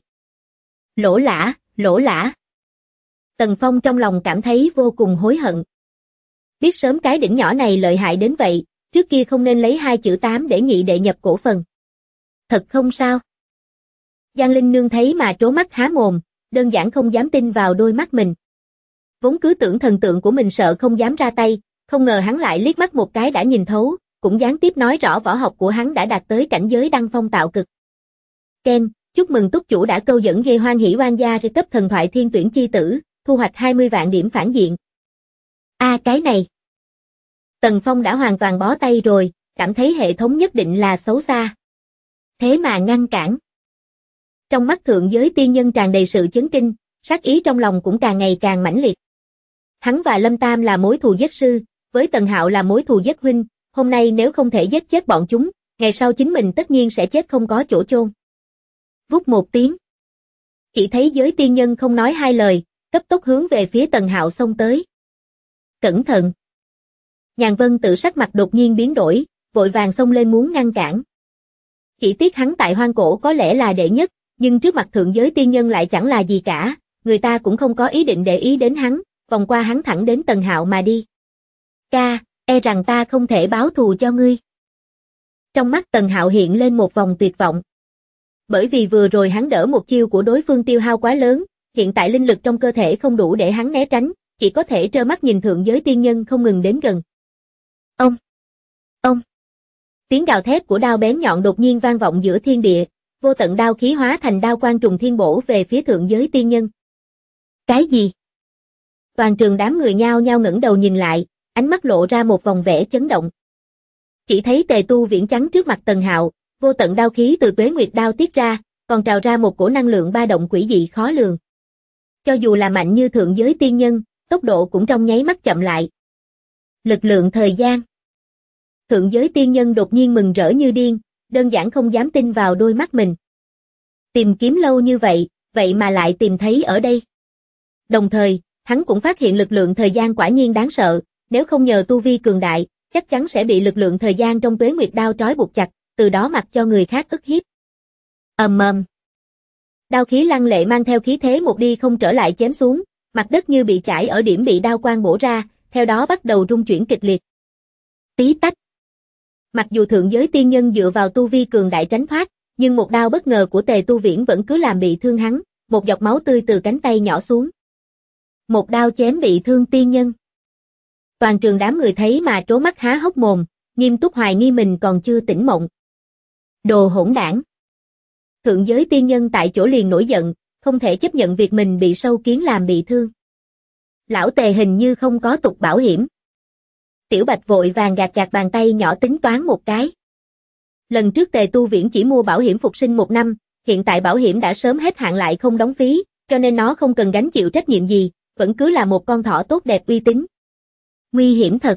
Lỗ lã, lỗ lã. Tần Phong trong lòng cảm thấy vô cùng hối hận. Biết sớm cái đỉnh nhỏ này lợi hại đến vậy, trước kia không nên lấy 2 chữ 8 để nhị đệ nhập cổ phần. Thật không sao? Giang Linh Nương thấy mà trố mắt há mồm, đơn giản không dám tin vào đôi mắt mình. Vốn cứ tưởng thần tượng của mình sợ không dám ra tay, không ngờ hắn lại liếc mắt một cái đã nhìn thấu, cũng gián tiếp nói rõ võ học của hắn đã đạt tới cảnh giới đăng phong tạo cực. Ken, chúc mừng túc chủ đã câu dẫn gây hoan hỷ oan gia cấp thần thoại thiên tuyển chi tử, thu hoạch 20 vạn điểm phản diện. Cái này. Tần Phong đã hoàn toàn bó tay rồi, cảm thấy hệ thống nhất định là xấu xa. Thế mà ngăn cản. Trong mắt thượng giới tiên nhân tràn đầy sự chấn kinh, sát ý trong lòng cũng càng ngày càng mãnh liệt. Hắn và Lâm Tam là mối thù giết sư, với Tần Hạo là mối thù giết huynh, hôm nay nếu không thể giết chết bọn chúng, ngày sau chính mình tất nhiên sẽ chết không có chỗ chôn. Vút một tiếng. Chỉ thấy giới tiên nhân không nói hai lời, cấp tốc hướng về phía Tần Hạo xông tới. Cẩn thận! Nhàn Vân Tự sắc mặt đột nhiên biến đổi, vội vàng xông lên muốn ngăn cản. Chỉ tiếc hắn tại hoang cổ có lẽ là đệ nhất, nhưng trước mặt thượng giới tiên nhân lại chẳng là gì cả, người ta cũng không có ý định để ý đến hắn, vòng qua hắn thẳng đến Tần Hạo mà đi. E rằng ta không thể báo thù cho ngươi. Trong mắt Tần Hạo hiện lên một vòng tuyệt vọng. Bởi vì vừa rồi hắn đỡ một chiêu của đối phương tiêu hao quá lớn, hiện tại linh lực trong cơ thể không đủ để hắn né tránh, chỉ có thể trơ mắt nhìn thượng giới tiên nhân không ngừng đến gần. Ông! Tiếng gào thét của đao bén nhọn đột nhiên vang vọng giữa thiên địa, vô tận đao khí hóa thành đao quang trùng thiên bổ về phía thượng giới tiên nhân. Cái gì? Toàn trường đám người nhao nhao ngẩng đầu nhìn lại, ánh mắt lộ ra một vòng vẻ chấn động. Chỉ thấy Tề Tu Viễn chắn trước mặt Tần Hạo, vô tận đao khí từ Tuế Nguyệt đao tiết ra, còn trào ra một cổ năng lượng ba động quỷ dị khó lường. Cho dù là mạnh như thượng giới tiên nhân, tốc độ cũng trong nháy mắt chậm lại. Lực lượng thời gian. Thượng giới tiên nhân đột nhiên mừng rỡ như điên, đơn giản không dám tin vào đôi mắt mình. Tìm kiếm lâu như vậy, vậy mà lại tìm thấy ở đây. Đồng thời, hắn cũng phát hiện lực lượng thời gian quả nhiên đáng sợ, nếu không nhờ tu vi cường đại, chắc chắn sẽ bị lực lượng thời gian trong Tuế Nguyệt đao trói buộc chặt, từ đó mặc cho người khác ức hiếp. Ầm ầm. Đao khí lăng lệ mang theo khí thế một đi không trở lại chém xuống, mặt đất như bị chải ở điểm bị đao quang bổ ra, theo đó bắt đầu rung chuyển kịch liệt. Tí tách. Mặc dù thượng giới tiên nhân dựa vào tu vi cường đại tránh thoát, nhưng một đao bất ngờ của Tề Tu Viễn vẫn cứ làm bị thương hắn, một giọt máu tươi từ cánh tay nhỏ xuống. Một đao chém bị thương tiên nhân. Toàn trường đám người thấy mà trố mắt há hốc mồm, nghiêm túc hoài nghi mình còn chưa tỉnh mộng. Đồ hỗn đảng. Thượng giới tiên nhân tại chỗ liền nổi giận, không thể chấp nhận việc mình bị sâu kiến làm bị thương. Lão Tề hình như không có tục bảo hiểm. Tiểu Bạch vội vàng gạt gạt bàn tay nhỏ tính toán một cái. Lần trước Tề Tu Viễn chỉ mua bảo hiểm phục sinh 1 năm, hiện tại bảo hiểm đã sớm hết hạn lại không đóng phí, cho nên nó không cần gánh chịu trách nhiệm gì, vẫn cứ là một con thỏ tốt đẹp uy tín. Nguy hiểm thật.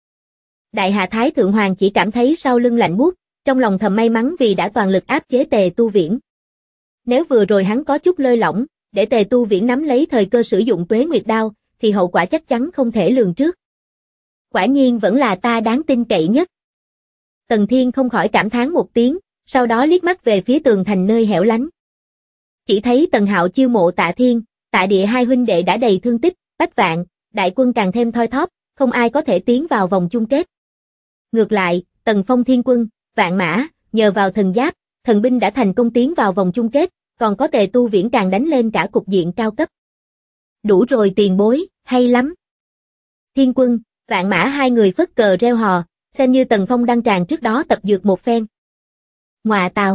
Đại Hạ Thái Thượng Hoàng chỉ cảm thấy sau lưng lạnh buốt, trong lòng thầm may mắn vì đã toàn lực áp chế Tề Tu Viễn. Nếu vừa rồi hắn có chút lơi lỏng, để Tề Tu Viễn nắm lấy thời cơ sử dụng Tuế Nguyệt Đao, thì hậu quả chắc chắn không thể lường trước. Quả nhiên vẫn là ta đáng tin cậy nhất. Tần Thiên không khỏi cảm thán một tiếng, sau đó liếc mắt về phía tường thành nơi hẻo lánh. Chỉ thấy Tần Hạo chiêu mộ Tạ Thiên, Tạ Địa hai huynh đệ đã đầy thương tích, Bách Vạn, đại quân càng thêm thoi thóp, không ai có thể tiến vào vòng chung kết. Ngược lại, Tần Phong Thiên Quân, Vạn Mã, nhờ vào thần giáp, thần binh đã thành công tiến vào vòng chung kết, còn có Tề Tu Viễn càng đánh lên cả cục diện cao cấp. Đủ rồi tiền bối, hay lắm. Thiên Quân, Vạn Mã hai người phất cờ reo hò, xem như Tần Phong đăng tràng trước đó tập dượt một phen. Ngoà tào.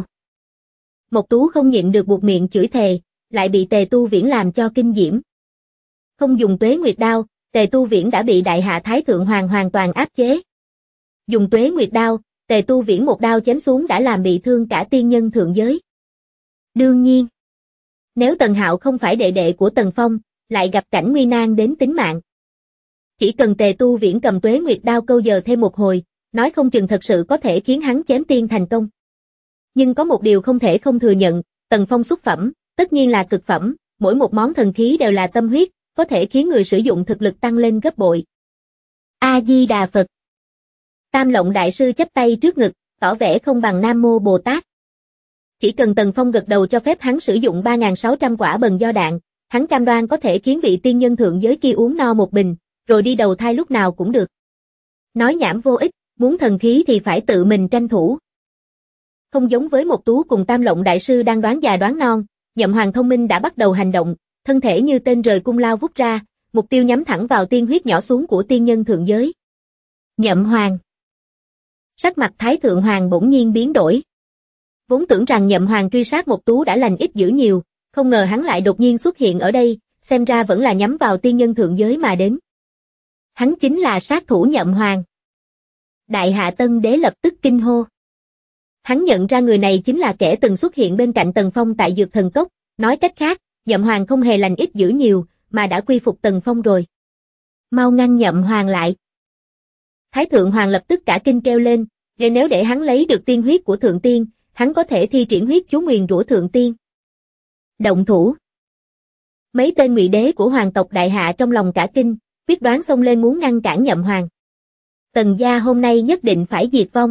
Mộc Tú không nhịn được buột miệng chửi thề, lại bị Tề Tu Viễn làm cho kinh diễm. Không dùng Tuế Nguyệt Đao, Tề Tu Viễn đã bị Đại Hạ Thái Thượng Hoàng hoàn toàn áp chế. Dùng Tuế Nguyệt Đao, Tề Tu Viễn một đao chém xuống đã làm bị thương cả tiên nhân thượng giới. Đương nhiên, nếu Tần Hạo không phải đệ đệ của Tần Phong, lại gặp cảnh nguy nan đến tính mạng. Chỉ cần Tề Tu Viễn cầm Tuế Nguyệt Đao câu giờ thêm một hồi, nói không chừng thật sự có thể khiến hắn chém tiên thành công. Nhưng có một điều không thể không thừa nhận, Tần Phong xuất phẩm, tất nhiên là cực phẩm, mỗi một món thần khí đều là tâm huyết, có thể khiến người sử dụng thực lực tăng lên gấp bội. A-di-đà Phật. Tam Lộng Đại Sư chắp tay trước ngực, tỏ vẻ không bằng Nam Mô Bồ Tát. Chỉ cần Tần Phong gật đầu cho phép hắn sử dụng 3.600 quả bần do đạn, hắn cam đoan có thể khiến vị tiên nhân thượng giới kia uống no một bình, rồi đi đầu thai lúc nào cũng được. Nói nhảm vô ích, muốn thần khí thì phải tự mình tranh thủ. Không giống với Mộc Tú cùng Tam Lộng Đại Sư đang đoán già đoán non, Nhậm Hoàng thông minh đã bắt đầu hành động, thân thể như tên rời cung lao vút ra, mục tiêu nhắm thẳng vào tiên huyết nhỏ xuống của tiên nhân thượng giới. Nhậm Hoàng. Sắc mặt Thái Thượng Hoàng bỗng nhiên biến đổi. Vốn tưởng rằng Nhậm Hoàng truy sát Mộc Tú đã lành ít dữ nhiều, không ngờ hắn lại đột nhiên xuất hiện ở đây, xem ra vẫn là nhắm vào tiên nhân thượng giới mà đến. Hắn chính là sát thủ Nhậm Hoàng. Đại Hạ Tân Đế lập tức kinh hô. Hắn nhận ra người này chính là kẻ từng xuất hiện bên cạnh Tần Phong tại Dược Thần Cốc, nói cách khác, Nhậm Hoàng không hề lành ít dữ nhiều, mà đã quy phục Tần Phong rồi. Mau ngăn Nhậm Hoàng lại. Thái Thượng Hoàng lập tức cả kinh kêu lên, nếu để hắn lấy được tiên huyết của Thượng Tiên, hắn có thể thi triển huyết chú nguyền rủa Thượng Tiên. Động thủ. Mấy tên ngụy đế của hoàng tộc Đại Hạ trong lòng cả kinh, quyết đoán xông lên muốn ngăn cản Nhậm Hoàng. Tần gia hôm nay nhất định phải diệt vong.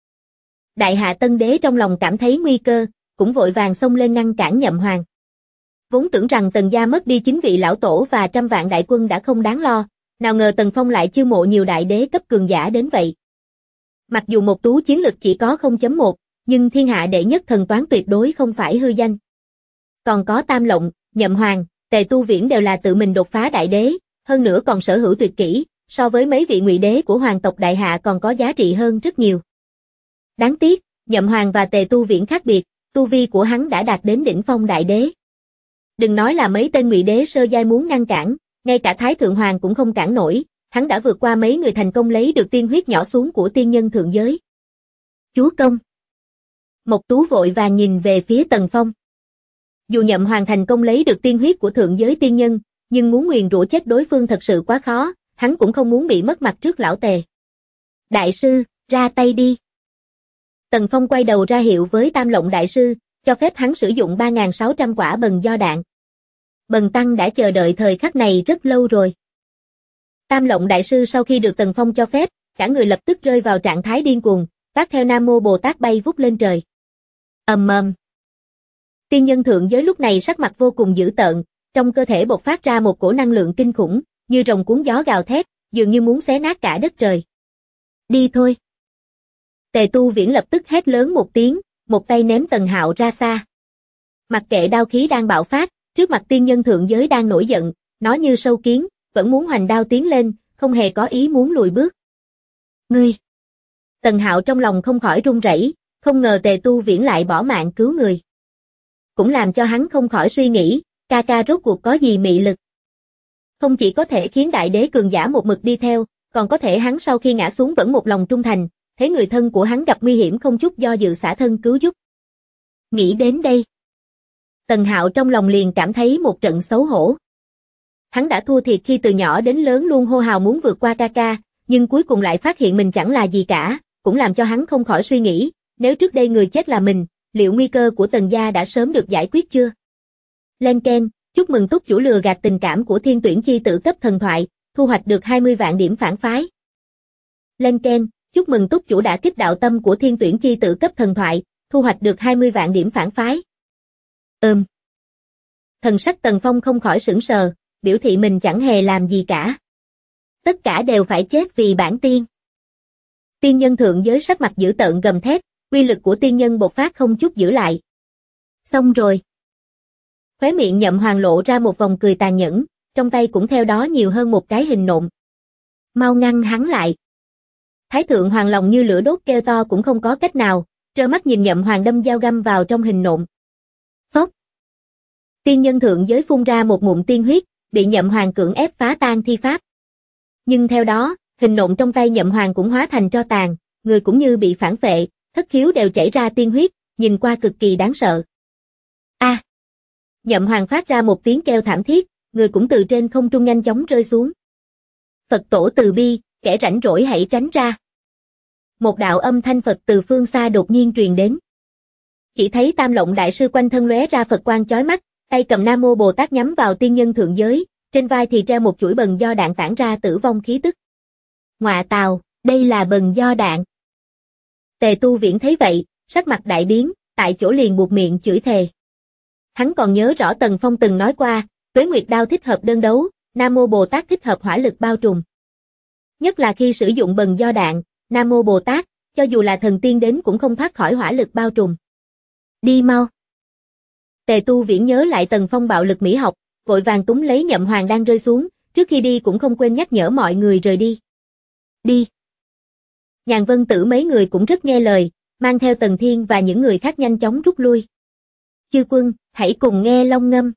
Đại Hạ Tân Đế trong lòng cảm thấy nguy cơ, cũng vội vàng xông lên ngăn cản Nhậm Hoàng. Vốn tưởng rằng Tần gia mất đi 9 vị lão tổ và trăm vạn đại quân đã không đáng lo, nào ngờ Tần Phong lại chiêu mộ nhiều đại đế cấp cường giả đến vậy. Mặc dù Mộc Tú chiến lực chỉ có 0.1, nhưng thiên hạ đệ nhất thần toán tuyệt đối không phải hư danh. Còn có Tam Lộng, Nhậm Hoàng, Tề Tu Viễn đều là tự mình đột phá đại đế, hơn nữa còn sở hữu tuyệt kỹ, so với mấy vị ngụy đế của hoàng tộc Đại Hạ còn có giá trị hơn rất nhiều. Đáng tiếc, Nhậm Hoàng và Tề Tu Viễn khác biệt, tu vi của hắn đã đạt đến đỉnh phong đại đế. Đừng nói là mấy tên ngụy đế sơ giai muốn ngăn cản, ngay cả Thái Thượng Hoàng cũng không cản nổi, hắn đã vượt qua mấy người thành công lấy được tiên huyết nhỏ xuống của tiên nhân thượng giới. Chúa công. Mộc Tú vội vàng nhìn về phía Tần Phong. Dù Nhậm Hoàng thành công lấy được tiên huyết của thượng giới tiên nhân, nhưng muốn nguyền rủa chết đối phương thật sự quá khó, hắn cũng không muốn bị mất mặt trước lão Tề. Đại sư, ra tay đi. Tần Phong quay đầu ra hiệu với Tam Lộng Đại Sư, cho phép hắn sử dụng 3.600 quả bần do đạn. Bần tăng đã chờ đợi thời khắc này rất lâu rồi. Tam Lộng Đại Sư sau khi được Tần Phong cho phép, cả người lập tức rơi vào trạng thái điên cuồng, phát theo Nam Mô Bồ Tát bay vút lên trời. Ầm ầm. Tiên nhân thượng giới lúc này sắc mặt vô cùng dữ tợn, trong cơ thể bộc phát ra một cổ năng lượng kinh khủng, như rồng cuốn gió gào thét, dường như muốn xé nát cả đất trời. Đi thôi. Tề Tu Viễn lập tức hét lớn một tiếng, một tay ném Tần Hạo ra xa. Mặc kệ đao khí đang bạo phát, trước mặt tiên nhân thượng giới đang nổi giận, nó như sâu kiến, vẫn muốn hoành đao tiến lên, không hề có ý muốn lùi bước. Ngươi! Tần Hạo trong lòng không khỏi run rẩy, không ngờ Tề Tu Viễn lại bỏ mạng cứu người. cũng làm cho hắn không khỏi suy nghĩ, ca ca rốt cuộc có gì mị lực. Không chỉ có thể khiến đại đế cường giả một mực đi theo, còn có thể hắn sau khi ngã xuống vẫn một lòng trung thành, thấy người thân của hắn gặp nguy hiểm không chút do dự xả thân cứu giúp. Nghĩ đến đây, Tần Hạo trong lòng liền cảm thấy một trận xấu hổ. Hắn đã thua thiệt khi từ nhỏ đến lớn luôn hô hào muốn vượt qua ca ca, nhưng cuối cùng lại phát hiện mình chẳng là gì cả, cũng làm cho hắn không khỏi suy nghĩ, nếu trước đây người chết là mình, liệu nguy cơ của Tần gia đã sớm được giải quyết chưa? Len keng, chúc mừng túc chủ lừa gạt tình cảm của thiên tuyển chi tử cấp thần thoại, thu hoạch được 20 vạn điểm phản phái. Len keng, chúc mừng túc chủ đã kích đạo tâm của thiên tuyển chi tử cấp thần thoại, thu hoạch được 20 vạn điểm phản phái. Thần sắc Tần Phong không khỏi sửng sờ, biểu thị mình chẳng hề làm gì cả. Tất cả đều phải chết vì bản tiên. Tiên nhân thượng giới sắc mặt dữ tợn gầm thét, uy lực của tiên nhân bộc phát không chút giữ lại. Xong rồi. Khóe miệng Nhậm Hoàng lộ ra một vòng cười tàn nhẫn, trong tay cũng theo đó nhiều hơn một cái hình nộm. Mau ngăn hắn lại. Thái thượng hoàng lòng như lửa đốt kêu to cũng không có cách nào, trơ mắt nhìn Nhậm Hoàng đâm dao găm vào trong hình nộm. Phốc. Tiên nhân thượng giới phun ra một ngụm tiên huyết, bị Nhậm Hoàng cưỡng ép phá tan thi pháp. Nhưng theo đó, hình nộm trong tay Nhậm Hoàng cũng hóa thành tro tàn, người cũng như bị phản phệ, thất khiếu đều chảy ra tiên huyết, nhìn qua cực kỳ đáng sợ. A! Nhậm Hoàng phát ra một tiếng kêu thảm thiết, người cũng từ trên không trung nhanh chóng rơi xuống. Phật tổ từ bi, kẻ rảnh rỗi hãy tránh ra. Một đạo âm thanh Phật từ phương xa đột nhiên truyền đến. Chỉ thấy Tam Lộng đại sư quanh thân lóe ra Phật quang chói mắt, tay cầm Nam Mô Bồ Tát nhắm vào tiên nhân thượng giới, trên vai thì treo một chuỗi bần do đạn tản ra tử vong khí tức. Ngọa tào, đây là bần do đạn. Tề Tu Viễn thấy vậy, sắc mặt đại biến, tại chỗ liền buột miệng chửi thề. Hắn còn nhớ rõ Tần Phong từng nói qua, Tuế Nguyệt Đao thích hợp đơn đấu, Nam Mô Bồ Tát thích hợp hỏa lực bao trùm. Nhất là khi sử dụng bần do đạn, Nam Mô Bồ Tát, cho dù là thần tiên đến cũng không thoát khỏi hỏa lực bao trùm. Đi mau. Tề Tu Viễn nhớ lại Tần Phong bạo lực mỹ học, vội vàng túm lấy Nhậm Hoàng đang rơi xuống, trước khi đi cũng không quên nhắc nhở mọi người rời đi. Đi. Nhàn Vân Tử mấy người cũng rất nghe lời, mang theo Tần Thiên và những người khác nhanh chóng rút lui. Chư quân, hãy cùng nghe long ngâm.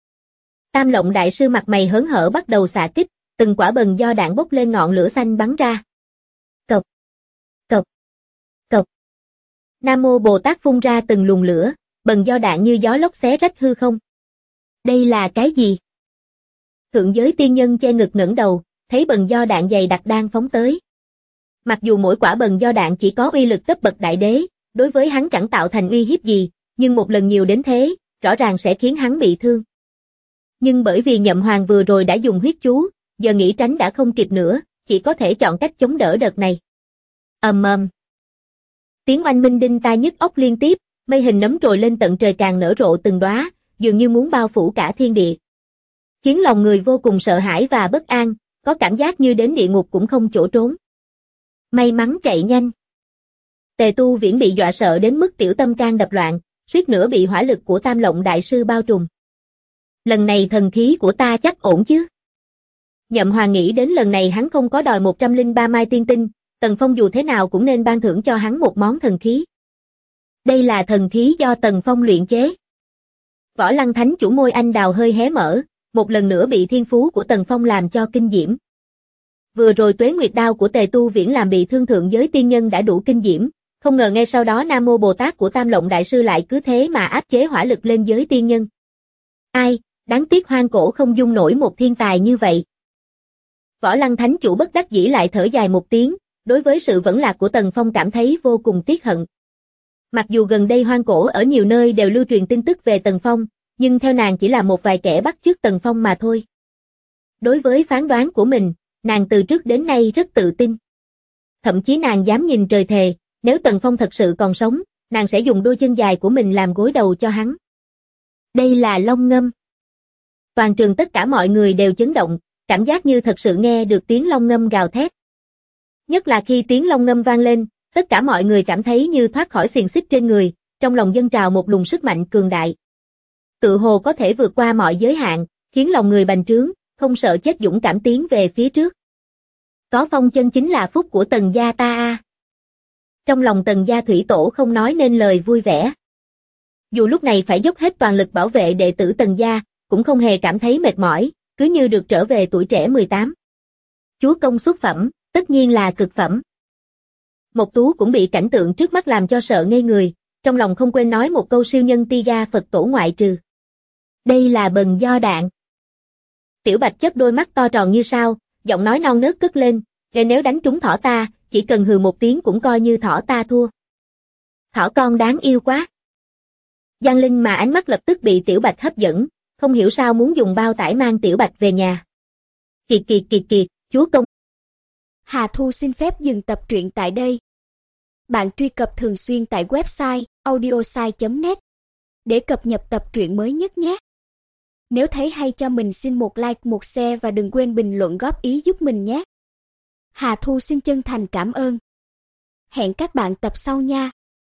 Tam Lộng đại sư mặt mày hớn hở bắt đầu xạ kích, từng quả bần do đạn bốc lên ngọn lửa xanh bắn ra. Cộc, cộc, cộc. Nam Mô Bồ Tát phun ra từng luồng lửa, bần do đạn như gió lốc xé rách hư không. Đây là cái gì? Thượng giới tiên nhân che ngực ngẩng đầu, thấy bần do đạn dày đặc đang phóng tới. Mặc dù mỗi quả bần do đạn chỉ có uy lực cấp bậc đại đế, đối với hắn chẳng tạo thành uy hiếp gì, nhưng một lần nhiều đến thế, rõ ràng sẽ khiến hắn bị thương. Nhưng bởi vì Nhậm Hoàng vừa rồi đã dùng huyết chú, giờ nghĩ tránh đã không kịp nữa, chỉ có thể chọn cách chống đỡ đợt này. Ầm ầm. Tiếng oanh minh đinh tai nhức óc liên tiếp, mây hình nấm trồi lên tận trời càng nở rộ từng đóa, dường như muốn bao phủ cả thiên địa. Khiến lòng người vô cùng sợ hãi và bất an, có cảm giác như đến địa ngục cũng không chỗ trốn. May mắn chạy nhanh. Tề Tu Viễn bị dọa sợ đến mức tiểu tâm can đập loạn, suýt nữa bị hỏa lực của Tam Lộng đại sư bao trùm. Lần này thần khí của ta chắc ổn chứ? Nhậm Hoàng nghĩ đến lần này hắn không có đòi 103 mai tiên tinh, Tần Phong dù thế nào cũng nên ban thưởng cho hắn một món thần khí. Đây là thần khí do Tần Phong luyện chế. Võ Lăng Thánh chủ môi anh đào hơi hé mở, một lần nữa bị thiên phú của Tần Phong làm cho kinh diễm. Vừa rồi Tuế Nguyệt Đao của Tề Tu Viễn làm bị thương thượng giới tiên nhân đã đủ kinh diễm, không ngờ ngay sau đó Nam Mô Bồ Tát của Tam Lộng đại sư lại cứ thế mà áp chế hỏa lực lên giới tiên nhân. Ai, đáng tiếc hoang cổ không dung nổi một thiên tài như vậy. Võ Lăng Thánh chủ bất đắc dĩ lại thở dài một tiếng, đối với sự vẫn lạc của Tần Phong cảm thấy vô cùng tiếc hận. Mặc dù gần đây hoang cổ ở nhiều nơi đều lưu truyền tin tức về Tần Phong, nhưng theo nàng chỉ là một vài kẻ bắt chước Tần Phong mà thôi. Đối với phán đoán của mình, nàng từ trước đến nay rất tự tin. Thậm chí nàng dám nhìn trời thề, nếu Tần Phong thật sự còn sống, nàng sẽ dùng đôi chân dài của mình làm gối đầu cho hắn. Đây là long ngâm. Toàn trường tất cả mọi người đều chấn động, cảm giác như thật sự nghe được tiếng long ngâm gào thét. Nhất là khi tiếng long ngâm vang lên, tất cả mọi người cảm thấy như thoát khỏi xiềng xích trên người, trong lòng dâng trào một luồng sức mạnh cường đại. Tự hồ có thể vượt qua mọi giới hạn, khiến lòng người bành trướng, không sợ chết dũng cảm tiến về phía trước. Có phong chân chính là phúc của Tần gia ta a. Trong lòng Tần gia thủy tổ không nói nên lời vui vẻ. Dù lúc này phải dốc hết toàn lực bảo vệ đệ tử Tần gia, cũng không hề cảm thấy mệt mỏi, cứ như được trở về tuổi trẻ 18. Chúa công xuất phẩm, tất nhiên là cực phẩm. Mộc Tú cũng bị cảnh tượng trước mắt làm cho sợ ngây người, trong lòng không quên nói một câu siêu nhân ti ga Phật tổ ngoại trừ. Đây là bần do đạn. Tiểu Bạch chớp đôi mắt to tròn như sao, giọng nói non nớt cất lên, nếu đánh trúng thỏ ta, chỉ cần hừ một tiếng cũng coi như thỏ ta thua. Thỏ con đáng yêu quá. Giang Linh mà ánh mắt lập tức bị Tiểu Bạch hấp dẫn, không hiểu sao muốn dùng bao tải mang Tiểu Bạch về nhà. Kiệt, chúa công. Hà Thu xin phép dừng tập truyện tại đây. Bạn truy cập thường xuyên tại website audiosai.net để cập nhật tập truyện mới nhất nhé. Nếu thấy hay cho mình xin một like, một share và đừng quên bình luận góp ý giúp mình nhé. Hà Thu xin chân thành cảm ơn. Hẹn các bạn tập sau nha.